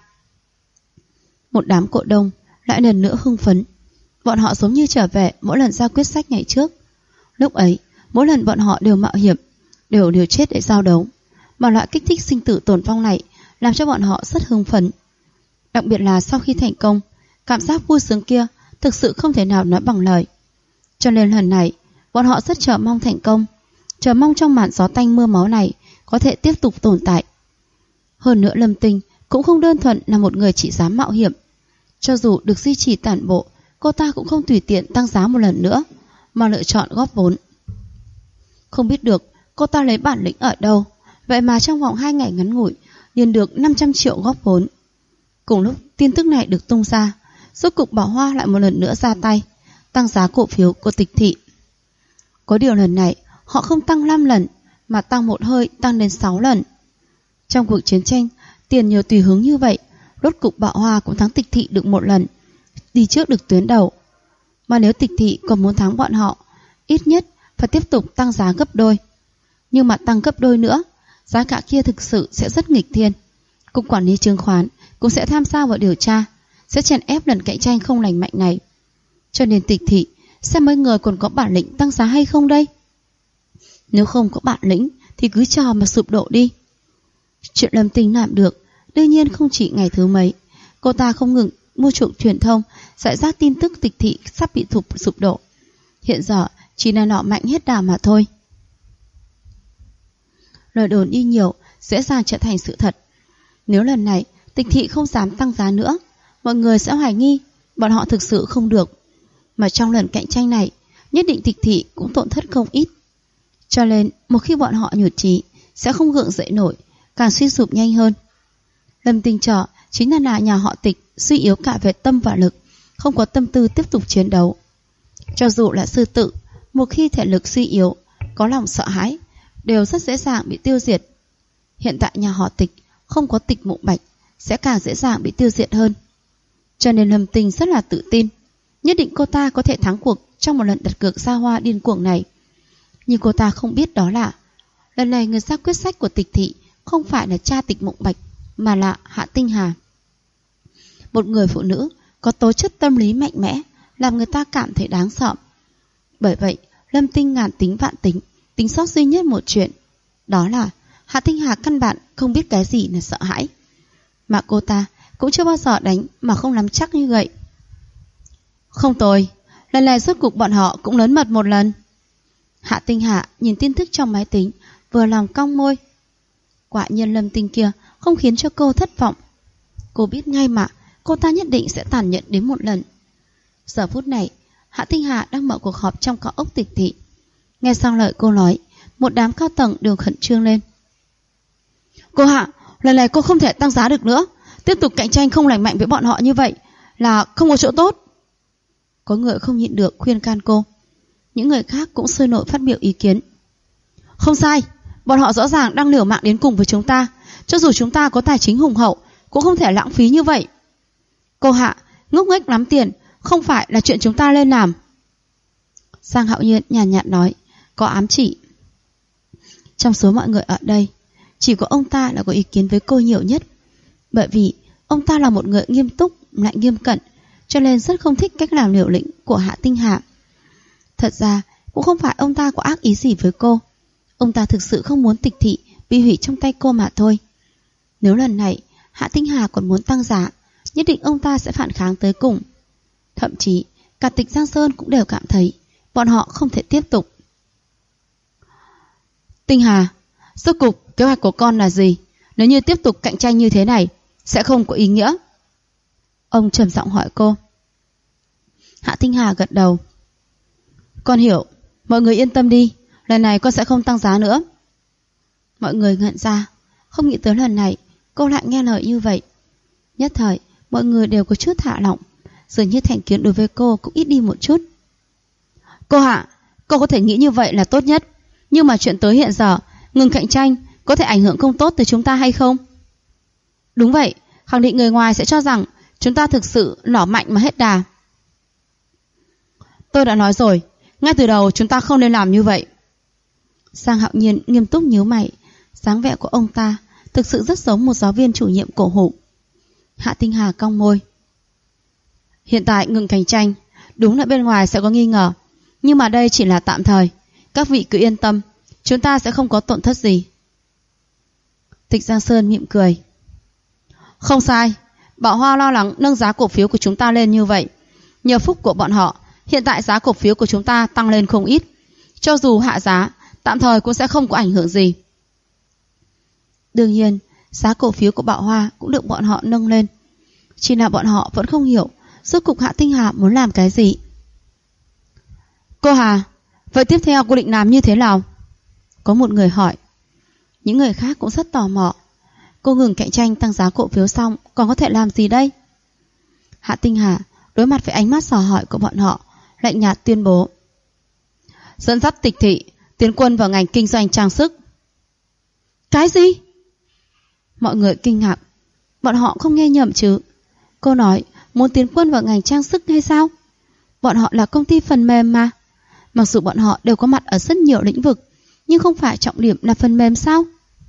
Một đám cổ đông lại lần nữa hưng phấn. Bọn họ giống như trở về mỗi lần ra quyết sách ngày trước. Lúc ấy, mỗi lần bọn họ đều mạo hiểm, đều liều chết để giao đấu, mà loại kích thích sinh tử tồn vong này làm cho bọn họ rất hưng phấn. Đặc biệt là sau khi thành công, cảm giác vui sướng kia thực sự không thể nào nói bằng lời. Cho nên lần này, bọn họ rất chờ mong thành công, chờ mong trong màn gió tanh mưa máu này có thể tiếp tục tồn tại. Hơn nữa Lâm Tinh cũng không đơn thuần là một người chỉ dám mạo hiểm. Cho dù được duy trì toàn bộ, cô ta cũng không tùy tiện tăng giá một lần nữa, mà lựa chọn góp vốn. Không biết được cô ta lấy bản lĩnh ở đâu, vậy mà trong vòng 2 ngày ngắn ngủi liền được 500 triệu góp vốn. Cùng lúc tin tức này được tung ra, rốt cục Bảo Hoa lại một lần nữa ra tay, tăng giá cổ phiếu của Tịch thị. Có điều lần này họ không tăng 5 lần, mà tăng một hơi tăng đến 6 lần. Trong cuộc chiến tranh, tiền nhiều tùy hứng như vậy, rốt cục Bảo Hoa cũng thắng Tịch thị được một lần, đi trước được tuyến đầu. Mà nếu Tịch thị còn muốn thắng bọn họ, ít nhất phải tiếp tục tăng giá gấp đôi. Nhưng mà tăng gấp đôi nữa, giá cả kia thực sự sẽ rất nghịch thiên. Cục quản lý chứng khoán cũng sẽ tham gia vào điều tra, sẽ chèn ép lần cạnh tranh không lành mạnh này. Cho nên Tịch thị xem mấy người còn có bản lĩnh tăng giá hay không đây. Nếu không có bản lĩnh thì cứ chờ mà sụp đổ đi. Chuyện Lâm Tinh làm được đương nhiên không chỉ ngày thứ mấy. Cô ta không ngừng mua chuộc truyền thông, giải rác tin tức Tịch thị sắp bị sụp đổ. Hiện giờ chỉ là nọ mạnh hết đà mà thôi. Lời đồn đi nhiều dễ dàng trở thành sự thật. Nếu lần này Tịch thị không dám tăng giá nữa, mọi người sẽ hoài nghi bọn họ thực sự không được. Mà trong lần cạnh tranh này, nhất định Tịch thị cũng tổn thất không ít. Cho nên một khi bọn họ nhụt chí, sẽ không gượng dậy nổi, càng suy sụp nhanh hơn. Lâm Tinh Trọ chính là nhà họ Tịch suy yếu cả về tâm và lực, không có tâm tư tiếp tục chiến đấu. Cho dù là sư tử, một khi thể lực suy yếu, có lòng sợ hãi, đều rất dễ dàng bị tiêu diệt. Hiện tại nhà họ Tịch không có Tịch Mộng Bạch, sẽ càng dễ dàng bị tiêu diệt hơn. Cho nên Lâm Tinh rất là tự tin, nhất định cô ta có thể thắng cuộc trong một lần đặt cược xa hoa điên cuồng này. Nhưng cô ta không biết đó là lần này người ra quyết sách của Tịch thị không phải là cha Tịch Mộng Bạch, mà là Hạ Tinh Hà. Một người phụ nữ có tố chất tâm lý mạnh mẽ, làm người ta cảm thấy đáng sợ. Bởi vậy Lâm Tinh ngàn tính vạn tính, tính sót duy nhất một chuyện, đó là Hạ Tinh Hà căn bản không biết cái gì là sợ hãi. Mà cô ta cũng chưa bao giờ đánh mà không nắm chắc như vậy. Không tồi, lần này rốt cục bọn họ cũng lớn mật một lần. Hạ Tinh Hà nhìn tin tức trong máy tính, vừa lòng cong môi. Quả nhiên Lâm Tinh kia không khiến cho cô thất vọng. Cô biết ngay mà cô ta nhất định sẽ tàn nhẫn đến một lần. Giờ phút này, Hạ Tinh Hà đang mở cuộc họp trong cao ốc Tịch thị. Nghe xong lời cô nói, một đám cao tầng đều khẩn trương lên. Cô Hạ, lần này cô không thể tăng giá được nữa. Tiếp tục cạnh tranh không lành mạnh với bọn họ như vậy là không có chỗ tốt. Có người không nhịn được khuyên can cô. Những người khác cũng sôi nổi phát biểu ý kiến. Không sai, bọn họ rõ ràng đang liều mạng đến cùng với chúng ta. Cho dù chúng ta có tài chính hùng hậu, cũng không thể lãng phí như vậy. Cô Hạ, ngốc nghếch lắm tiền không phải là chuyện chúng ta lên làm. Giang Hạo Nhiên nhàn nhạt nói, có ám chỉ. Trong số mọi người ở đây, chỉ có ông ta là có ý kiến với cô nhiều nhất. Bởi vì ông ta là một người nghiêm túc, lại nghiêm cẩn, cho nên rất không thích cách làm liều lĩnh của Hạ Tinh Hà. Thật ra cũng không phải ông ta có ác ý gì với cô. Ông ta thực sự không muốn Tịch thị bị hủy trong tay cô mà thôi. Nếu lần này Hạ Tinh Hà còn muốn tăng giá, nhất định ông ta sẽ phản kháng tới cùng. Thậm chí cả Tịch Giang Sơn cũng đều cảm thấy bọn họ không thể tiếp tục. Tinh Hà, rốt cục kế hoạch của con là gì? Nếu như tiếp tục cạnh tranh như thế này, sẽ không có ý nghĩa. Ông trầm giọng hỏi cô. Hạ Tinh Hà gật đầu. Con hiểu, mọi người yên tâm đi, lần này con sẽ không tăng giá nữa. Mọi người ngẩn ra, không nghĩ tới lần này cô lại nghe lời như vậy. Nhất thời, mọi người đều có chút thả lỏng, dường như thành kiến đối với cô cũng ít đi một chút. Cô Hạ, cô có thể nghĩ như vậy là tốt nhất, nhưng mà chuyện tới hiện giờ, ngừng cạnh tranh có thể ảnh hưởng không tốt tới chúng ta hay không? Đúng vậy, khẳng định người ngoài sẽ cho rằng chúng ta thực sự nỏ mạnh mà hết đà. Tôi đã nói rồi, ngay từ đầu chúng ta không nên làm như vậy. Giang Hạo Nhiên nghiêm túc nhíu mày, dáng vẻ của ông ta thực sự rất giống một giáo viên chủ nhiệm cổ hủ. Hạ Tinh Hà cong môi. Hiện tại ngừng cạnh tranh, đúng là bên ngoài sẽ có nghi ngờ, nhưng mà đây chỉ là tạm thời. Các vị cứ yên tâm, chúng ta sẽ không có tổn thất gì. Tịch Giang Sơn mỉm cười. Không sai, Bảo Hoa lo lắng nâng giá cổ phiếu của chúng ta lên như vậy. Nhờ phúc của bọn họ, hiện tại giá cổ phiếu của chúng ta tăng lên không ít. Cho dù hạ giá, tạm thời cũng sẽ không có ảnh hưởng gì. Đương nhiên, giá cổ phiếu của Bảo Hoa cũng được bọn họ nâng lên. Chỉ là bọn họ vẫn không hiểu rốt cục Hạ Tinh Hà muốn làm cái gì. Cô Hà, vậy tiếp theo cô định làm như thế nào? Có một người hỏi. Những người khác cũng rất tò mò. Cô ngừng cạnh tranh tăng giá cổ phiếu xong còn có thể làm gì đây? Hạ Tinh Hà đối mặt với ánh mắt dò hỏi của bọn họ, lạnh nhạt tuyên bố. Dẫn dắt Tịch thị tiến quân vào ngành kinh doanh trang sức. Cái gì? Mọi người kinh ngạc. Bọn họ không nghe nhầm chứ? Cô nói muốn tiến quân vào ngành trang sức hay sao? Bọn họ là công ty phần mềm mà. Mặc dù bọn họ đều có mặt ở rất nhiều lĩnh vực, nhưng không phải trọng điểm là phần mềm sao?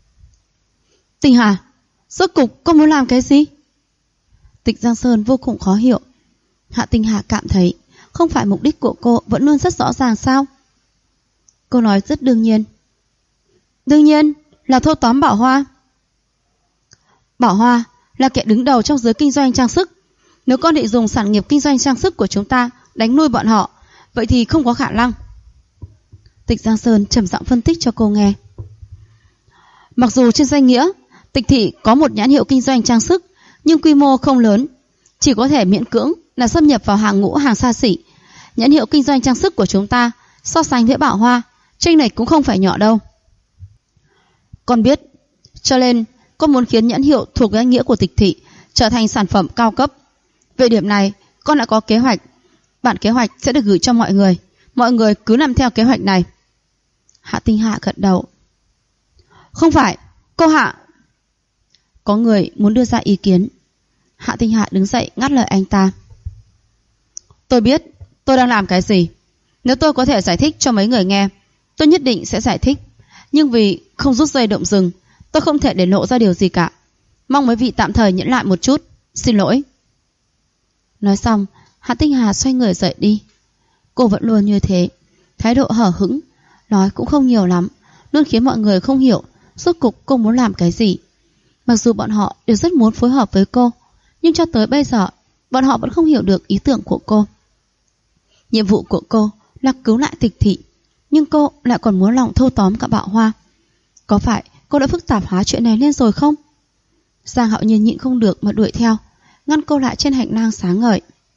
Tinh Hà, rốt cục cô muốn làm cái gì? Tịch Giang Sơn vô cùng khó hiểu. Hạ Tinh Hà cảm thấy không phải mục đích của cô vẫn luôn rất rõ ràng sao? Cô nói rất đương nhiên. Đương nhiên là thâu tóm Bảo Hoa. Bảo Hoa là kẻ đứng đầu trong giới kinh doanh trang sức. Nếu con định dùng sản nghiệp kinh doanh trang sức của chúng ta đánh nuôi bọn họ, vậy thì không có khả năng. Tịch Giang Sơn trầm giọng phân tích cho cô nghe. Mặc dù trên danh nghĩa Tịch thị có một nhãn hiệu kinh doanh trang sức, nhưng quy mô không lớn, chỉ có thể miễn cưỡng là xâm nhập vào hàng ngũ hàng xa xỉ. Nhãn hiệu kinh doanh trang sức của chúng ta so sánh với Bảo Hoa, chênh lệch cũng không phải nhỏ đâu. Con biết, cho nên con muốn khiến nhãn hiệu thuộc danh nghĩa của Tịch thị trở thành sản phẩm cao cấp. Về điểm này, con đã có kế hoạch. Bản kế hoạch sẽ được gửi cho mọi người cứ làm theo kế hoạch này. Hạ Tinh Hạ gật đầu. Không phải, cô Hạ. Có người muốn đưa ra ý kiến. Hạ Tinh Hạ đứng dậy ngắt lời anh ta. Tôi biết tôi đang làm cái gì. Nếu tôi có thể giải thích cho mấy người nghe, tôi nhất định sẽ giải thích. Nhưng vì không rút dây động rừng, tôi không thể để lộ ra điều gì cả. Mong mấy vị tạm thời nhẫn lại một chút. Xin lỗi. Nói xong, Hạ Tinh Hà xoay người rời đi. Cô vẫn luôn như thế, thái độ hở hững, nói cũng không nhiều lắm, luôn khiến mọi người không hiểu rốt cục cô muốn làm cái gì. Mặc dù bọn họ đều rất muốn phối hợp với cô, nhưng cho tới bây giờ bọn họ vẫn không hiểu được ý tưởng của cô. Nhiệm vụ của cô là cứu lại Tịch thị, nhưng cô lại còn muốn lòng thâu tóm cả Bảo Hoa. Có phải cô đã phức tạp hóa chuyện này lên rồi không? Giang Hạo Nhiên nhịn không được mà đuổi theo, ngăn cô lại trên hành lang sáng ngời.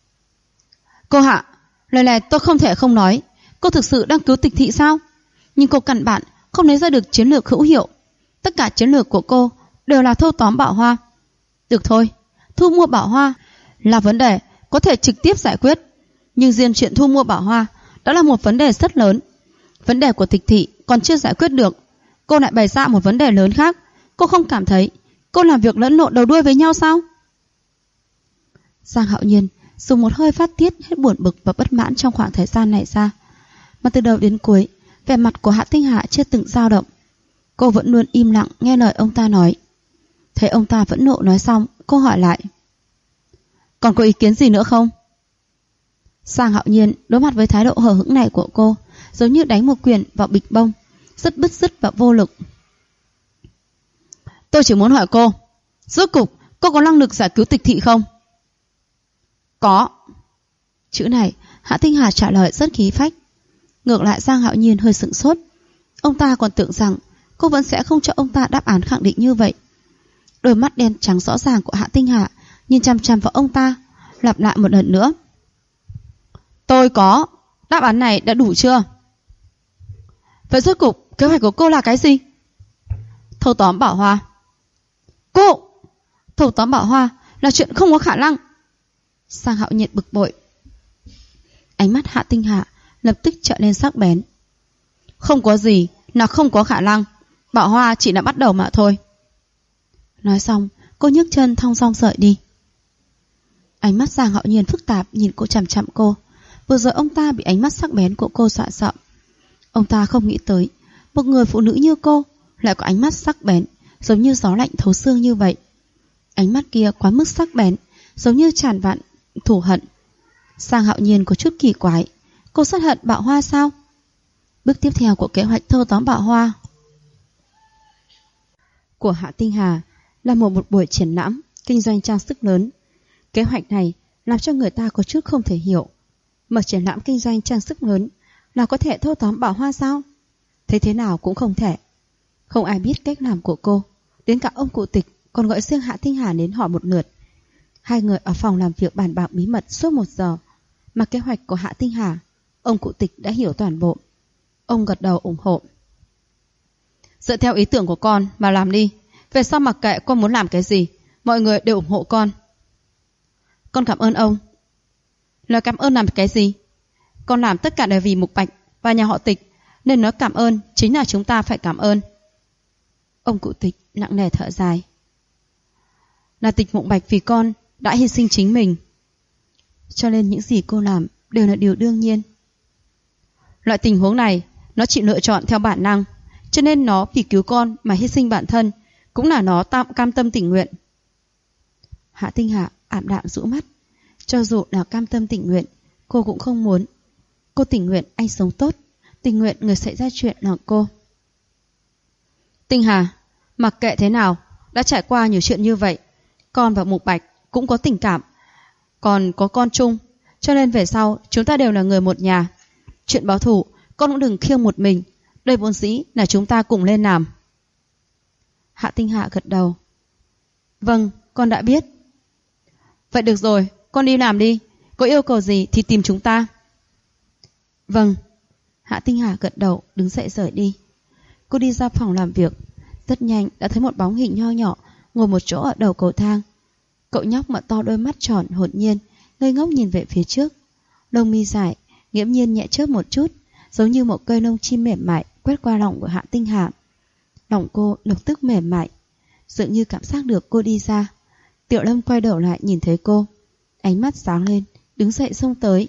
Cô Hạ, lời này tôi không thể không nói. Cô thực sự đang cứu Tịch thị sao? Nhưng cô căn bản không lấy ra được chiến lược hữu hiệu. Tất cả chiến lược của cô đều là thâu tóm Bảo Hoa. Được thôi, thu mua Bảo Hoa là vấn đề có thể trực tiếp giải quyết, nhưng riêng chuyện thu mua Bảo Hoa đó là một vấn đề rất lớn. Vấn đề của Tịch thị còn chưa giải quyết được, cô lại bày ra một vấn đề lớn khác. Cô không cảm thấy cô làm việc lẫn lộn đầu đuôi với nhau sao? Giang Hạo Nhiên dùng một hơi phát tiết hết buồn bực và bất mãn trong khoảng thời gian này ra. Mà từ đầu đến cuối, vẻ mặt của Hạ Tinh Hạ chưa từng dao động. Cô vẫn luôn im lặng nghe lời ông ta nói. Thấy ông ta vẫn nộ nói xong, cô hỏi lại. Còn có ý kiến gì nữa không? Giang Hạo Nhiên đối mặt với thái độ hờ hững này của cô, giống như đánh một quyền vào bịch bông, rất bứt rứt và vô lực. Tôi chỉ muốn hỏi cô, rốt cục cô có năng lực giải cứu Tịch thị không? Có. Chữ này Hạ Tinh Hà trả lời rất khí phách. Ngược lại Giang Hạo Nhiên hơi sửng sốt. Ông ta còn tưởng rằng cô vẫn sẽ không cho ông ta đáp án khẳng định như vậy. Đôi mắt đen trắng rõ ràng của Hạ Tinh Hà nhìn chằm chằm vào ông ta, lặp lại một lần nữa. Tôi có. Đáp án này đã đủ chưa? Vậy rốt cục kế hoạch của cô là cái gì? Thâu tóm Bảo Hoa. Cô! Thâu tóm Bảo Hoa là chuyện không có khả năng. Sang Hạo Nhiên bực bội. Ánh mắt Hạ Tinh Hà lập tức trở nên sắc bén. Không có gì là không có khả năng. Bảo Hoa chỉ là bắt đầu mà thôi. Nói xong, cô nhấc chân thong dong rời đi. Ánh mắt Giang Hạo Nhiên phức tạp nhìn cô chằm chằm cô. Vừa rồi ông ta bị ánh mắt sắc bén của cô dọa sợ. Ông ta không nghĩ tới một người phụ nữ như cô lại có ánh mắt sắc bén, giống như gió lạnh thấu xương như vậy. Ánh mắt kia quá mức sắc bén, giống như tràn vạn thù hận. Giang Hạo Nhiên có chút kỳ quái. Cô rất hận Bảo Hoa sao? Bước tiếp theo của kế hoạch thâu tóm Bảo Hoa của Hạ Tinh Hà là một buổi triển lãm kinh doanh trang sức lớn. Kế hoạch này làm cho người ta có chút không thể hiểu. Mở triển lãm kinh doanh trang sức lớn là có thể thâu tóm Bảo Hoa sao? Thế nào cũng không thể. Không ai biết cách làm của cô. Đến cả ông cụ Tịch còn gọi riêng Hạ Tinh Hà đến hỏi một lượt. Hai người ở phòng làm việc bàn bạc bí mật suốt 1 giờ. Mà kế hoạch của Hạ Tinh Hà, ông cụ Tịch đã hiểu toàn bộ. Ông gật đầu ủng hộ. Dựa theo ý tưởng của con mà làm đi. Về sau mặc kệ con muốn làm cái gì, mọi người đều ủng hộ con. Con cảm ơn ông. Lời cảm ơn làm cái gì? Con làm tất cả đều vì Mục Bạch và nhà họ Tịch, nên nói cảm ơn chính là chúng ta phải cảm ơn. Ông cụ Tịch nặng nề thở dài. Là Tịch Mục Bạch vì con đã hy sinh chính mình, cho nên những gì cô làm đều là điều đương nhiên. Loại tình huống này nó chỉ lựa chọn theo bản năng, cho nên nó vì cứu con mà hy sinh bản thân, cũng là nó cam tâm tình nguyện. Hạ Tinh Hà ảm đạm rũ mắt. Cho dù là cam tâm tình nguyện, cô cũng không muốn. Cô tình nguyện anh sống tốt, tình nguyện người xảy ra chuyện là cô. Tinh Hà, mặc kệ thế nào, đã trải qua nhiều chuyện như vậy. Con và Mục Bạch cũng có tình cảm, còn có con chung, cho nên về sau chúng ta đều là người một nhà. Chuyện báo thù con cũng đừng khiêng một mình, đây vốn dĩ là chúng ta cùng lên làm. Hạ Tinh Hà gật đầu. Vâng, con đã biết. Vậy được rồi, con đi làm đi, có yêu cầu gì thì tìm chúng ta. Vâng. Hạ Tinh Hà gật đầu đứng dậy rời đi. Cô đi ra phòng làm việc, rất nhanh đã thấy một bóng hình nho nhỏ ngồi một chỗ ở đầu cầu thang. Cậu nhóc mở to đôi mắt tròn hồn nhiên, ngây ngốc nhìn về phía trước. Lông mi dài, nghiễm nhiên nhẹ chớp một chút, giống như một cây lông chim mềm mại quét qua lòng của Hạ Tinh Hà. Lòng cô lập tức mềm mại, dường như cảm giác được cô đi ra. Tiểu Lâm quay đầu lại nhìn thấy cô, ánh mắt sáng lên, đứng dậy xông tới.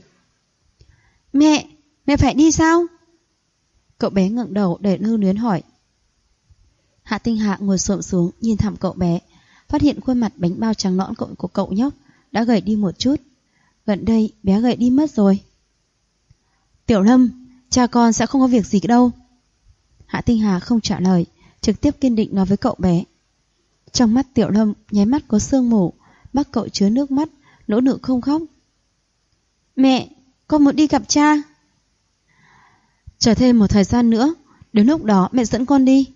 Mẹ phải đi sao? Cậu bé ngẩng đầu để lưu luyến hỏi. Hạ Tinh Hà ngồi xổm xuống nhìn thẳng cậu bé, phát hiện khuôn mặt bánh bao trắng nõn của cậu nhóc đã gầy đi một chút. Gần đây bé gầy đi mất rồi. Tiểu Lâm, cha con sẽ không có việc gì đâu. Hạ Tinh Hà không trả lời, trực tiếp kiên định nói với cậu bé. Trong mắt Tiểu Lâm nháy mắt có sương mù, mắt cậu chứa nước mắt, nỗ lực không khóc. Mẹ, con muốn đi gặp cha. Chờ thêm một thời gian nữa, đến lúc đó mẹ dẫn con đi.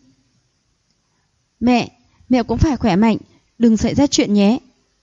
Mẹ cũng phải khỏe mạnh, đừng xảy ra chuyện nhé.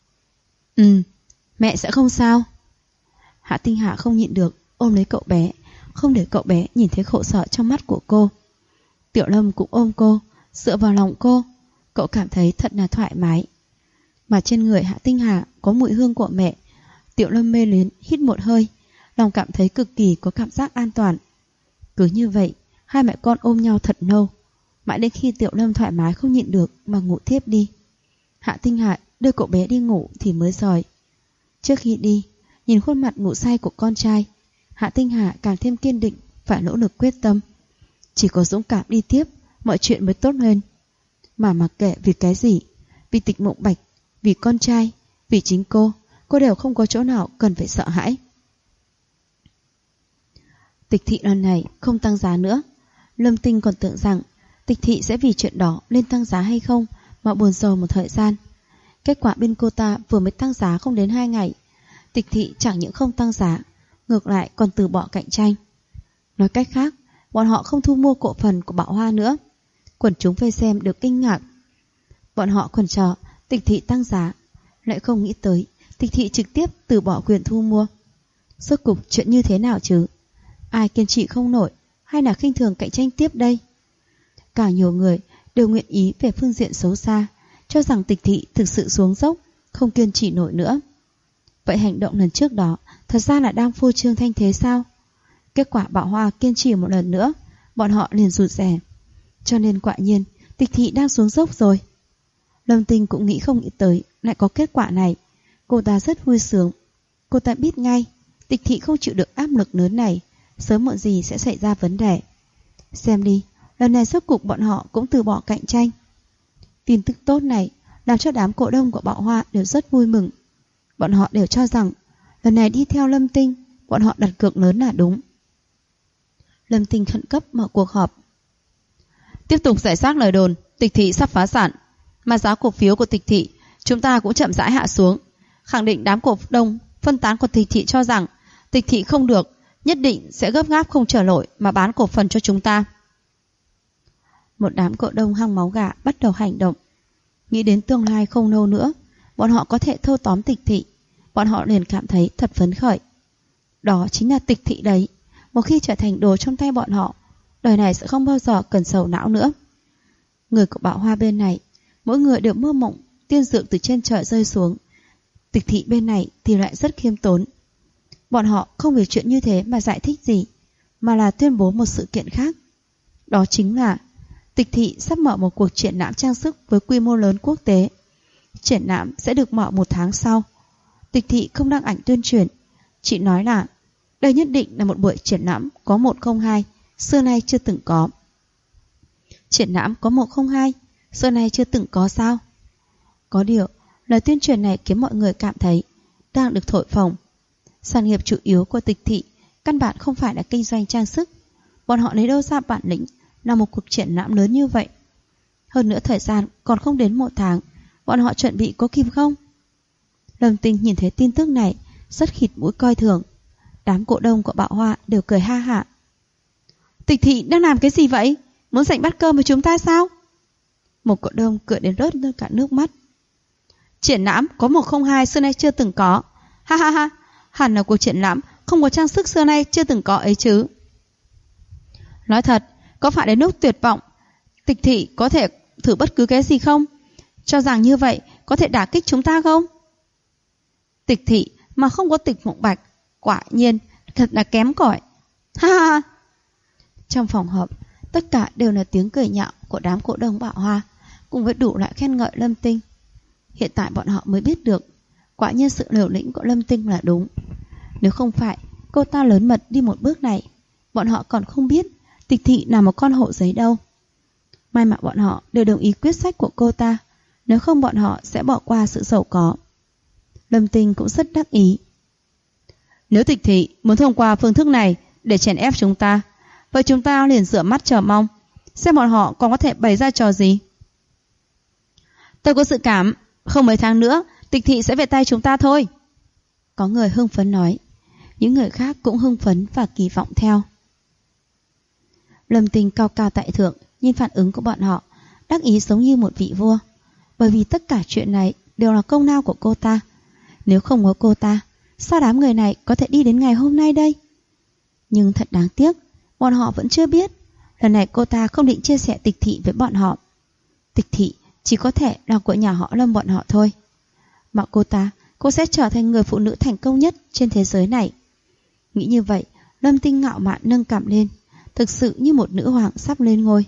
Mẹ sẽ không sao. Hạ Tinh Hà không nhịn được, ôm lấy cậu bé, không để cậu bé nhìn thấy khổ sở trong mắt của cô. Tiểu Lâm cũng ôm cô, dựa vào lòng cô. Cậu cảm thấy thật là thoải mái. Mà trên người Hạ Tinh Hà có mùi hương của mẹ. Tiểu Lâm mê luyến hít một hơi, lòng cảm thấy cực kỳ có cảm giác an toàn. Cứ như vậy, hai mẹ con ôm nhau thật lâu, mãi đến khi Tiểu Lâm thoải mái không nhịn được mà ngủ thiếp đi. Hạ Tinh Hà đưa cậu bé đi ngủ thì mới rời. Trước khi đi, nhìn khuôn mặt ngủ say của con trai, Hạ Tinh Hà càng thêm kiên định phải nỗ lực quyết tâm. Chỉ có dũng cảm đi tiếp, mọi chuyện mới tốt lên. Mà mặc kệ vì cái gì, vì Tịch Mộng Bạch, vì con trai, vì chính cô đều không có chỗ nào cần phải sợ hãi. Tịch thị lần này không tăng giá nữa. Lâm Tinh còn tưởng rằng Tịch thị sẽ vì chuyện đó lên tăng giá hay không mà buồn rầu một thời gian. Kết quả bên cô ta vừa mới tăng giá không đến 2 ngày, Tịch thị chẳng những không tăng giá, ngược lại còn từ bỏ cạnh tranh. Nói cách khác, bọn họ không thu mua cổ phần của Bảo Hoa nữa. Quần chúng vây xem được kinh ngạc. Bọn họ còn chờ Tịch thị tăng giá, lại không nghĩ tới Tịch thị trực tiếp từ bỏ quyền thu mua. Rốt cục chuyện như thế nào chứ? Ai kiên trì không nổi hay là khinh thường cạnh tranh tiếp đây? Càng nhiều người đều nguyện ý về phương diện xấu xa, cho rằng Tịch Thị thực sự xuống dốc, không kiên trì nổi nữa. Vậy hành động lần trước đó thật ra là đang phô trương thanh thế sao? Kết quả Bảo Hoa kiên trì một lần nữa, bọn họ liền rụt rè. Cho nên quả nhiên Tịch Thị đang xuống dốc rồi. Lâm Tinh cũng nghĩ không nghĩ tới lại có kết quả này. Cô ta rất vui sướng. Cô ta biết ngay Tịch Thị không chịu được áp lực lớn này, sớm muộn gì sẽ xảy ra vấn đề. Xem đi, lần này rốt cục bọn họ cũng từ bỏ cạnh tranh. Tin tức tốt này làm cho đám cổ đông của Bảo Hoa đều rất vui mừng. Bọn họ đều cho rằng lần này đi theo Lâm Tinh, bọn họ đặt cược lớn là đúng. Lâm Tinh khẩn cấp mở cuộc họp. Tiếp tục giải xác lời đồn Tịch Thị sắp phá sản, mà giá cổ phiếu của Tịch Thị chúng ta cũng chậm rãi hạ xuống. Khẳng định đám cổ đông phân tán của Tịch Thị cho rằng Tịch Thị không được, nhất định sẽ gấp gáp không chờ nổi mà bán cổ phần cho chúng ta. Một đám cổ đông hăng máu gà bắt đầu hành động. Nghĩ đến tương lai không lâu nữa bọn họ có thể thâu tóm Tịch Thị, bọn họ liền cảm thấy thật phấn khởi. Đó chính là Tịch Thị đấy. Một khi trở thành đồ trong tay bọn họ, đời này sẽ không bao giờ cần sầu não nữa. Người của Bảo Hoa bên này, mỗi người đều mơ mộng tiên dược từ trên trời rơi xuống. Tịch Thị bên này thì lại rất khiêm tốn. Bọn họ không vì chuyện như thế mà giải thích gì, mà là tuyên bố một sự kiện khác. Đó chính là Tịch Thị sắp mở một cuộc triển lãm trang sức với quy mô lớn quốc tế. Triển lãm sẽ được mở 1 tháng sau. Tịch Thị không đăng ảnh tuyên truyền, chỉ nói là đây nhất định là một buổi triển lãm có 102, xưa nay chưa từng có. Triển lãm có 102, xưa nay chưa từng có sao? Có điều, lời tuyên truyền này khiến mọi người cảm thấy đang được thổi phồng. Sản nghiệp chủ yếu của Tịch Thị căn bản không phải là kinh doanh trang sức. Bọn họ lấy đâu ra bản lĩnh làm một cuộc triển lãm lớn như vậy? Hơn nữa thời gian còn không đến 1 tháng, bọn họ chuẩn bị có kịp không? Lâm Tinh nhìn thấy tin tức này rất khịt mũi coi thường. Đám cổ đông của Bảo Hoa đều cười ha hả. Tịch Thị đang làm cái gì vậy? Muốn giành bát cơm với chúng ta sao? Một cổ đông cười đến rớt cả nước mắt. Triển lãm có 102 xưa nay chưa từng có. Ha ha ha, hẳn là cuộc triển lãm không có trang sức xưa nay chưa từng có ấy chứ. Nói thật, có phải đến lúc tuyệt vọng, Tịch Thị có thể thử bất cứ cái gì không? Cho rằng như vậy có thể đả kích chúng ta không? Tịch Thị mà không có Tịch Mộng Bạch, quả nhiên thật là kém cỏi. Ha ha ha. Trong phòng họp, tất cả đều là tiếng cười nhạo của đám cổ đông Bảo Hoa, cùng với đủ loại khen ngợi Lâm Tinh. Hiện tại bọn họ mới biết được, quả nhiên sự liều lĩnh của Lâm Tinh là đúng. Nếu không phải cô ta lớn mật đi một bước này, bọn họ còn không biết Tịch Thị là một con hổ giấy đâu. May mà bọn họ đều đồng ý quyết sách của cô ta, nếu không bọn họ sẽ bỏ qua sự giàu có. Lâm Tinh cũng rất đắc ý. Nếu Tịch Thị muốn thông qua phương thức này để chèn ép chúng ta, vậy chúng ta liền rửa mắt chờ mong, xem bọn họ còn có thể bày ra trò gì. Tôi có dự cảm, không mấy tháng nữa Tịch Thị sẽ về tay chúng ta thôi. Có người hưng phấn nói. Những người khác cũng hưng phấn và kỳ vọng theo. Lâm Tinh cao cao tại thượng nhìn phản ứng của bọn họ, đắc ý giống như một vị vua. Bởi vì tất cả chuyện này đều là công lao của cô ta. Nếu không có cô ta, sao đám người này có thể đi đến ngày hôm nay đây? Nhưng thật đáng tiếc, bọn họ vẫn chưa biết. Lần này cô ta không định chia sẻ Tịch Thị với bọn họ. Tịch Thị chỉ có thể là của nhà họ Lâm bọn họ thôi. Mà cô sẽ trở thành người phụ nữ thành công nhất trên thế giới này. Nghĩ như vậy, Lâm Tinh ngạo mạn nâng cằm lên, thực sự như một nữ hoàng sắp lên ngôi.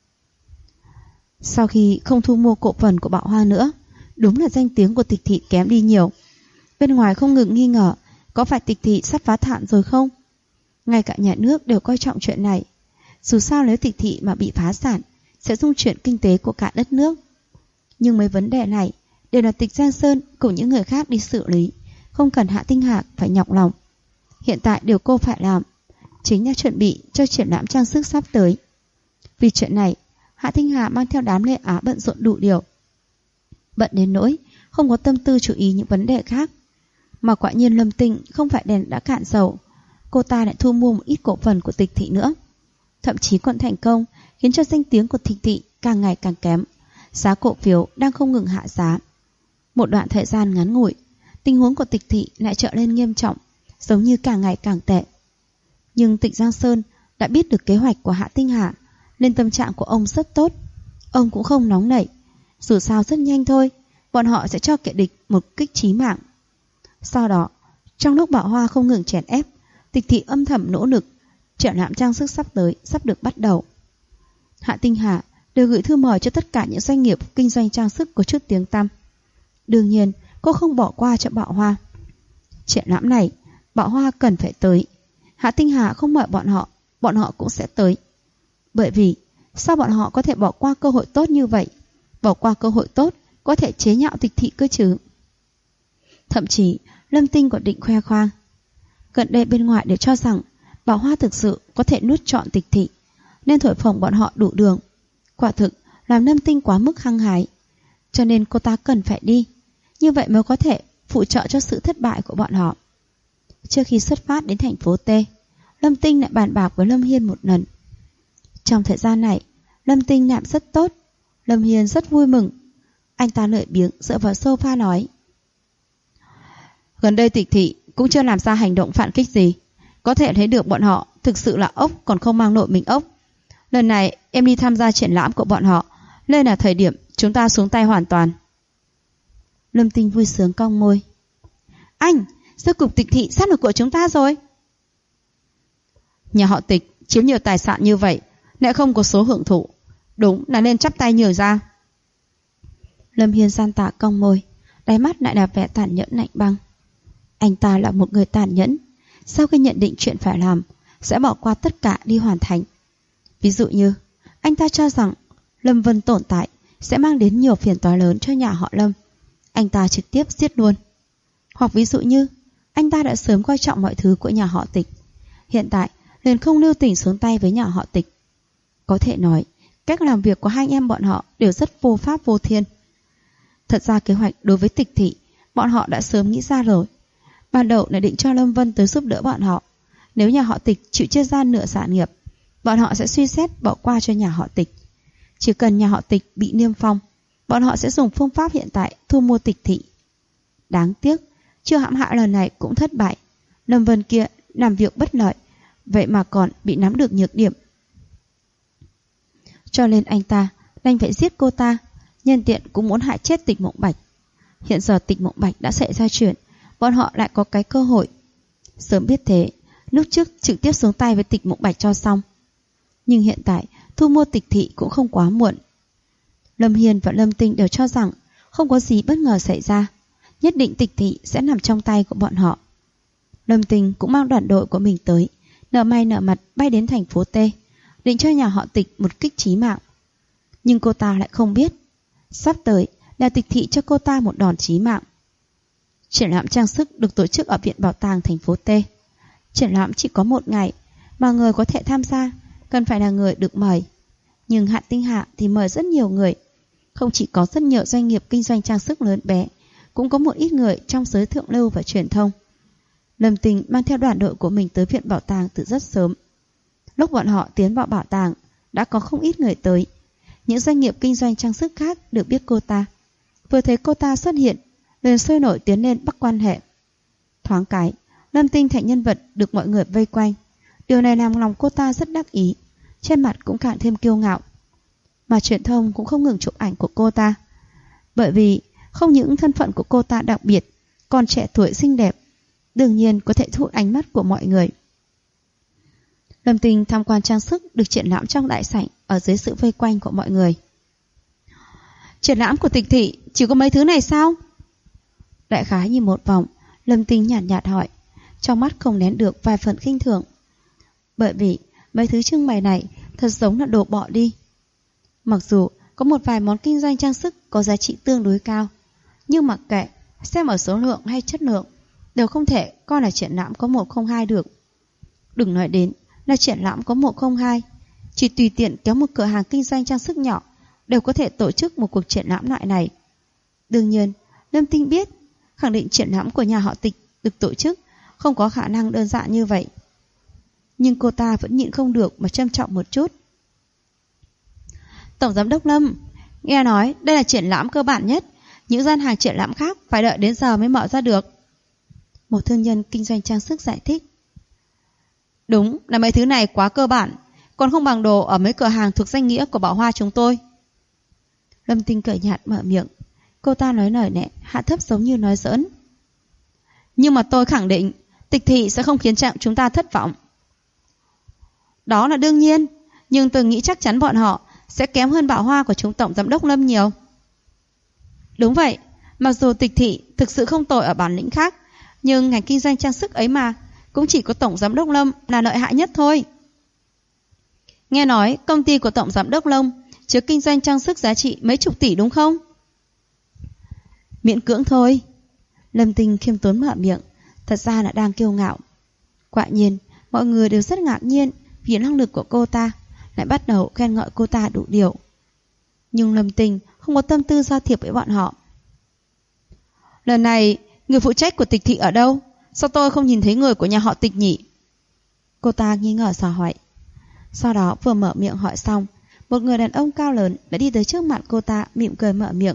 Sau khi không thu mua cổ phần của Bảo Hoa nữa, đúng là danh tiếng của Tịch Thị kém đi nhiều. Bên ngoài không ngừng nghi ngờ có phải Tịch Thị sắp phá sản rồi không. Ngay cả nhà nước đều coi trọng chuyện này. Dù sao nếu Tịch Thị mà bị phá sản, sẽ rung chuyển kinh tế của cả đất nước. Nhưng mấy vấn đề này đều là Tịch Giang Sơn cùng những người khác đi xử lý, không cần Hạ Tinh Hạc phải nhọc lòng. Hiện tại điều cô phải làm chính là chuẩn bị cho triển lãm trang sức sắp tới. Vì chuyện này, Hạ Tinh Hà mang theo đám Lê Á bận rộn đủ điều. Bận đến nỗi không có tâm tư chú ý những vấn đề khác. Mà quả nhiên Lâm Tinh không phải đèn đã cạn dầu, cô ta lại thu mua một ít cổ phần của Tịch Thị nữa. Thậm chí còn thành công khiến cho danh tiếng của Tịch Thị càng ngày càng kém. Giá cổ phiếu đang không ngừng hạ giá. Một đoạn thời gian ngắn ngủi, tình huống của Tịch Thị lại trở nên nghiêm trọng, giống như càng ngày càng tệ. Nhưng Tịch Giang Sơn đã biết được kế hoạch của Hạ Tinh Hà, nên tâm trạng của ông rất tốt. Ông cũng không nóng nảy. Dù sao rất nhanh thôi, bọn họ sẽ cho kẻ địch một kích chí mạng. Sau đó, trong lúc Bảo Hoa không ngừng chèn ép, Tịch Thị âm thầm nỗ lực. Triển lãm trang sức sắp tới, sắp được bắt đầu. Hạ Tinh Hà đều gửi thư mời cho tất cả những doanh nghiệp kinh doanh trang sức có chút tiếng tăm. Đương nhiên, cô không bỏ qua cho Bảo Hoa. Triển lãm này, Bảo Hoa cần phải tới. Hạ Tinh Hà không mời bọn họ cũng sẽ tới. Bởi vì, sao bọn họ có thể bỏ qua cơ hội tốt như vậy? Bỏ qua cơ hội tốt, có thể chế nhạo Tịch Thị cơ chứ. Thậm chí, Lâm Tinh còn định khoe khoang. Gần đây bên ngoài đều cho rằng Bảo Hoa thực sự có thể nuốt trọn Tịch Thị, nên thổi phồng bọn họ đủ đường. Quả thực làm Lâm Tinh quá mức hăng hái, cho nên cô ta cần phải đi. Như vậy mới có thể phụ trợ cho sự thất bại của bọn họ. Trước khi xuất phát đến thành phố T, Lâm Tinh lại bàn bạc với Lâm Hiên một lần. Trong thời gian này, Lâm Tinh làm rất tốt. Lâm Hiên rất vui mừng. Anh ta lười biếng dựa vào sofa nói: gần đây Tịch Thị cũng chưa làm ra hành động phản kích gì. Có thể thấy được bọn họ thực sự là ốc còn không mang nổi mình ốc. Lần này em đi tham gia triển lãm của bọn họ, nên là thời điểm chúng ta xuống tay hoàn toàn. Lâm Tinh vui sướng cong môi. Anh, rốt cục Tịch Thị sát được của chúng ta rồi. Nhà họ Tịch chiếm nhiều tài sản như vậy, lại không có số hưởng thụ, đúng là nên chắp tay nhường ra. Lâm Hiên gian tạ cong môi, đáy mắt lại là vẻ tàn nhẫn lạnh băng. Anh ta là một người tàn nhẫn, sau khi nhận định chuyện phải làm, sẽ bỏ qua tất cả đi hoàn thành. Ví dụ như, anh ta cho rằng Lâm Vân tồn tại sẽ mang đến nhiều phiền toái lớn cho nhà họ Lâm. Anh ta trực tiếp giết luôn. Hoặc ví dụ như, anh ta đã sớm coi trọng mọi thứ của nhà họ Tịch, hiện tại liền không lưu tình xuống tay với nhà họ Tịch. Có thể nói, cách làm việc của hai anh em bọn họ đều rất vô pháp vô thiên. Thật ra kế hoạch đối với Tịch Thị, bọn họ đã sớm nghĩ ra rồi. Ban đầu là định cho Lâm Vân tới giúp đỡ bọn họ. Nếu nhà họ Tịch chịu chia ra nửa sản nghiệp, bọn họ sẽ suy xét bỏ qua cho nhà họ Tịch. Chỉ cần nhà họ Tịch bị niêm phong, bọn họ sẽ dùng phương pháp hiện tại thu mua Tịch Thị. Đáng tiếc, chưa hãm hại lần này cũng thất bại. Lâm Vân kia làm việc bất lợi, vậy mà còn bị nắm được nhược điểm. Cho nên anh ta đành phải giết cô ta, nhân tiện cũng muốn hại chết Tịch Mộng Bạch. Hiện giờ Tịch Mộng Bạch đã xảy ra chuyện, bọn họ lại có cái cơ hội. Sớm biết thế, lúc trước trực tiếp xuống tay với Tịch Mộng Bạch cho xong. Nhưng hiện tại thu mua Tịch Thị cũng không quá muộn. Lâm Hiên và Lâm Tinh đều cho rằng không có gì bất ngờ xảy ra, nhất định Tịch Thị sẽ nằm trong tay của bọn họ. Lâm Tinh cũng mang đoàn đội của mình tới, nở may nở mặt bay đến thành phố T, định cho nhà họ Tịch một kích chí mạng. Nhưng cô ta lại không biết, sắp tới là Tịch Thị cho cô ta một đòn chí mạng. Triển lãm trang sức được tổ chức ở Viện Bảo tàng thành phố T. Triển lãm chỉ có 1 ngày, mà người có thể tham gia cần phải là người được mời. Nhưng Hạ Tinh Hạ thì mời rất nhiều người. Không chỉ có rất nhiều doanh nghiệp kinh doanh trang sức lớn bé, cũng có một ít người trong giới thượng lưu và truyền thông. Lâm Tinh mang theo đoàn đội của mình tới Viện Bảo tàng từ rất sớm. Lúc bọn họ tiến vào bảo tàng, đã có không ít người tới. Những doanh nghiệp kinh doanh trang sức khác được biết cô ta. Vừa thấy cô ta xuất hiện, liền sôi nổi tiến lên bắt quan hệ. Thoáng cái, Lâm Tinh thành nhân vật được mọi người vây quanh. Điều này làm lòng cô ta rất đắc ý, trên mặt cũng càng thêm kiêu ngạo. Mà truyền thông cũng không ngừng chụp ảnh của cô ta. Bởi vì không những thân phận của cô ta đặc biệt, còn trẻ tuổi xinh đẹp, đương nhiên có thể thu hút ánh mắt của mọi người. Lâm Tinh tham quan trang sức được triển lãm trong đại sảnh ở dưới sự vây quanh của mọi người. Triển lãm của Tịch Thị chỉ có mấy thứ này sao? Đại khái nhìn một vòng, Lâm Tinh nhàn nhạt hỏi, trong mắt không nén được vài phần khinh thường. Bởi vì mấy thứ trưng bày này thật giống là đồ bỏ đi. Mặc dù có một vài món kinh doanh trang sức có giá trị tương đối cao, nhưng mặc kệ xem ở số lượng hay chất lượng, đều không thể coi là triển lãm có 102 được. Đừng nói đến là triển lãm có 102, chỉ tùy tiện kéo một cửa hàng kinh doanh trang sức nhỏ đều có thể tổ chức một cuộc triển lãm loại này. Đương nhiên, Lâm Tinh biết, khẳng định triển lãm của nhà họ Tịch được tổ chức không có khả năng đơn giản như vậy. Nhưng cô ta vẫn nhịn không được mà trân trọng một chút. Tổng giám đốc Lâm, nghe nói đây là triển lãm cơ bản nhất, những gian hàng triển lãm khác phải đợi đến giờ mới mở ra được. Một thương nhân kinh doanh trang sức giải thích. Đúng là mấy thứ này quá cơ bản, còn không bằng đồ ở mấy cửa hàng thuộc danh nghĩa của Bảo Hoa chúng tôi. Lâm Tinh cười nhạt mở miệng. Cô ta nói lời nhẹ, hạ thấp giống như nói giỡn. Nhưng mà tôi khẳng định Tịch thị sẽ không khiến chúng ta thất vọng. Đó là đương nhiên, nhưng tôi nghĩ chắc chắn bọn họ sẽ kém hơn Bảo Hoa của chúng Tổng Giám đốc Lâm nhiều. Đúng vậy, mặc dù Tịch thị thực sự không tồi ở bản lĩnh khác, nhưng ngành kinh doanh trang sức ấy mà, cũng chỉ có Tổng Giám đốc Lâm là lợi hại nhất thôi. Nghe nói công ty của Tổng Giám đốc Lâm chứa kinh doanh trang sức giá trị mấy chục tỷ đúng không? Miễn cưỡng thôi. Lâm Tinh khiêm tốn mở miệng, thật ra là đang kiêu ngạo. Quả nhiên, mọi người đều rất ngạc nhiên vì năng lực của cô ta, lại bắt đầu khen ngợi cô ta đủ điều. Nhưng Lâm Tinh không có tâm tư giao thiệp với bọn họ. Lần này, người phụ trách của Tịch thị ở đâu? Sao tôi không nhìn thấy người của nhà họ Tịch nhỉ? Cô ta nghi ngờ dò hỏi. Sau đó vừa mở miệng hỏi xong, một người đàn ông cao lớn đã đi tới trước mặt cô ta, mỉm cười mở miệng.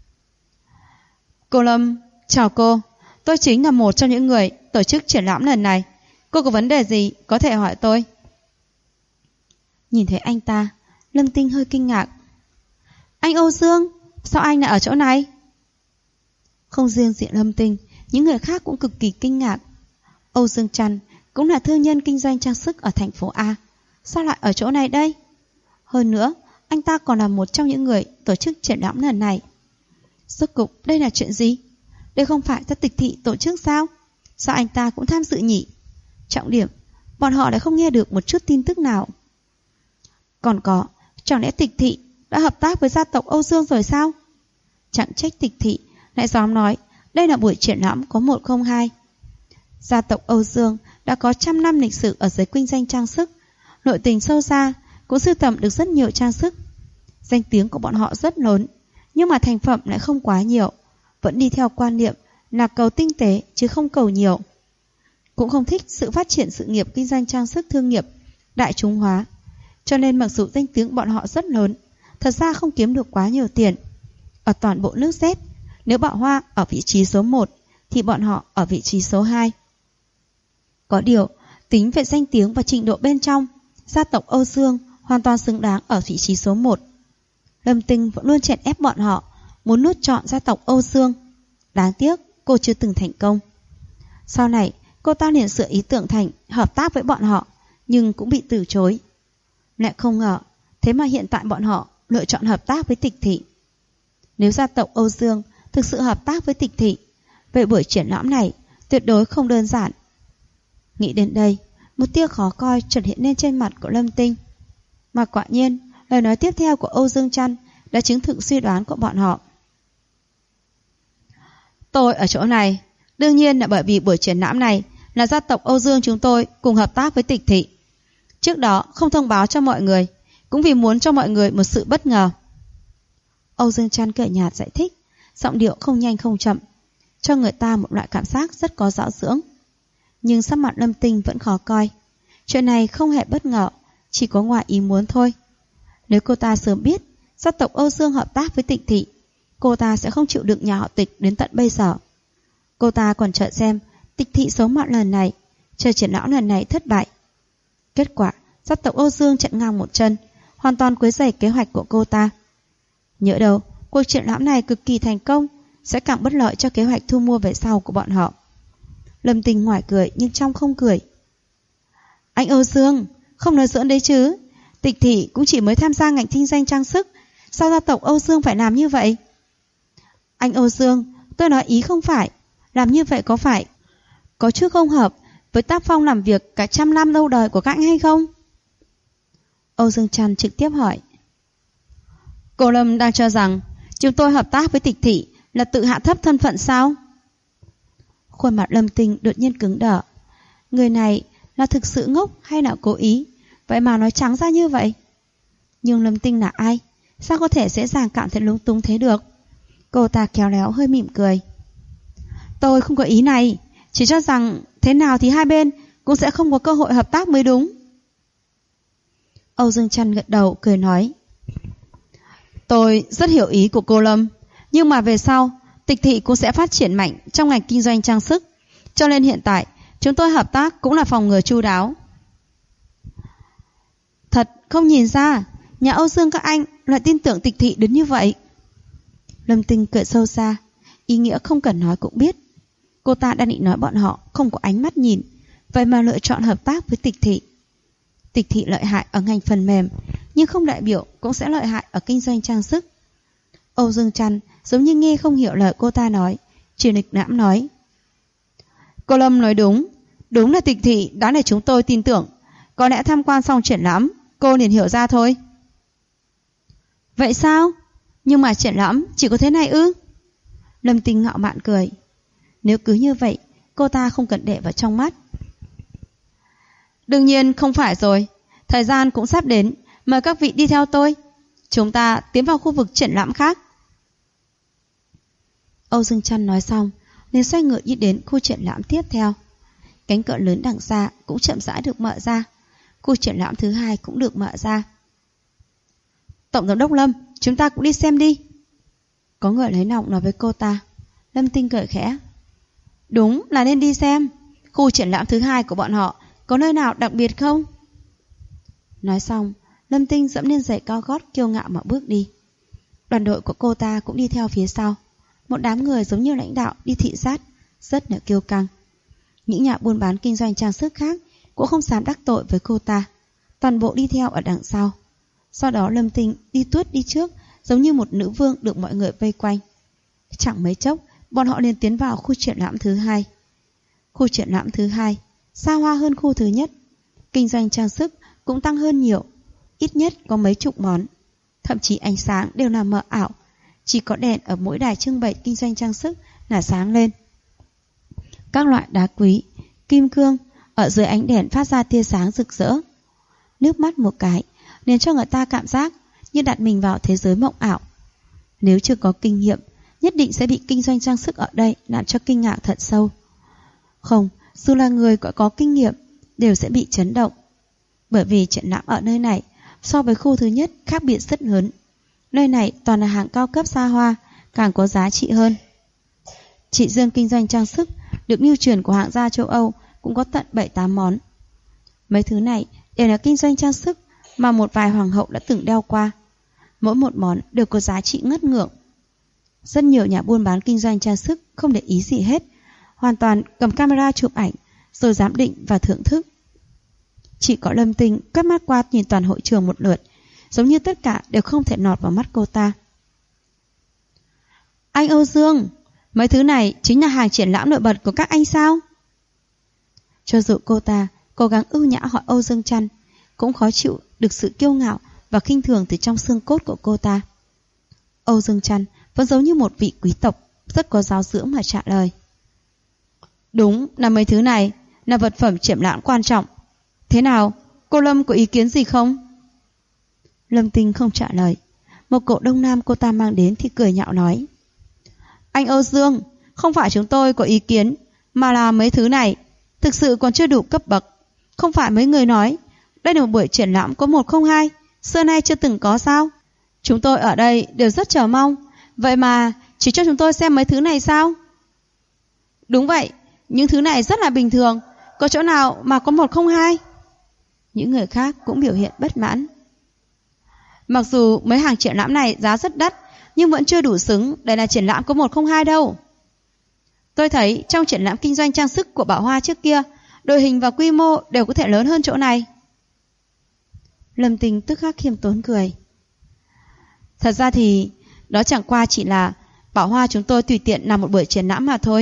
Cô Lâm, chào cô. Tôi chính là một trong những người tổ chức triển lãm lần này. Cô có vấn đề gì có thể hỏi tôi. Nhìn thấy anh ta, Lâm Tinh hơi kinh ngạc. Anh Âu Dương, sao anh lại ở chỗ này? Không riêng diện Lâm Tinh, những người khác cũng cực kỳ kinh ngạc. Âu Dương Trăn cũng là thương nhân kinh doanh trang sức ở thành phố A, sao lại ở chỗ này đây? Hơn nữa, anh ta còn là một trong những người tổ chức triển lãm lần này. Rốt cục đây là chuyện gì? Đây không phải do Tịch thị tổ chức sao? Sao anh ta cũng tham dự nhỉ? Trọng điểm, bọn họ lại không nghe được một chút tin tức nào. Còn có, chẳng lẽ Tịch thị đã hợp tác với gia tộc Âu Dương rồi sao? Chẳng trách Tịch thị lại dám nói đây là buổi triển lãm có 102. Gia tộc Âu Dương đã có 100 năm lịch sử ở giới kinh doanh trang sức, nội tình sâu xa, cũng sưu tầm được rất nhiều trang sức. Danh tiếng của bọn họ rất lớn, nhưng mà thành phẩm lại không quá nhiều, vẫn đi theo quan niệm là cầu tinh tế chứ không cầu nhiều. Cũng không thích sự phát triển sự nghiệp kinh doanh trang sức thương nghiệp đại chúng hóa, cho nên mặc dù danh tiếng bọn họ rất lớn, thật ra không kiếm được quá nhiều tiền. Ở toàn bộ nước Z, nếu Bảo Hoa ở vị trí số 1 thì bọn họ ở vị trí số 2. Có điều, tính về danh tiếng và trình độ bên trong, gia tộc Âu Dương hoàn toàn xứng đáng ở vị trí số 1. Lâm Tinh vẫn luôn chèn ép bọn họ, muốn nuốt trọn gia tộc Âu Dương. Đáng tiếc, cô chưa từng thành công. Sau này, cô ta liền sửa ý tưởng thành hợp tác với bọn họ, nhưng cũng bị từ chối. Lại không ngờ, thế mà hiện tại bọn họ lựa chọn hợp tác với Tịch thị. Nếu gia tộc Âu Dương thực sự hợp tác với Tịch thị, vậy buổi triển lãm này tuyệt đối không đơn giản. Nghĩ đến đây, một tia khó coi chợt hiện lên trên mặt của Lâm Tinh. Mà quả nhiên, lời nói tiếp theo của Âu Dương Trăn đã chứng thực suy đoán của bọn họ. Tôi ở chỗ này, đương nhiên là bởi vì buổi triển lãm này là gia tộc Âu Dương chúng tôi cùng hợp tác với Tịch thị. Trước đó không thông báo cho mọi người, cũng vì muốn cho mọi người một sự bất ngờ. Âu Dương Trăn cười nhạt giải thích, giọng điệu không nhanh không chậm, cho người ta một loại cảm giác rất có giáo dưỡng. Nhưng sắc mặt Lâm Tinh vẫn khó coi. Chuyện này không hề bất ngờ, chỉ có ngoài ý muốn thôi. Nếu cô ta sớm biết gia tộc Âu Dương hợp tác với Tịch thị, cô ta sẽ không chịu đựng nhà họ Tịch đến tận bây giờ. Cô ta còn chờ xem Tịch thị xấu mặt lần này, chờ triển lãm lần này thất bại. Kết quả, gia tộc Âu Dương chặn ngang một chân, hoàn toàn quấy rầy kế hoạch của cô ta. Nhỡ đâu, cuộc triển lãm này cực kỳ thành công, sẽ càng bất lợi cho kế hoạch thu mua về sau của bọn họ. Lâm Tinh ngoài cười nhưng trong không cười. Anh Âu Dương, không nói giỡn đấy chứ. Tịch thị cũng chỉ mới tham gia ngành kinh doanh trang sức, sao gia tộc Âu Dương phải làm như vậy? Anh Âu Dương, tôi nói ý không phải, làm như vậy có phải có chút không hợp với tác phong làm việc cả 100 năm lâu đời của các anh hay không? Âu Dương Trăn trực tiếp hỏi. Cô Lâm đang cho rằng chúng tôi hợp tác với Tịch thị là tự hạ thấp thân phận sao? Khuôn mặt Lâm Tinh đột nhiên cứng đờ. Người này là thực sự ngốc hay là cố ý, vậy mà nói trắng ra như vậy? Nhưng Lâm Tinh là ai? Sao có thể dễ dàng cảm thấy lúng túng thế được? Cô ta khéo léo hơi mỉm cười. Tôi không có ý này, chỉ cho rằng thế nào thì hai bên cũng sẽ không có cơ hội hợp tác mới đúng. Âu Dương Trăn gật đầu cười nói. Tôi rất hiểu ý của cô Lâm, nhưng mà về sau Tịch thị cũng sẽ phát triển mạnh trong ngành kinh doanh trang sức, cho nên hiện tại chúng tôi hợp tác cũng là phòng ngừa chu đáo. không nhìn ra, nhà Âu Dương các anh lại tin tưởng Tịch thị đến như vậy. Lâm Tinh cười sâu xa, ý nghĩa không cần nói cũng biết. Cô ta đang định nói bọn họ không có ánh mắt nhìn, vậy mà lựa chọn hợp tác với Tịch thị. Tịch thị lợi hại ở ngành phần mềm, nhưng không đại biểu cũng sẽ lợi hại ở kinh doanh trang sức. Âu Dương Trăn giống như nghe không hiểu lời cô ta nói, chỉ nịch nãm nói: Cô Lâm nói đúng, đúng là Tịch thị đã để chúng tôi tin tưởng. Có lẽ tham quan xong triển lãm, cô liền hiểu ra thôi. Vậy sao? Nhưng mà triển lãm chỉ có thế này ư? Lâm Tinh ngạo mạn cười. Nếu cứ như vậy, cô ta không cần để vào trong mắt. Đương nhiên không phải rồi, thời gian cũng sắp đến, mời các vị đi theo tôi. Chúng ta tiến vào khu vực triển lãm khác. Âu Dương Trăn nói xong, liền xoay người đi đến khu triển lãm tiếp theo. Cánh cửa lớn đằng xa cũng chậm rãi được mở ra. Khu triển lãm thứ hai cũng được mở ra. Tổng giám đốc Lâm, chúng ta cũng đi xem đi. Có người lấy nòng nói với cô ta. Lâm Tinh cười khẽ. Đúng là nên đi xem. Khu triển lãm thứ hai của bọn họ có nơi nào đặc biệt không? Nói xong, Lâm Tinh dẫm lên giày cao gót kiêu ngạo mà bước đi. Đoàn đội của cô ta cũng đi theo phía sau. Một đám người giống như lãnh đạo đi thị sát, rất là kiêu căng. Những nhà buôn bán kinh doanh trang sức khác cũng không dám đắc tội với cô ta, toàn bộ đi theo ở đằng sau. Sau đó Lâm Tinh đi tuốt đi trước, giống như một nữ vương được mọi người vây quanh. Chẳng mấy chốc, bọn họ liền tiến vào khu triển lãm thứ hai. Khu triển lãm thứ hai xa hoa hơn khu thứ nhất, kinh doanh trang sức cũng tăng hơn nhiều, ít nhất có mấy chục món. Thậm chí ánh sáng đều là mờ ảo, chỉ có đèn ở mỗi đài trưng bày kinh doanh trang sức là sáng lên. Các loại đá quý, kim cương ở dưới ánh đèn phát ra tia sáng rực rỡ. Nước mắt một cái nên cho người ta cảm giác như đặt mình vào thế giới mộng ảo. Nếu chưa có kinh nghiệm, nhất định sẽ bị kinh doanh trang sức ở đây làm cho kinh ngạc thật sâu. Không, dù là người có kinh nghiệm đều sẽ bị chấn động. Bởi vì triển lãm ở nơi này so với khu thứ nhất khác biệt rất lớn. Nơi này toàn là hàng cao cấp xa hoa, càng có giá trị hơn. Chỉ riêng kinh doanh trang sức được lưu truyền của hạng gia châu Âu cũng có tận 7-8 món. Mấy thứ này đều là kinh doanh trang sức mà một vài hoàng hậu đã từng đeo qua. Mỗi một món đều có giá trị ngất ngưỡng. Rất nhiều nhà buôn bán kinh doanh trang sức không để ý gì hết, hoàn toàn cầm camera chụp ảnh rồi giám định và thưởng thức. Chỉ có Lâm Tinh quét mắt qua nhìn toàn hội trường một lượt, giống như tất cả đều không thể nọt vào mắt cô ta. Anh Âu Dương, mấy thứ này chính là hàng triển lãm nổi bật của các anh sao? Cho dù cô ta cố gắng ưu nhã hỏi Âu Dương Trăn, cũng khó chịu được sự kiêu ngạo và khinh thường từ trong xương cốt của cô ta. Âu Dương Trăn vẫn giống như một vị quý tộc rất có giáo dưỡng mà trả lời. Đúng là mấy thứ này là vật phẩm triển lãm quan trọng. Thế nào, cô Lâm có ý kiến gì không? Lâm Tinh không trả lời. Một cậu Đông Nam cô ta mang đến thì cười nhạo nói. Anh Âu Dương, không phải chúng tôi có ý kiến, mà là mấy thứ này thực sự còn chưa đủ cấp bậc. Không phải mấy người nói đây là một buổi triển lãm có 102, xưa nay chưa từng có sao? Chúng tôi ở đây đều rất chờ mong, vậy mà chỉ cho chúng tôi xem mấy thứ này sao? Đúng vậy, những thứ này rất là bình thường, có chỗ nào mà có 102? Những người khác cũng biểu hiện bất mãn. Mặc dù mấy hàng triển lãm này giá rất đắt, nhưng vẫn chưa đủ xứng để là triển lãm có 102 đâu. Tôi thấy trong triển lãm kinh doanh trang sức của Bảo Hoa trước kia, đội hình và quy mô đều có thể lớn hơn chỗ này. Lâm Tinh tức khắc khiêm tốn cười. Thật ra thì đó chẳng qua chỉ là Bảo Hoa chúng tôi tùy tiện làm một buổi triển lãm mà thôi.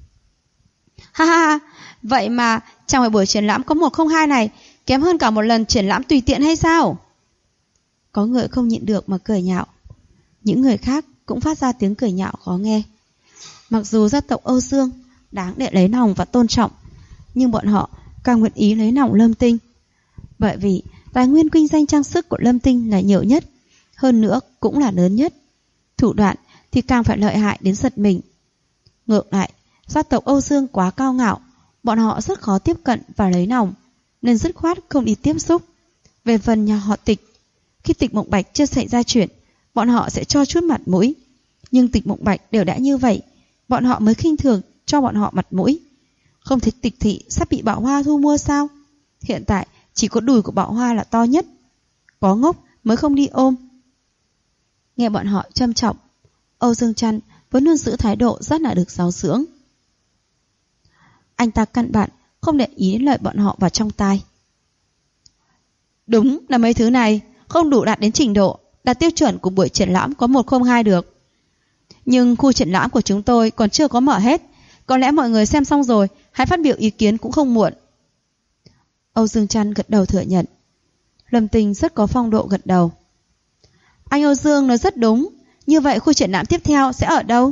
Ha ha ha, vậy mà trong một buổi triển lãm có 102 này kém hơn cả một lần triển lãm tùy tiện hay sao? Có người không nhịn được mà cười nhạo. Những người khác cũng phát ra tiếng cười nhạo khó nghe. Mặc dù gia tộc Âu Dương đáng để lấy lòng và tôn trọng, nhưng bọn họ càng nguyện ý lấy lòng Lâm Tinh. Bởi vì tài nguyên kinh doanh trang sức của Lâm Tinh là nhiều nhất, hơn nữa cũng là lớn nhất. Thủ đoạn thì càng phải lợi hại đến giật mình. Ngược lại, gia tộc Âu Dương quá cao ngạo, bọn họ rất khó tiếp cận và lấy lòng, nên dứt khoát không đi tiếp xúc. Về phần nhà họ Tịch, khi Tịch Mộng Bạch chưa xảy ra chuyện, bọn họ sẽ cho chút mặt mũi. Nhưng Tịch Mộng Bạch đều đã như vậy, bọn họ mới khinh thường cho bọn họ mặt mũi. Không thấy Tịch thị sắp bị Bảo Hoa thu mua sao? Hiện tại chỉ có đùi của Bảo Hoa là to nhất. có ngốc mới không đi ôm. Nghe bọn họ châm chọc, Âu Dương Trăn vẫn luôn giữ thái độ rất là được giáo dưỡng. Anh ta căn bản không để ý đến lời bọn họ vào trong tai. Đúng là mấy thứ này không đủ đạt đến trình độ đạt tiêu chuẩn của buổi triển lãm có 102 được. Nhưng khu triển lãm của chúng tôi còn chưa có mở hết. Có lẽ mọi người xem xong rồi hãy phát biểu ý kiến cũng không muộn. Âu Dương Trăn gật đầu thừa nhận. Lâm Tinh rất có phong độ gật đầu. Anh Âu Dương nói rất đúng. Như vậy khu triển lãm tiếp theo sẽ ở đâu?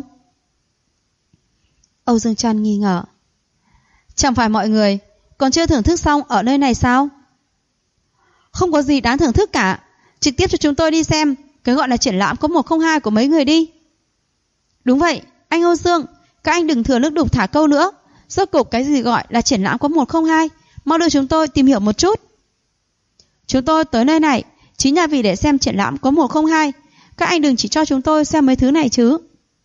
Âu Dương Trăn nghi ngờ. Chẳng phải mọi người còn chưa thưởng thức xong ở nơi này sao? Không có gì đáng thưởng thức cả. Trực tiếp cho chúng tôi đi xem cái gọi là triển lãm có 102 của mấy người đi. Đúng vậy, anh Âu Dương, các anh đừng thừa nước đục thả câu nữa. Rốt cuộc cái gì gọi là triển lãm có 102? Mau đưa chúng tôi tìm hiểu một chút. Chúng tôi tới nơi này chính là vì để xem triển lãm có 102. Các anh đừng chỉ cho chúng tôi xem mấy thứ này chứ.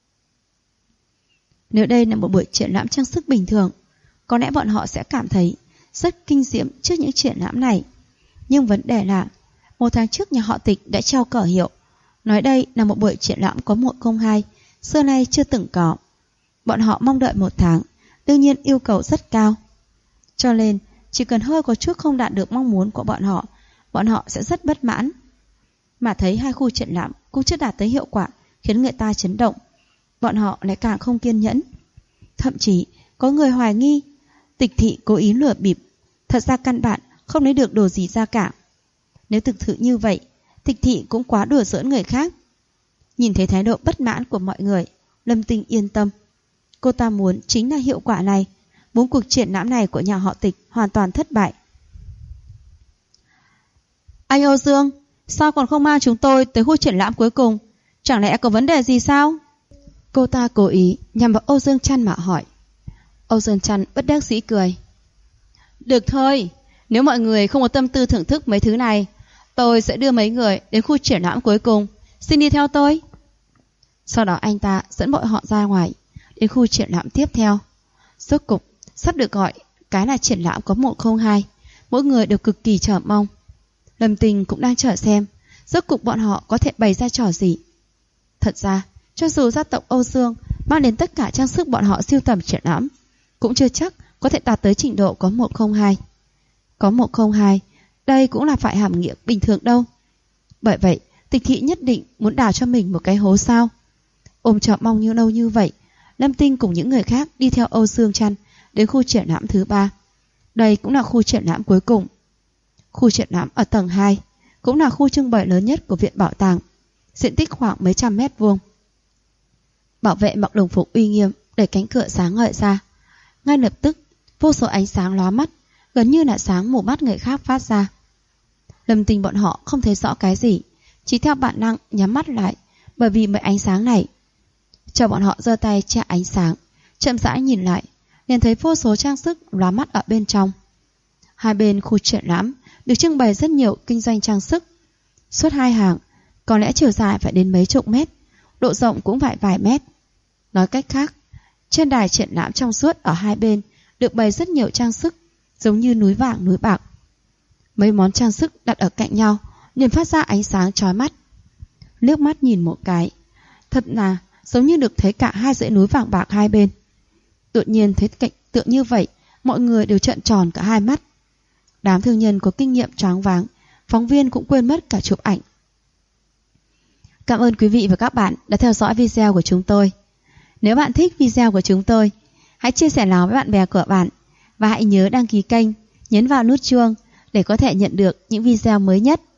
Nếu đây là một buổi triển lãm trang sức bình thường, có lẽ bọn họ sẽ cảm thấy rất kinh diễm trước những triển lãm này. Nhưng vấn đề là 1 tháng trước nhà họ Tịch đã treo cờ hiệu, nói đây là một buổi triển lãm có 102, xưa nay chưa từng có. Bọn họ mong đợi 1 tháng, đương nhiên yêu cầu rất cao. Cho nên chỉ cần hơi có chút không đạt được mong muốn của bọn họ sẽ rất bất mãn. Mà thấy 2 khu triển lãm cũng chưa đạt tới hiệu quả khiến người ta chấn động, bọn họ lại càng không kiên nhẫn. Thậm chí có người hoài nghi Tịch thị cố ý lừa bịp, thật ra căn bản không lấy được đồ gì ra cả. Nếu thực sự như vậy, Tịch thị cũng quá đùa giỡn người khác. Nhìn thấy thái độ bất mãn của mọi người, Lâm Tinh yên tâm. Cô ta muốn chính là hiệu quả này, muốn cuộc triển lãm này của nhà họ Tịch hoàn toàn thất bại. Anh Âu Dương, sao còn không mang chúng tôi tới khu triển lãm cuối cùng? Chẳng lẽ có vấn đề gì sao? Cô ta cố ý nhằm vào Âu Dương Trăn mà hỏi. Âu Dương Trăn bất đắc dĩ cười. Được thôi, nếu mọi người không có tâm tư thưởng thức mấy thứ này, tôi sẽ đưa mấy người đến khu triển lãm cuối cùng. Xin đi theo tôi. Sau đó anh ta dẫn bọn họ ra ngoài, đến khu triển lãm tiếp theo. Rốt cục sắp được gọi cái là triển lãm có 102. Mỗi người đều cực kỳ chờ mong. Lâm Tinh cũng đang chờ xem rốt cục bọn họ có thể bày ra trò gì. Thật ra, cho dù gia tộc Âu Dương mang đến tất cả trang sức bọn họ sưu tầm triển lãm, cũng chưa chắc có thể đạt tới trình độ có 102. Có 102, đây cũng là phải hàm nghĩa bình thường đâu. Bởi vậy, Tịch thị nhất định muốn đào cho mình một cái hố sao. Ôm chờ mong như lâu như vậy, Lâm Tinh cùng những người khác đi theo Âu Dương Trăn đến khu triển lãm thứ 3. Đây cũng là khu triển lãm cuối cùng. Khu triển lãm ở tầng 2, cũng là khu trưng bày lớn nhất của viện bảo tàng, diện tích khoảng mấy trăm mét vuông. Bảo vệ mặc đồng phục uy nghiêm đẩy cánh cửa sáng ngời ra. Ngay lập tức, vô số ánh sáng lóa mắt, gần như là sáng mù mắt người khác phát ra. Lâm Tinh bọn họ không thấy rõ cái gì, chỉ theo bản năng nhắm mắt lại, bởi vì mấy ánh sáng này. Chờ bọn họ giơ tay che ánh sáng, chậm rãi nhìn lại, liền thấy vô số trang sức lóa mắt ở bên trong. Hai bên khu triển lãm được trưng bày rất nhiều kinh doanh trang sức. Suốt 2 hàng, có lẽ chiều dài phải đến mấy chục mét, độ rộng cũng phải vài mét. Nói cách khác, trên đài triển lãm trong suốt ở hai bên được bày rất nhiều trang sức, giống như núi vàng núi bạc. Mấy món trang sức đặt ở cạnh nhau liền phát ra ánh sáng chói mắt. Liếc mắt nhìn một cái, thật là giống như được thấy cả 2 dãy núi vàng bạc hai bên. Tự nhiên thấy cảnh tượng như vậy, mọi người đều trợn tròn cả hai mắt. Đám thương nhân có kinh nghiệm choáng váng, phóng viên cũng quên mất cả chụp ảnh. Cảm ơn quý vị và các bạn đã theo dõi video của chúng tôi. Nếu bạn thích video của chúng tôi, hãy chia sẻ nó với bạn bè của bạn và hãy nhớ đăng ký kênh, nhấn vào nút chuông để có thể nhận được những video mới nhất.